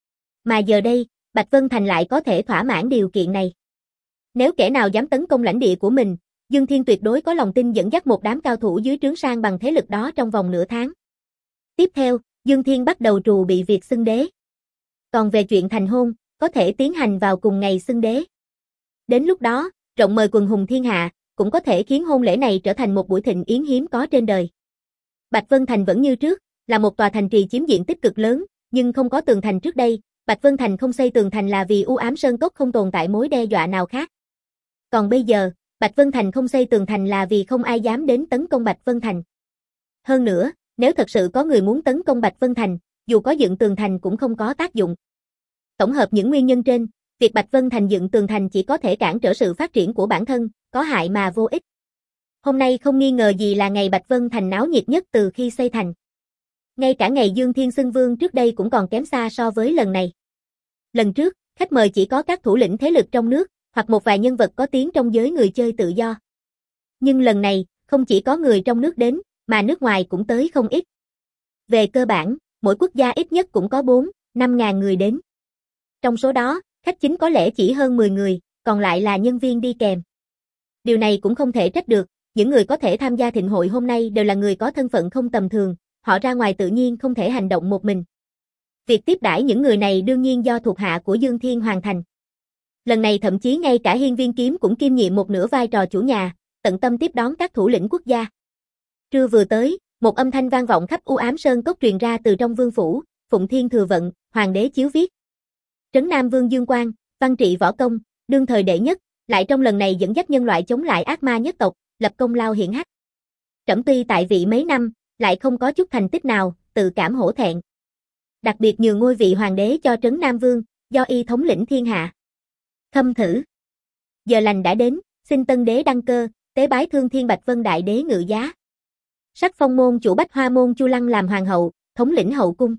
Mà giờ đây, Bạch Vân Thành lại có thể thỏa mãn điều kiện này. Nếu kẻ nào dám tấn công lãnh địa của mình, Dương Thiên tuyệt đối có lòng tin dẫn dắt một đám cao thủ dưới trướng sang bằng thế lực đó trong vòng nửa tháng. Tiếp theo, Dương Thiên bắt đầu trù bị việc xưng đế. Còn về chuyện thành hôn, có thể tiến hành vào cùng ngày xưng đế. Đến lúc đó, rộng mời quần hùng thiên hạ, cũng có thể khiến hôn lễ này trở thành một buổi thịnh yến hiếm có trên đời. Bạch Vân Thành vẫn như trước, là một tòa thành trì chiếm diện tích cực lớn, nhưng không có tường thành trước đây. Bạch Vân Thành không xây tường thành là vì u ám sơn cốc không tồn tại mối đe dọa nào khác. Còn bây giờ, Bạch Vân Thành không xây tường thành là vì không ai dám đến tấn công Bạch Vân Thành. Hơn nữa, nếu thật sự có người muốn tấn công Bạch Vân Thành, dù có dựng tường thành cũng không có tác dụng. Tổng hợp những nguyên nhân trên, việc Bạch Vân Thành dựng tường thành chỉ có thể cản trở sự phát triển của bản thân, có hại mà vô ích. Hôm nay không nghi ngờ gì là ngày Bạch Vân Thành náo nhiệt nhất từ khi xây thành. Ngay cả ngày Dương Thiên xưng vương trước đây cũng còn kém xa so với lần này. Lần trước, khách mời chỉ có các thủ lĩnh thế lực trong nước, hoặc một vài nhân vật có tiếng trong giới người chơi tự do. Nhưng lần này, không chỉ có người trong nước đến, mà nước ngoài cũng tới không ít. Về cơ bản, mỗi quốc gia ít nhất cũng có bốn, năm ngàn người đến. Trong số đó, khách chính có lẽ chỉ hơn mười người, còn lại là nhân viên đi kèm. Điều này cũng không thể trách được, những người có thể tham gia thịnh hội hôm nay đều là người có thân phận không tầm thường, họ ra ngoài tự nhiên không thể hành động một mình. Việc tiếp đãi những người này đương nhiên do thuộc hạ của Dương Thiên hoàn thành. Lần này thậm chí ngay cả Hiên Viên Kiếm cũng kiêm nhiệm một nửa vai trò chủ nhà, tận tâm tiếp đón các thủ lĩnh quốc gia. Trưa vừa tới, một âm thanh vang vọng khắp u ám sơn cốc truyền ra từ trong vương phủ, Phụng Thiên thừa vận, hoàng đế chiếu viết. Trấn Nam Vương Dương Quang, văn trị võ công, đương thời đệ nhất, lại trong lần này dẫn dắt nhân loại chống lại ác ma nhất tộc, lập công lao hiển hách. Trẫm tuy tại vị mấy năm, lại không có chút thành tích nào, tự cảm hổ thẹn. Đặc biệt nhường ngôi vị hoàng đế cho Trấn Nam Vương, do y thống lĩnh thiên hạ. Khâm thử. Giờ lành đã đến, xin tân đế đăng cơ, tế bái Thương Thiên Bạch Vân đại đế ngự giá. Sắc phong môn chủ Bách Hoa môn Chu Lăng làm hoàng hậu, thống lĩnh hậu cung.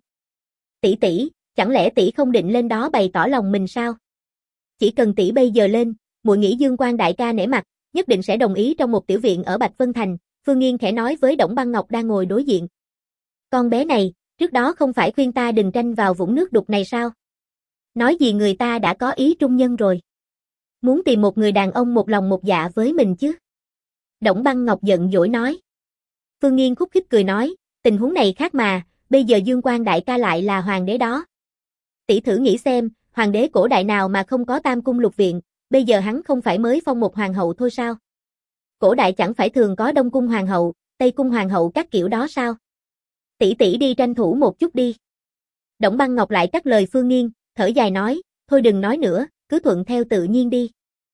Tỷ tỷ, chẳng lẽ tỷ không định lên đó bày tỏ lòng mình sao? Chỉ cần tỷ bây giờ lên, muội nghĩ Dương Quan đại ca nể mặt, nhất định sẽ đồng ý trong một tiểu viện ở Bạch Vân Thành, Phương Nghiên khẽ nói với Đổng Băng Ngọc đang ngồi đối diện. Con bé này, trước đó không phải khuyên ta đừng tranh vào vũng nước đục này sao? Nói gì người ta đã có ý trung nhân rồi. Muốn tìm một người đàn ông một lòng một dạ với mình chứ? Đổng Băng Ngọc giận dỗi nói. Phương Nghiên khúc khích cười nói, tình huống này khác mà, bây giờ Dương Quan đại ca lại là hoàng đế đó. Tỷ thử nghĩ xem, hoàng đế cổ đại nào mà không có tam cung lục viện, bây giờ hắn không phải mới phong một hoàng hậu thôi sao? Cổ đại chẳng phải thường có đông cung hoàng hậu, tây cung hoàng hậu các kiểu đó sao? Tỷ tỷ đi tranh thủ một chút đi. Đổng Băng Ngọc lại cắt lời Phương Nghiên, thở dài nói, thôi đừng nói nữa, cứ thuận theo tự nhiên đi.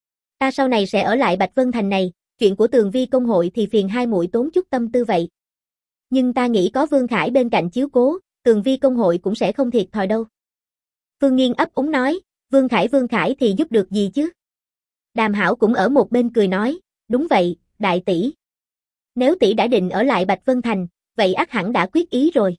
Ta sau này sẽ ở lại Bạch Vân Thành này, chuyện của Tường Vi công hội thì phiền hai muội tốn chút tâm tư vậy. Nhưng ta nghĩ có Vương Khải bên cạnh chiếu cố, Tường Vi công hội cũng sẽ không thiệt thòi đâu. Phương Nghiên ấp úng nói, Vương Khải Vương Khải thì giúp được gì chứ? Đàm Hảo cũng ở một bên cười nói, đúng vậy, đại tỷ. Nếu tỷ đã định ở lại Bạch Vân Thành, vậy ắt hẳn đã quyết ý rồi.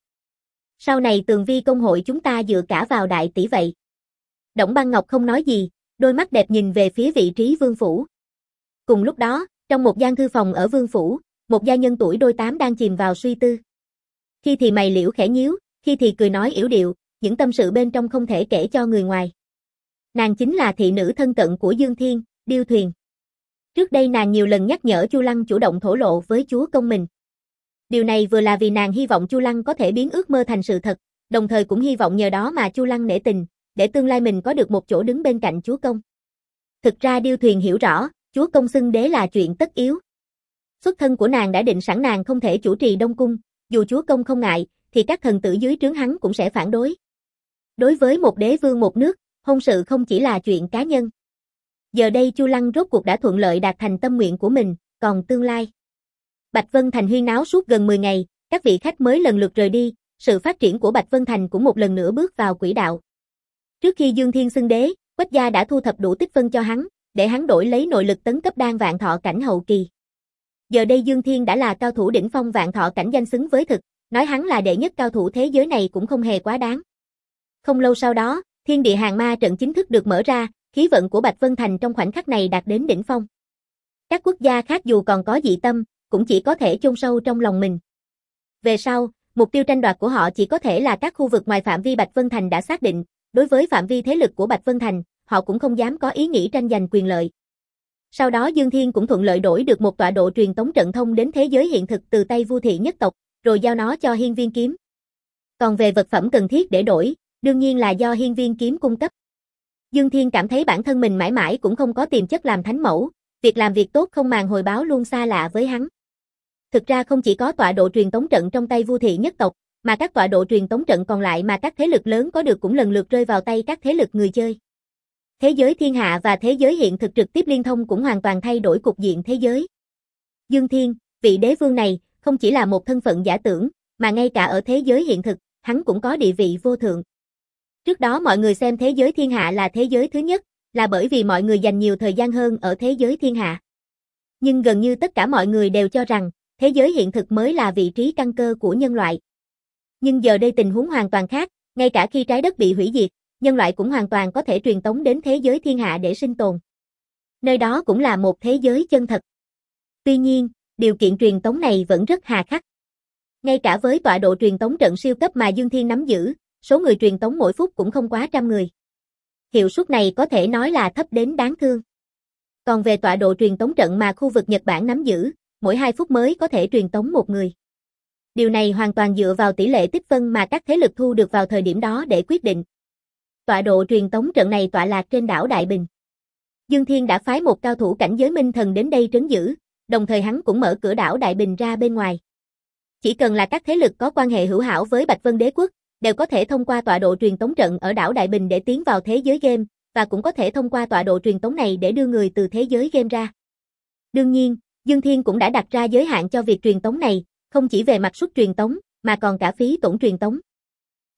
Sau này Tường Vi công hội chúng ta dựa cả vào đại tỷ vậy. Đổng Băng Ngọc không nói gì, đôi mắt đẹp nhìn về phía vị trí vương phủ. Cùng lúc đó, trong một gian thư phòng ở vương phủ, một gia nhân tuổi đôi tám đang chìm vào suy tư. Khi thì mày liễu khẽ nhíu, khi thì cười nói yểu điệu, những tâm sự bên trong không thể kể cho người ngoài. Nàng chính là thị nữ thân cận của Dương Thiên, Điêu Thuyền. Trước đây nàng nhiều lần nhắc nhở Chu Lăng chủ động thổ lộ với chúa công mình. Điều này vừa là vì nàng hy vọng Chu Lăng có thể biến ước mơ thành sự thật, đồng thời cũng hy vọng nhờ đó mà Chu Lăng nể tình, để tương lai mình có được một chỗ đứng bên cạnh chúa công. Thực ra Điêu Thuyền hiểu rõ, chúa công xưng đế là chuyện tất yếu. Xuất thân của nàng đã định sẵn nàng không thể chủ trì Đông Cung, dù chúa công không ngại, thì các thần tử dưới trướng hắn cũng sẽ phản đối. Đối với một đế vương một nước, hôn sự không chỉ là chuyện cá nhân. Giờ đây Chu Lăng rốt cuộc đã thuận lợi đạt thành tâm nguyện của mình, còn tương lai. Bạch Vân Thành huyên náo suốt gần mười ngày, các vị khách mới lần lượt rời đi, sự phát triển của Bạch Vân Thành cũng một lần nữa bước vào quỹ đạo. Trước khi Dương Thiên xưng đế, Quách gia đã thu thập đủ tích phân cho hắn, để hắn đổi lấy nội lực tấn cấp đan vạn thọ cảnh hậu kỳ. Giờ đây Dương Thiên đã là cao thủ đỉnh phong vạn thọ cảnh danh xứng với thực, nói hắn là đệ nhất cao thủ thế giới này cũng không hề quá đáng. Không lâu sau đó, Thiên Địa Hàng Ma trận chính thức được mở ra, khí vận của Bạch Vân Thành trong khoảnh khắc này đạt đến đỉnh phong. Các quốc gia khác dù còn có dị tâm, cũng chỉ có thể chôn sâu trong lòng mình. Về sau, mục tiêu tranh đoạt của họ chỉ có thể là các khu vực ngoài phạm vi Bạch Vân Thành đã xác định, đối với phạm vi thế lực của Bạch Vân Thành, họ cũng không dám có ý nghĩ tranh giành quyền lợi. Sau đó Dương Thiên cũng thuận lợi đổi được một tọa độ truyền tống trận thông đến thế giới hiện thực từ tay Vu Thị nhất tộc, rồi giao nó cho Hiên Viên Kiếm. Còn về vật phẩm cần thiết để đổi, đương nhiên là do Hiên Viên Kiếm cung cấp. Dương Thiên cảm thấy bản thân mình mãi mãi cũng không có tiềm chất làm thánh mẫu, việc làm việc tốt không màng hồi báo luôn xa lạ với hắn. Thực ra không chỉ có tọa độ truyền tống trận trong tay Vu Thị nhất tộc, mà các tọa độ truyền tống trận còn lại mà các thế lực lớn có được cũng lần lượt rơi vào tay các thế lực người chơi. Thế giới thiên hạ và thế giới hiện thực trực tiếp liên thông cũng hoàn toàn thay đổi cục diện thế giới. Dương Thiên, vị đế vương này, không chỉ là một thân phận giả tưởng, mà ngay cả ở thế giới hiện thực, hắn cũng có địa vị vô thượng. Trước đó mọi người xem thế giới thiên hạ là thế giới thứ nhất, là bởi vì mọi người dành nhiều thời gian hơn ở thế giới thiên hạ. Nhưng gần như tất cả mọi người đều cho rằng, thế giới hiện thực mới là vị trí căn cơ của nhân loại. Nhưng giờ đây tình huống hoàn toàn khác, ngay cả khi trái đất bị hủy diệt, nhân loại cũng hoàn toàn có thể truyền tống đến thế giới thiên hạ để sinh tồn. Nơi đó cũng là một thế giới chân thật. Tuy nhiên, điều kiện truyền tống này vẫn rất hà khắc. Ngay cả với tọa độ truyền tống trận siêu cấp mà Dương Thiên nắm giữ, số người truyền tống mỗi phút cũng không quá trăm người. Hiệu suất này có thể nói là thấp đến đáng thương. Còn về tọa độ truyền tống trận mà khu vực Nhật Bản nắm giữ, mỗi hai phút mới có thể truyền tống một người. Điều này hoàn toàn dựa vào tỷ lệ tích phân mà các thế lực thu được vào thời điểm đó để quyết định. Tọa độ truyền tống trận này tọa lạc trên đảo Đại Bình. Dương Thiên đã phái một cao thủ cảnh giới minh thần đến đây trấn giữ, đồng thời hắn cũng mở cửa đảo Đại Bình ra bên ngoài. Chỉ cần là các thế lực có quan hệ hữu hảo với Bạch Vân Đế quốc, đều có thể thông qua tọa độ truyền tống trận ở đảo Đại Bình để tiến vào thế giới game, và cũng có thể thông qua tọa độ truyền tống này để đưa người từ thế giới game ra. Đương nhiên, Dương Thiên cũng đã đặt ra giới hạn cho việc truyền tống này, không chỉ về mặt suất truyền tống, mà còn cả phí tổn truyền tống.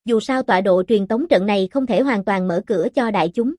Dù sao tọa độ truyền tống trận này không thể hoàn toàn mở cửa cho đại chúng.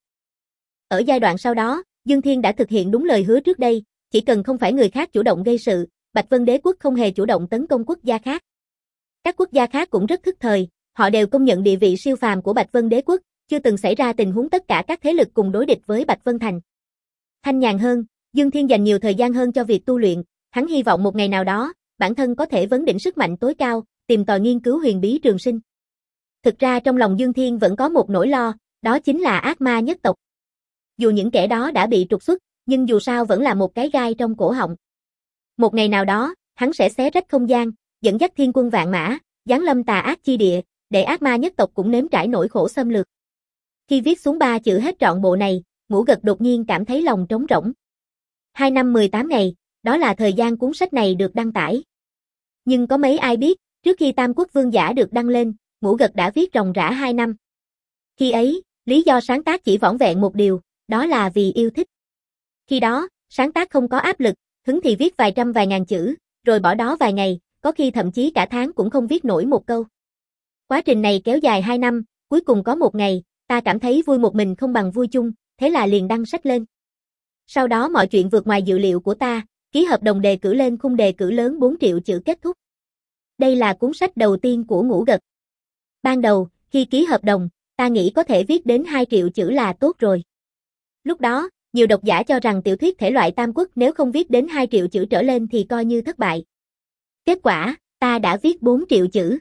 Ở giai đoạn sau đó, Dương Thiên đã thực hiện đúng lời hứa trước đây, chỉ cần không phải người khác chủ động gây sự, Bạch Vân Đế quốc không hề chủ động tấn công quốc gia khác. Các quốc gia khác cũng rất thức thời, họ đều công nhận địa vị siêu phàm của Bạch Vân Đế quốc, chưa từng xảy ra tình huống tất cả các thế lực cùng đối địch với Bạch Vân Thành. Thanh nhàn hơn, Dương Thiên dành nhiều thời gian hơn cho việc tu luyện, hắn hy vọng một ngày nào đó, bản thân có thể vấn đỉnh sức mạnh tối cao, tìm tòi nghiên cứu huyền bí trường sinh. Thực ra trong lòng Dương Thiên vẫn có một nỗi lo, đó chính là ác ma nhất tộc. Dù những kẻ đó đã bị trục xuất, nhưng dù sao vẫn là một cái gai trong cổ họng. Một ngày nào đó, hắn sẽ xé rách không gian, dẫn dắt thiên quân vạn mã, giáng lâm tà ác chi địa, để ác ma nhất tộc cũng nếm trải nỗi khổ xâm lược. Khi viết xuống ba chữ hết trọn bộ này, Ngũ Gật đột nhiên cảm thấy lòng trống rỗng. Hai năm mười tám ngày, đó là thời gian cuốn sách này được đăng tải. Nhưng có mấy ai biết, trước khi Tam Quốc Vương Giả được đăng lên, Ngũ Gật đã viết ròng rã hai năm. Khi ấy, lý do sáng tác chỉ vỏn vẹn một điều, đó là vì yêu thích. Khi đó, sáng tác không có áp lực, hứng thì viết vài trăm vài ngàn chữ, rồi bỏ đó vài ngày, có khi thậm chí cả tháng cũng không viết nổi một câu. Quá trình này kéo dài hai năm, cuối cùng có một ngày, ta cảm thấy vui một mình không bằng vui chung, thế là liền đăng sách lên. Sau đó mọi chuyện vượt ngoài dự liệu của ta, ký hợp đồng đề cử lên khung đề cử lớn bốn triệu chữ kết thúc. Đây là cuốn sách đầu tiên của Ngũ Gật. Ban đầu, khi ký hợp đồng, ta nghĩ có thể viết đến hai triệu chữ là tốt rồi. Lúc đó, nhiều độc giả cho rằng tiểu thuyết thể loại Tam Quốc nếu không viết đến hai triệu chữ trở lên thì coi như thất bại. Kết quả, ta đã viết bốn triệu chữ.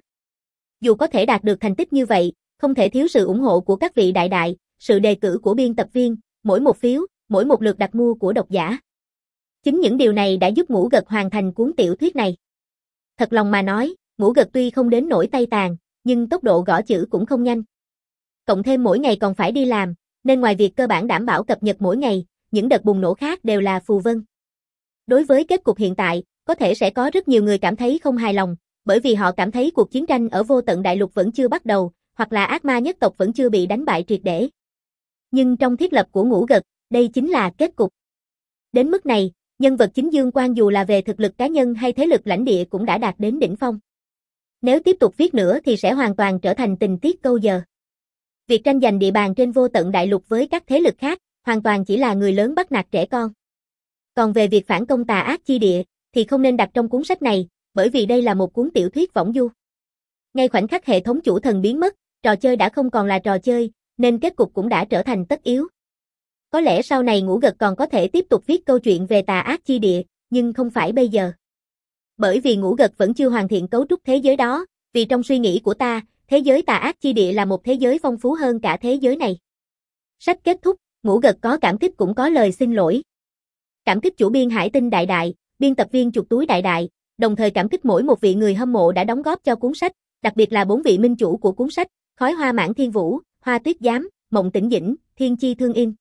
Dù có thể đạt được thành tích như vậy, không thể thiếu sự ủng hộ của các vị đại đại, sự đề cử của biên tập viên, mỗi một phiếu, mỗi một lượt đặt mua của độc giả. Chính những điều này đã giúp Ngũ Gật hoàn thành cuốn tiểu thuyết này. Thật lòng mà nói, Ngũ Gật tuy không đến nỗi tay tàn, nhưng tốc độ gõ chữ cũng không nhanh. Cộng thêm mỗi ngày còn phải đi làm, nên ngoài việc cơ bản đảm bảo cập nhật mỗi ngày, những đợt bùng nổ khác đều là phù vân. Đối với kết cục hiện tại, có thể sẽ có rất nhiều người cảm thấy không hài lòng, bởi vì họ cảm thấy cuộc chiến tranh ở Vô Tận Đại Lục vẫn chưa bắt đầu, hoặc là ác ma nhất tộc vẫn chưa bị đánh bại triệt để. Nhưng trong thiết lập của Ngũ Gật, đây chính là kết cục. Đến mức này, nhân vật chính Dương Quang dù là về thực lực cá nhân hay thế lực lãnh địa cũng đã đạt đến đỉnh phong. Nếu tiếp tục viết nữa thì sẽ hoàn toàn trở thành tình tiết câu giờ. Việc tranh giành địa bàn trên Vô Tận Đại Lục với các thế lực khác, hoàn toàn chỉ là người lớn bắt nạt trẻ con. Còn về việc phản công tà ác chi địa, thì không nên đặt trong cuốn sách này, bởi vì đây là một cuốn tiểu thuyết võng du. Ngay khoảnh khắc hệ thống chủ thần biến mất, trò chơi đã không còn là trò chơi, nên kết cục cũng đã trở thành tất yếu. Có lẽ sau này Ngũ Gật còn có thể tiếp tục viết câu chuyện về tà ác chi địa, nhưng không phải bây giờ. Bởi vì Ngũ Gật vẫn chưa hoàn thiện cấu trúc thế giới đó, vì trong suy nghĩ của ta, thế giới tà ác chi địa là một thế giới phong phú hơn cả thế giới này. Sách kết thúc, Ngũ Gật có cảm kích cũng có lời xin lỗi. Cảm kích chủ biên Hải Tinh đại đại, biên tập viên Chuột Túi đại đại, đồng thời cảm kích mỗi một vị người hâm mộ đã đóng góp cho cuốn sách, đặc biệt là bốn vị minh chủ của cuốn sách, Khói Hoa Mãn Thiên Vũ, Hoa Tuyết Giám, Mộng Tĩnh Dĩnh, Thiên Chi Thương In.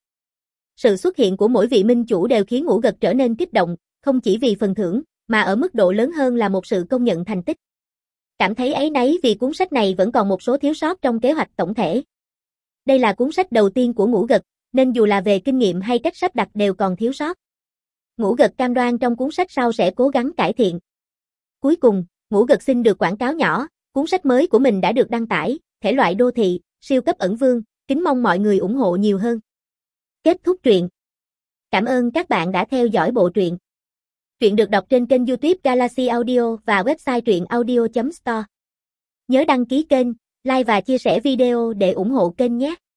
Sự xuất hiện của mỗi vị minh chủ đều khiến Ngũ Gật trở nên kích động, không chỉ vì phần thưởng, mà ở mức độ lớn hơn là một sự công nhận thành tích. Cảm thấy áy náy vì cuốn sách này vẫn còn một số thiếu sót trong kế hoạch tổng thể. Đây là cuốn sách đầu tiên của Ngũ Gật, nên dù là về kinh nghiệm hay cách sắp đặt đều còn thiếu sót. Ngũ Gật cam đoan trong cuốn sách sau sẽ cố gắng cải thiện. Cuối cùng, Ngũ Gật xin được quảng cáo nhỏ, cuốn sách mới của mình đã được đăng tải, thể loại đô thị, siêu cấp ẩn vương, kính mong mọi người ủng hộ nhiều hơn. Kết thúc truyện. Cảm ơn các bạn đã theo dõi bộ truyện. Truyện được đọc trên kênh YouTube Galaxy Audio và website truyện audio chấm store. Nhớ đăng ký kênh, like và chia sẻ video để ủng hộ kênh nhé.